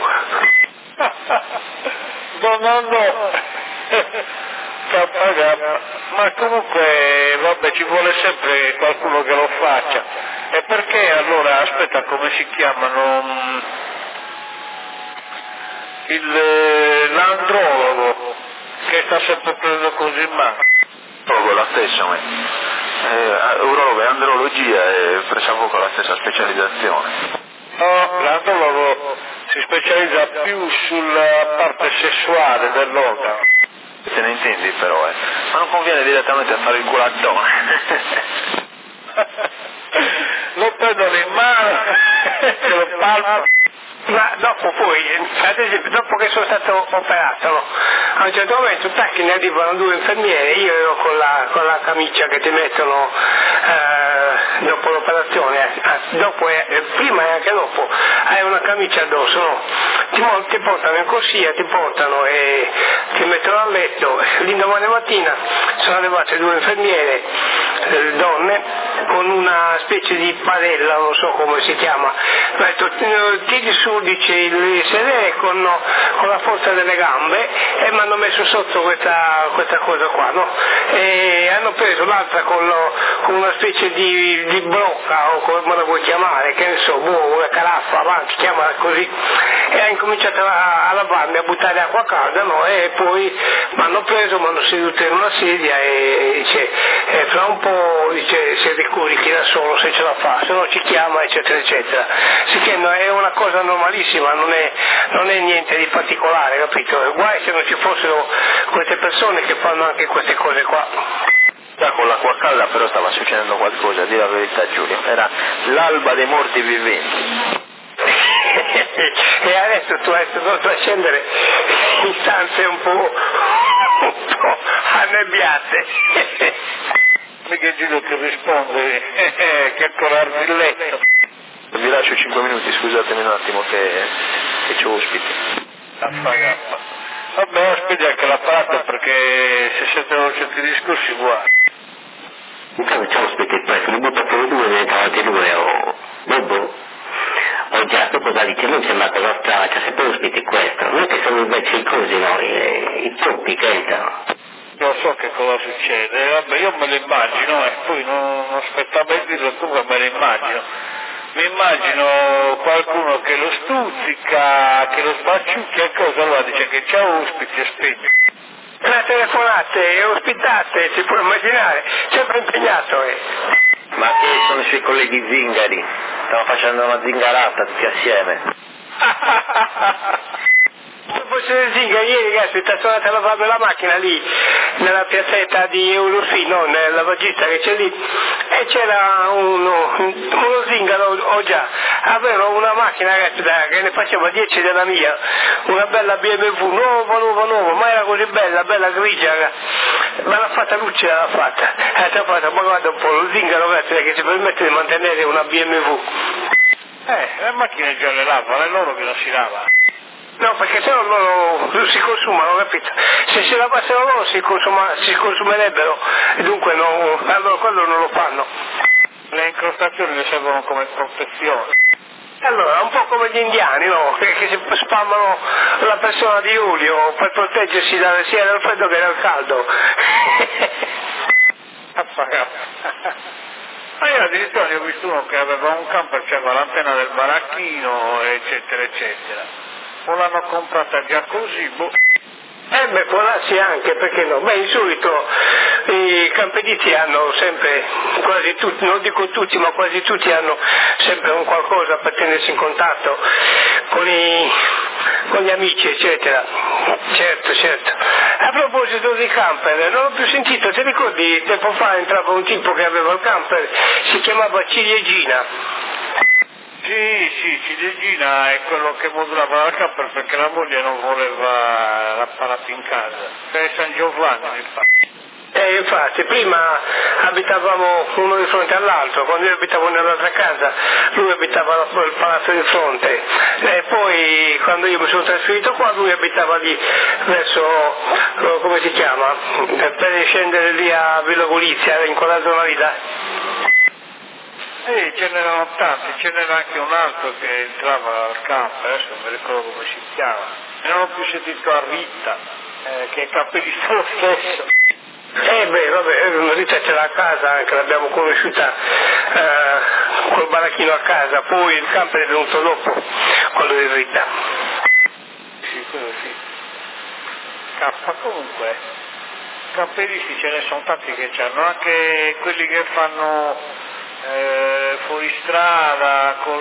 No. Ma comunque, vabbè, ci vuole sempre qualcuno che lo faccia. E perché allora, aspetta, come si chiamano? L'andrologo, che sta sempre preso così in mano. Proprio la stessa, urologo e andrologia è pressoché la stessa specializzazione. No, l'andrologo si specializza più sulla parte sessuale dell'organo. Te ne intendi però, ma non conviene direttamente a fare il culattone. Lo prendono in mano, se lo palma. Ma dopo poi, ad esempio, dopo che sono stato operato, no? A un certo momento ne arrivano 2 infermiere, io ero con la camicia che ti mettono dopo l'operazione, prima e anche dopo, hai una camicia addosso, no? Ti portano in corsia, ti portano e ti mettono a letto. L'indomani mattina sono arrivate 2 infermiere, donne, con una specie di padella, non so come si chiama, ho detto tiri su, dice, il sedere con la forza delle gambe, e mi hanno messo sotto questa cosa qua, no? E hanno preso l'altra con una specie di brocca, o come la vuoi chiamare, che ne so, una caraffa, avanti, chiamala così, e ha incominciato a lavarmi, a buttare acqua calda, no? E poi mi hanno preso, mi hanno seduto in una sedia e dice, fra un po', dice, si ricurichi da solo se ce la fa, se no ci chiama, eccetera eccetera. Sì, che è una cosa normalissima, non è niente di particolare, capito? Guai se non ci fossero queste persone che fanno anche queste cose qua. Con l'acqua calda però stava succedendo qualcosa, a dire la verità, Giulio, era l'alba dei morti viventi. E adesso tu hai dovuto scendere in stanze un po' annebbiate. Mica Giulio che risponde, che colardi il letto. Vi lascio 5 minuti, scusatemi un attimo che c'ho ospiti. Affagappa. Vabbè, ospiti anche l'apparato, perché se sentono certi discorsi guarda. Intanto c'è ospiti, poi se li butta fuori due, diventavate due, o già, dopo da dice, non sembra cosa strana, c'è sempre ospiti questo, non è che sono invece i cosi, no, i toppi che entrano. Non so che cosa succede, vabbè, io me lo immagino, poi non aspettavo a dirlo, comunque me lo immagino. Mi immagino qualcuno che lo stuzzica, che lo sbacciucchia e cosa, allora dice che c'ha ospiti e spegne. Telefonate, ospitate, si può immaginare, sempre impegnato. Ma che sono i suoi colleghi zingari, stanno facendo una zingarata tutti assieme. Fosse le zingari, ieri ragazzi, sta suonata a lavare la macchina lì, nella piazzetta di Eurofino, nel lavagista che c'è lì, e c'era uno zingaro, aveva una macchina, ragazzi, che ne faceva 10 della mia, una bella BMW, nuova, ma era così bella grigia, ma l'ha fatta Lucia, l'ha fatta, ma guarda un po', lo zingaro, ragazzi, che si permette di mantenere una BMW. Le macchine già le lavano, è loro che non si lava. No, perché se no loro si consumano, capito? Se si lavassero loro si consumerebbero, e dunque allora quello non lo fanno. Le incrostazioni le servono come protezione. Allora, un po' come gli indiani, no? Che si spammano la persona di olio per proteggersi sia dal freddo che dal caldo. Ma io addirittura ne ho visto uno che aveva un camper, c'aveva l'antenna del baracchino, eccetera, eccetera. O l'hanno comprata già così, boh. Può darsi anche, perché no? Di solito i camperisti hanno sempre, quasi tutti, non dico tutti, ma quasi tutti hanno sempre un qualcosa per tenersi in contatto con gli amici, eccetera. Certo. A proposito di camper, non ho più sentito, ti ricordi, tempo fa entrava un tipo che aveva il camper, si chiamava Ciliegina. Sì, Ciliegina è quello che modulava la camper perché la moglie non voleva l'apparato in casa. È San Giovanni, infatti. Infatti, prima abitavamo uno di fronte all'altro, quando io abitavo nell'altra casa, lui abitava il palazzo di fronte, e poi quando io mi sono trasferito qua, lui abitava lì verso, come si chiama, per scendere lì a Villa Golizia, in quella zona lì, dai. Ce n'erano tanti, ce n'era anche un altro che entrava al campo, adesso non mi ricordo come si chiama, e non ho più sentito a Rita, che è campionista lo stesso. Rita ce l'ha a casa, anche l'abbiamo conosciuta col baracchino a casa, poi il camper è venuto dopo, quello di Rita. Sì, quello sì. Comunque, camperisti ce ne sono tanti che c'hanno, anche quelli che fanno fuoristrada con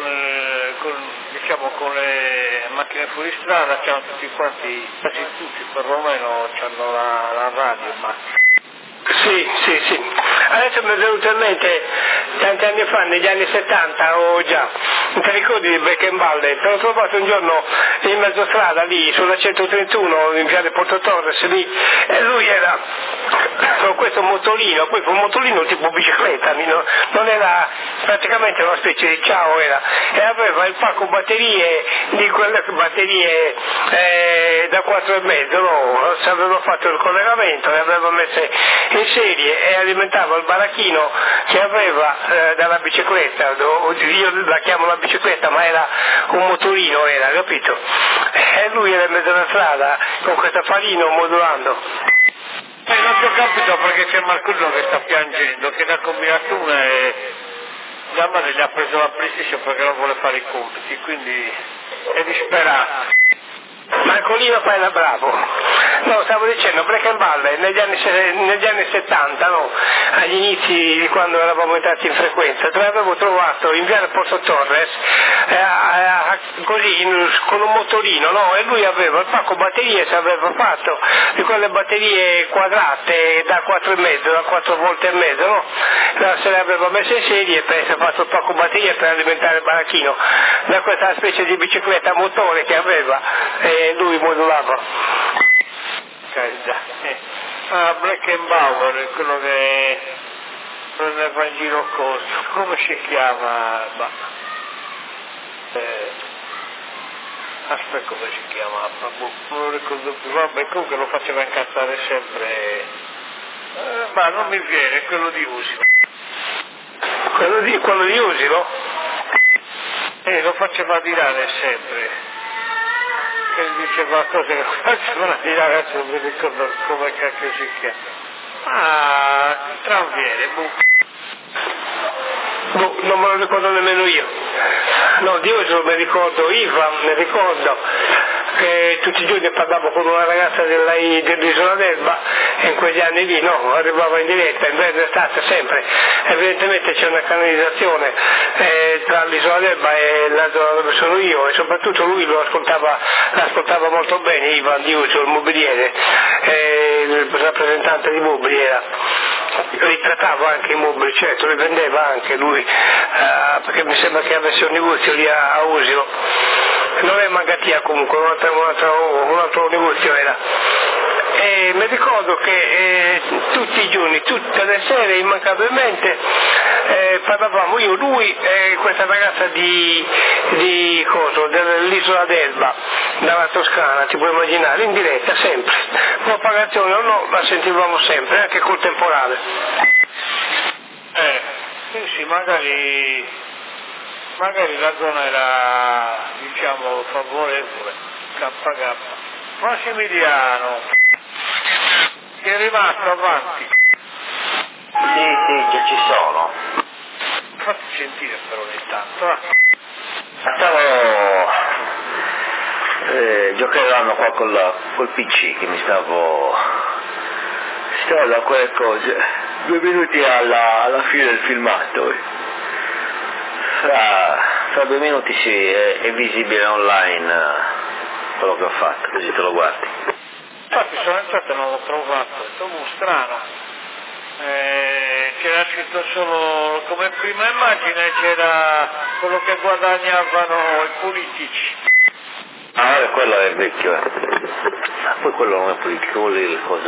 le macchine fuoristrada, c'hanno tutti quanti, quasi tutti perlomeno c'hanno la radio in macchina. Sì. Adesso mi è venuto in mente tanti anni fa, negli anni 70 o già, ti ricordi di Beckenbalder? Te l'ho trovato un giorno in mezzo strada lì sulla 131 in viale Porto Torres lì, e lui era con questo motorino, poi un motorino tipo bicicletta, non era praticamente una specie di ciao era, e aveva il pacco batterie di quelle batterie da 4,5, no, se aveva fatto il collegamento, le aveva messe in serie e alimentava il baracchino che aveva dalla bicicletta, io la chiamo la bicicletta ma era un motorino, capito? E lui era in mezzo alla strada con questo farino modulando. Non ti ho capito perché c'è Marcuno che sta piangendo, che ne ha combinato una e la madre gli ha preso la PlayStation perché non vuole fare i compiti, quindi è disperato. Marcolino poi era bravo. No, stavo dicendo, Black and Baller negli anni 70, no? Agli inizi di quando eravamo entrati in frequenza, te l'avevo trovato in via Porto Torres, così, con un motorino, no? E lui aveva il pacco batterie, si aveva fatto di quelle batterie quadrate da 4,5, da 4 volte e mezzo, no? Se le aveva messe in serie e si è fatto il pacco batterie per alimentare il baracchino da questa specie di bicicletta a motore che aveva e lui modulava. Bleckenbauer, quello che prendeva in giro coso, come si chiama? Aspetta, come si chiama? Non lo ricordo più, vabbè, comunque lo faceva incazzare sempre, ma non mi viene, quello di Usilo. Quello di Usilo? Lo faceva tirare sempre. Che diceva cose che facevano tirare, adesso non mi ricordo come cacchio si chiama. Il tranviere, non me lo ricordo nemmeno io. No, di Usilo mi ricordo, Ivan, mi ricordo che tutti i giorni parlavo con una ragazza dell'Isola d'Elba e in quegli anni lì, no, arrivava in diretta, in verde estate sempre. Evidentemente c'è una canalizzazione tra l'Isola d'Elba e la zona dove sono io e soprattutto lui l'ascoltava molto bene, Ivan di Usilo, il mobiliere, il rappresentante di mobili era. Ritrattava anche i mobili, certo, li vendeva anche lui, perché mi sembra che avesse un negozio lì a Usilo, non è Magatia comunque, un altro negozio era. E mi ricordo che tutti i giorni, tutte le sere, immancabilmente parlavamo io, lui e questa ragazza dell'Isola d'Elba, dalla Toscana, ti puoi immaginare, in diretta sempre, propagazione o no, la sentivamo sempre, anche col temporale. Sì, magari la zona era, diciamo, favorevole, K. Massimiliano, che è rimasto avanti. Sì, che ci sono. Fatti sentire però ogni tanto. Stavo giocando qua col PC che mi stavo da quelle cose. 2 minuti alla fine del filmato. Fra 2 minuti sì, è visibile online quello che ho fatto, così te lo guardi. Infatti sono entrato e non l'ho trovato, è stato strano. C'era scritto solo come prima immagine, c'era quello che guadagnavano i politici. Quello è vecchio. Poi quello non è politico, vuol dire le cose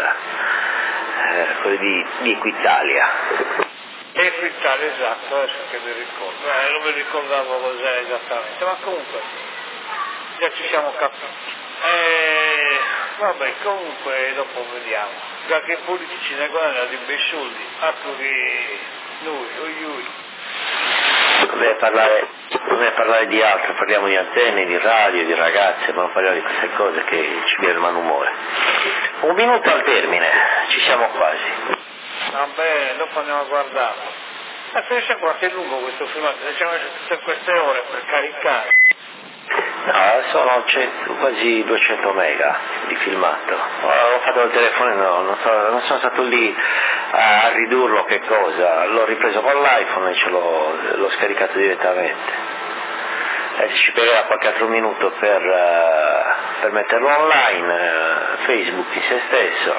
quelle di Equitalia. Equitalia, esatto, adesso che mi ricordo. Non mi ricordavo cos'è esattamente, ma comunque già ci siamo capiti. Vabbè, comunque dopo vediamo. Già che i politici ne guadagnano di bei soldi, altro che noi, Non è parlare di altro, parliamo di antenne, di radio, di ragazze, ma non parliamo di queste cose che ci viene il malumore. 1 minuto al termine, ci siamo quasi. Vabbè, dopo andiamo a guardarlo. Pensa quanto è lungo questo filmato, ci hanno messo tutte queste ore per caricare. No, sono quasi 200 mega di filmato. Ho fatto il telefono, non sono stato lì a ridurlo, che cosa. L'ho ripreso con l'iPhone e l'ho scaricato direttamente. Ci prenderà qualche altro minuto per metterlo online, Facebook in se stesso.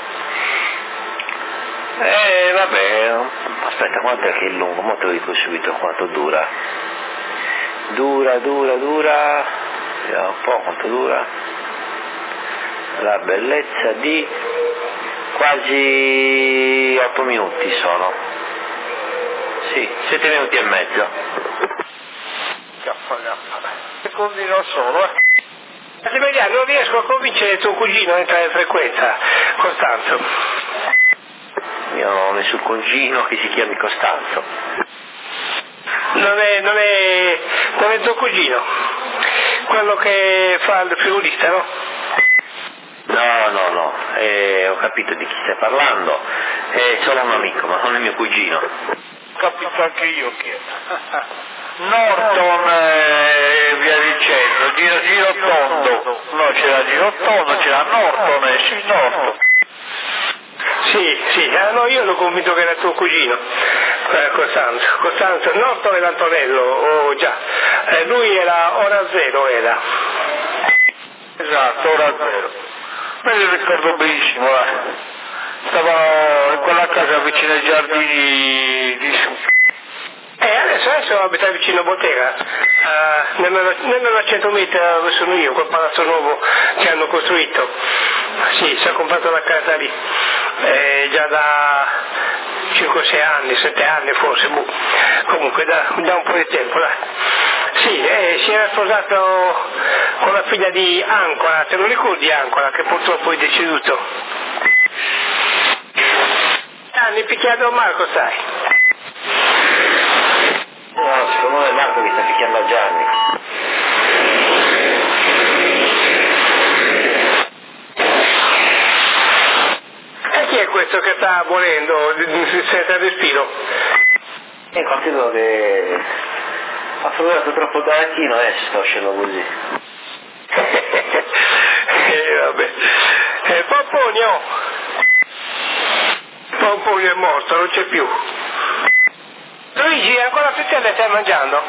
Vabbè, aspetta, quanto è che è lungo? Mo te lo dico subito quanto dura. Dura. Vediamo un po' quanto dura. La bellezza di quasi 8 minuti sono. Sì, 7 minuti e mezzo. Secondino solo, Non riesco a convincere tuo cugino a entrare in frequenza, Costanzo. Io ho nessun cugino che si chiami Costanzo. Non è tuo cugino, quello che fa il figurista, no? No, ho capito di chi stai parlando, è solo un amico, ma non è mio cugino. Ho capito anche io chi è. Norton e via dicendo, Giro Tondo, no c'era Giro Tondo, c'era Norton, sì Norton. Sì, no, io l'ho convinto che era tuo cugino, Costanzo, Norton era Antonello, oh già, lui era ora zero era. Esatto, ora zero. Me lo ricordo benissimo, stava in quella casa vicino ai giardini di su. Adesso abita vicino a bottega, nella 100 metri dove sono io, quel palazzo nuovo che hanno costruito. Sì, si è comprato la casa lì, già da 5-6 anni, 7 anni forse, comunque da un po' di tempo, dai. Sì, si era sposato con la figlia di Ancora, te lo ricordi Ancora, che purtroppo è deceduto? Anni picchiato Marco, sai? No, secondo me è Marco che sta picchiando a Gianni. E chi è questo che sta morendo senza respiro? Considero che ha frullato troppo taranchino, adesso sta uscendo così. Vabbè. Pomponio è morto, non c'è più. Luigi, ancora frittelle stai mangiando?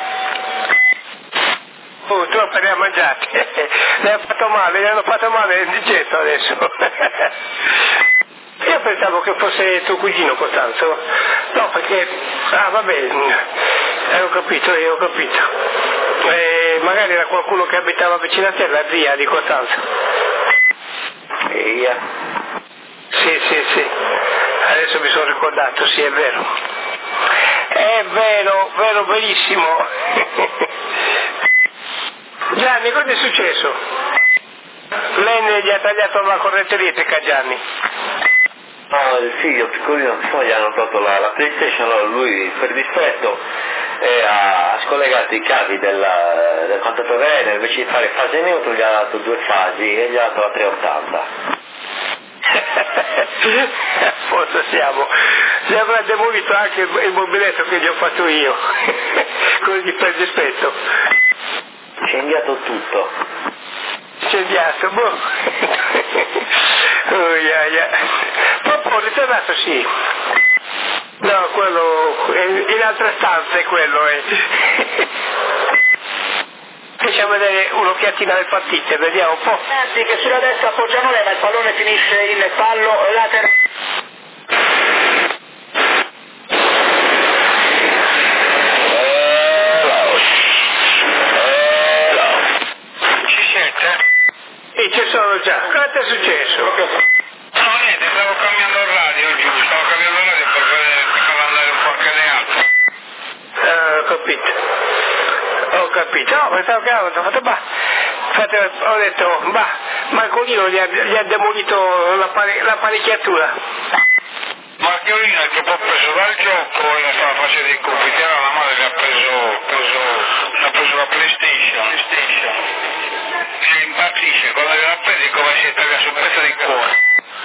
Troppe ne ha mangiate. Le hanno fatto male il digesto adesso. Io pensavo che fosse tuo cugino Costanzo. No, perché... vabbè, ho capito. Magari era qualcuno che abitava vicino a te, la zia di Costanzo. Zia? Sì. Adesso mi sono ricordato, sì, è vero. È vero, benissimo. Gianni, cosa è successo? Lei gli ha tagliato la corrente elettrica, Gianni. No, il figlio piccolino, gli hanno tolto la PlayStation, allora lui per dispetto ha scollegato i cavi del contatore Enel, invece di fare fase neutro gli ha dato 2 fasi e gli ha dato la 380. Forse gli avrà demolito anche il mobiletto che gli ho fatto io, così per dispetto. Incendiato tutto. Incendiato, Proprio ritornato, sì. No, quello in altre stanze, quello è. Facciamo vedere un'occhiatina alle partite, vediamo un po'. Sì, che sulla destra appoggiano lei, ma il pallone finisce in fallo laterale. Ci siete? E ci sono già. Cosa è successo? No, niente, stavo cambiando il radio per vedere se poteva andare un po' anche le altre. Ho capito. No, pensavo che ho detto, Marcolino gli ha demolito l'apparecchiatura. Marcolino è troppo preso dal gioco e stava facendo i compiti, allora la madre gli ha preso la PlayStation. E impazzisce, quando gliela prende è come se si tagliasse un pezzo di cuore.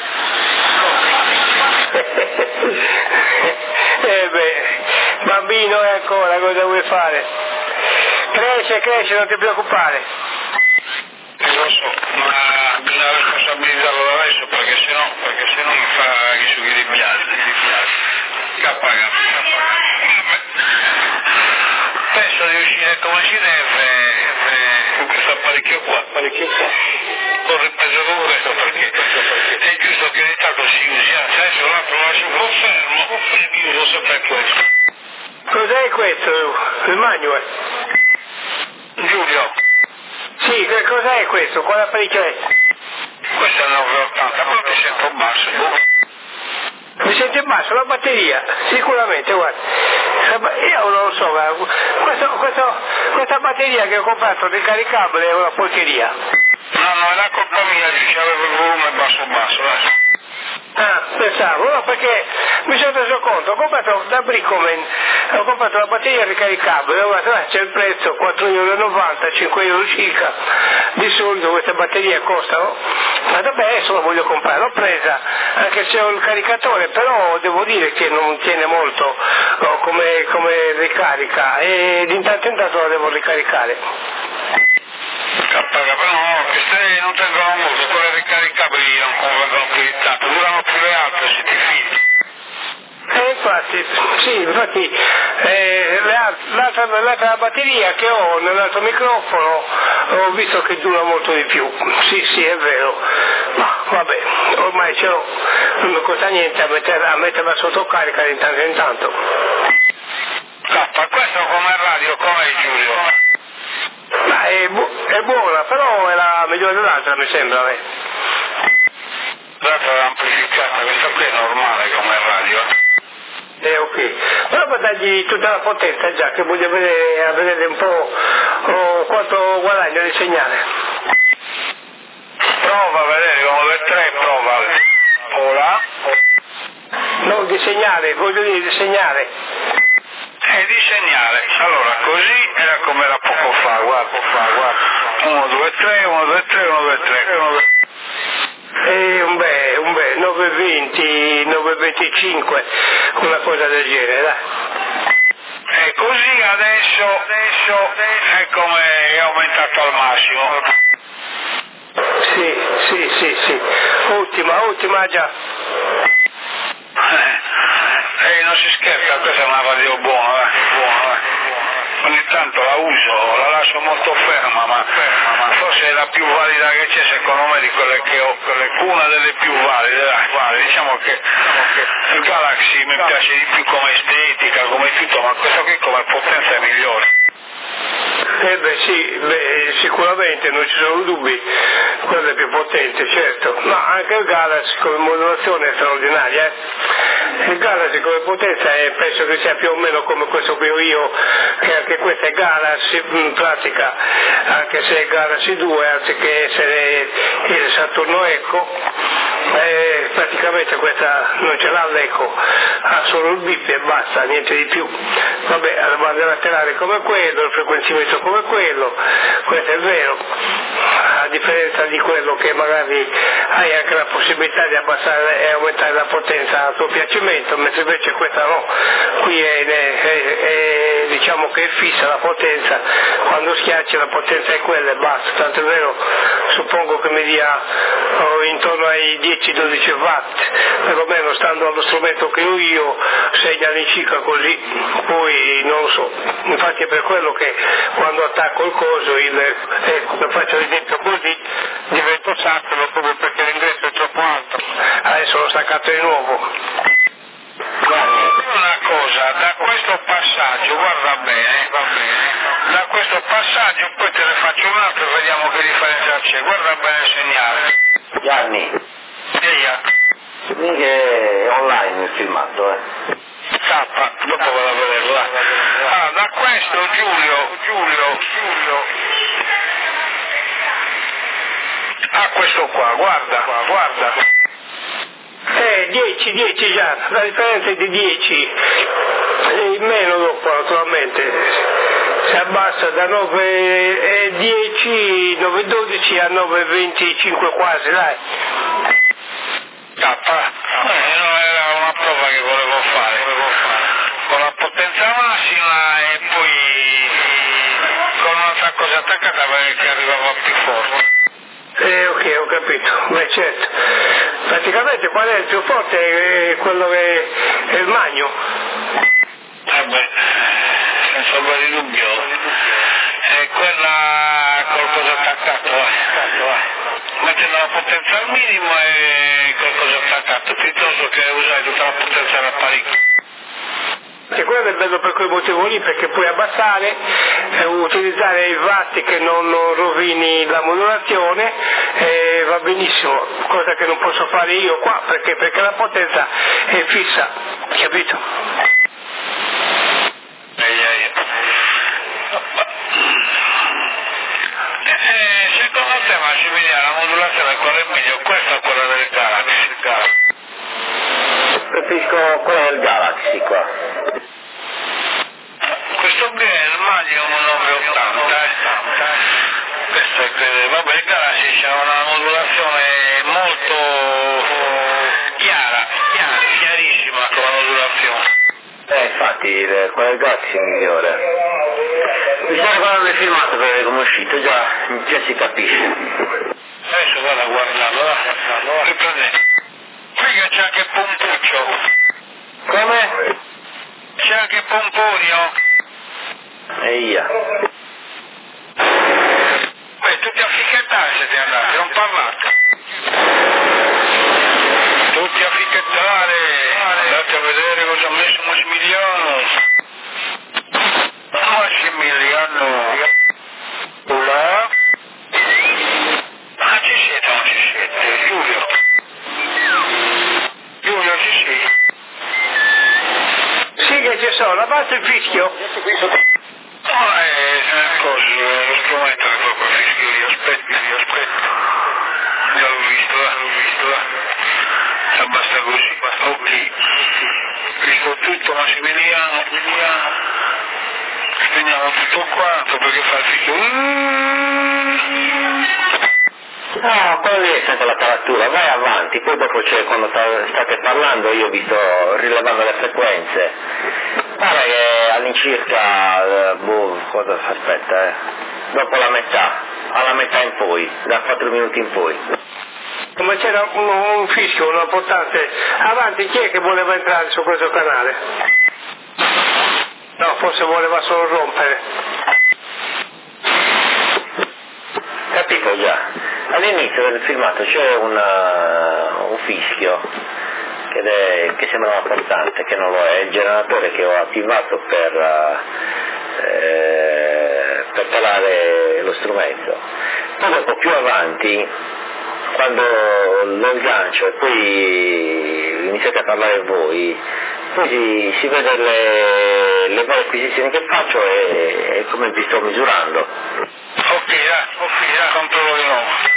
Bambino è ancora, cosa vuoi fare? Cresce, non ti preoccupare. Lo so, ma bisogna responsabilizzarlo da adesso perché sennò mi fa risugire i piatti. Cappa. Penso di uscire come si deve con questo apparecchio qua. Ho ripreso con questo perché è giusto che ogni tanto si usi, adesso l'altro lo lascio un fermo e mi uso sempre questo. Cos'è questo? Il manual? Giulio. Sì, che cos'è questo? Quale apparecchio è? Questo è il 980, però mi sento basso. Mi sente basso la batteria? Sicuramente, guarda. Io non lo so, guarda. Questa batteria che ho comprato ricaricabile è una porcheria. No, non è la colpa mia, dice avevo il volume basso, Ah, pensavo, no, perché mi sono reso conto, ho comprato da Bricomen, ho comprato la batteria ricaricabile, ho detto, c'è il prezzo, 4,90 €, 5 € circa, di solito queste batterie costano, ma vabbè adesso la voglio comprare, l'ho presa, anche se ho il caricatore, però devo dire che non tiene molto come ricarica e di tanto in tanto la devo ricaricare. Però no, queste non tengono molto, quelle ricaricabili non convengono più di tanto, durano più le altre se ti fidi. Infatti, l'altra batteria che ho nell'altro microfono ho visto che dura molto di più, sì è vero, ma vabbè, ormai ce l'ho, non mi costa niente a metterla sotto carica di tanto in tanto. Questo come radio, come Giulio? È buona, però è la migliore dell'altra mi sembra a me. L'altra è amplificata, questa qui è normale come radio. Ok, però per dargli tutta la potenza già, che voglio vedere un po' quanto guadagno di segnale. Prova a vedere, 1, 2, 3, prova. Ora. No, di segnale, voglio dire di segnale. Di segnale. Allora, così era come era poco fa, guarda. 1, 2, 3, 1, 2, 3, 1, 2, 3. Un bel 9,20, 9,25, una cosa del genere, dai. E così adesso è come è aumentato al massimo. Sì, ultima già. Non si scherza, questa è una radio buona. Ogni tanto la uso, la lascio molto ferma, ma forse è la più valida che c'è secondo me di quelle che ho, una delle più valide, diciamo che il Galaxy mi piace di più come estetica, come tutto, ma questo qui come potenza è migliore. Sicuramente non ci sono dubbi, quello è più potente, certo, ma anche il Galaxy come modulazione è straordinaria, Il Galaxy come potenza penso che sia più o meno come questo che ho io, che anche questa è Galaxy in pratica, anche se è Galaxy 2 anziché essere il Saturno Echo, praticamente questa non ce l'ha l'Echo, ha solo il bip e basta, niente di più. Vabbè, ha la banda laterale come quello, il frequenziometro come quello, questo è vero, a differenza di quello che magari hai anche la possibilità di abbassare e aumentare la potenza a tuo piacimento, mentre invece questa no, qui diciamo che è fissa la potenza, quando schiacci la potenza è quella e basta, tanto è vero, suppongo che mi dia intorno ai 10-12 watt, perlomeno stando allo strumento che ho io, segna all'incirca così, poi non lo so, infatti è per quello che quando attacco il coso, come faccio l'esempio così, divento sacro proprio perché l'ingresso è troppo alto, adesso l'ho staccato di nuovo. Una cosa, da questo passaggio, guarda bene, da questo passaggio poi te ne faccio un altro e vediamo che differenza c'è, guarda bene il segnale. Gianni, dimmi che è online il filmato, Dopo vado a vederla. Allora, da questo Giulio, a questo qua, guarda. 10 già, la differenza è di 10, in meno dopo naturalmente, si abbassa da 9,10, 9,12 a 9,25 quasi, dai. No, era una prova che volevo fare, con la potenza massima e poi con un'altra cosa attaccata perché arrivava più forte. Ok, ho capito, beh certo, praticamente qual è il più forte? È quello che è il magno. Senza ombra di dubbio, è quella col coso attaccato, mettendo la potenza al minimo e col coso attaccato, piuttosto che usare tutta la potenza dell'apparecchio. E quello è bello per quei motivi lì, perché puoi abbassare, utilizzare i watt che non rovini la modulazione, va benissimo, cosa che non posso fare io qua, perché la potenza è fissa, capito? Secondo te Massimiliano, la modulazione qual è meglio? Questa o quella del Galaxy? Preferisco quella del Galaxy qua. Questo qui è il Magnum 980, questo è vabbè, il Galaxy c'ha una modulazione molto chiarissima con la modulazione. Infatti, quella del Galaxy è migliore. Bisogna guardare il filmato per vedere come è uscito, già si capisce. Adesso vado a guardarlo, riprende. Qui che c'è anche Pompuccio. Come? C'è anche Pomponio. Eia. Beh, tutti a ficchettare siete andati, non parlate. Tutti a ficchettare, andate a vedere cosa ha messo Massimiliano. Là. Ah, ci siete, non ci siete. Giulio, ci sei? Sì che ci sono, avanti il fischio. Lo strumento che proprio fischio, io aspetto. Già l'ho visto. Basta così, ok. Visto tutto Massimiliano. Spegniamo tutto quanto perché fa il fischio. No, poi lì è sempre la calatura, vai avanti, poi dopo c'è quando state parlando, io vi sto rilevando le frequenze. Pare che all'incirca, dopo la metà, alla metà in poi, da 4 minuti in poi. Come c'era un fischio, una portante, avanti, chi è che voleva entrare su questo canale? No, forse voleva solo rompere. Capito già. All'inizio del filmato c'è un fischio che sembrava portante, che non lo è, il generatore che ho attivato per pelare lo strumento. Poi dopo più avanti, quando lo sgancio e poi iniziate a parlare voi, poi si vede le varie acquisizioni che faccio e come vi sto misurando. Ok, controllo di nuovo.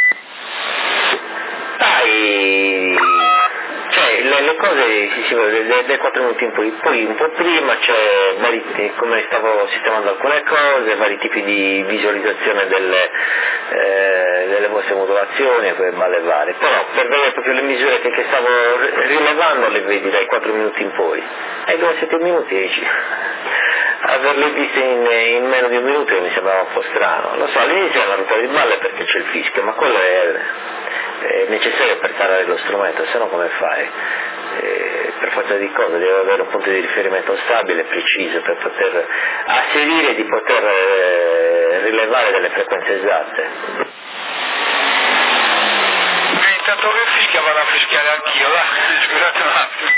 Dai, cioè le cose si vedono dai 4 minuti in poi un po' prima c'è come stavo sistemando alcune cose, vari tipi di visualizzazione delle vostre modulazioni e quelle balle varie, però per vedere proprio le misure che stavo rilevando le vedi dai 4 minuti in poi, e dopo 7 minuti averle viste in meno di un minuto mi sembrava un po' strano, lo so, all'inizio è una rottura di balle perché c'è il fischio, ma quello è necessario per tarare lo strumento, se no come fai? Per forza di cose devo avere un punto di riferimento stabile e preciso per poter asserire di poter rilevare delle frequenze esatte. Intanto che fischia vado a fischiare anch'io, va? Scusate un attimo.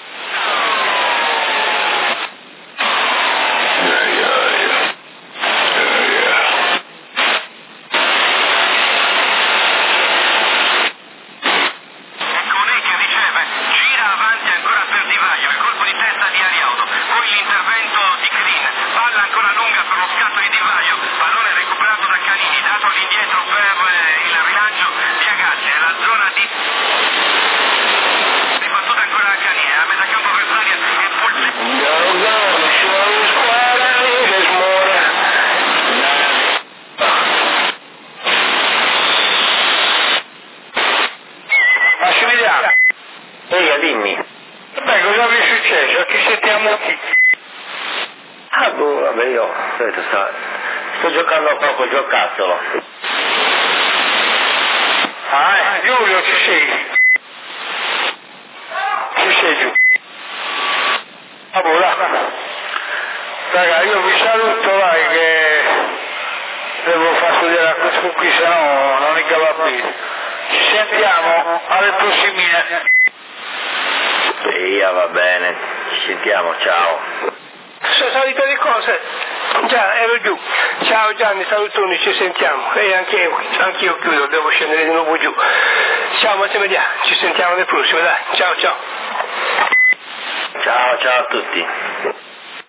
Ehi, dimmi. Beh, cosa vi è successo? Ci sentiamo qui. Ah, vabbè, io sto giocando a poco giocattolo. Giulio, ci sei? Ci sei giù? Raga, io vi saluto, vai, che devo far studiare a questo qui, se no non è capabile. Ci sentiamo alle prossime. Sì, va bene, ci sentiamo, ciao. Sono salite le cose? Già, ero giù. Ciao Gianni, salutoni, ci sentiamo. E anch'io chiudo, devo scendere di nuovo giù. Ciao Massimiliano, ci sentiamo alle prossime, dai. Ciao. Ciao a tutti.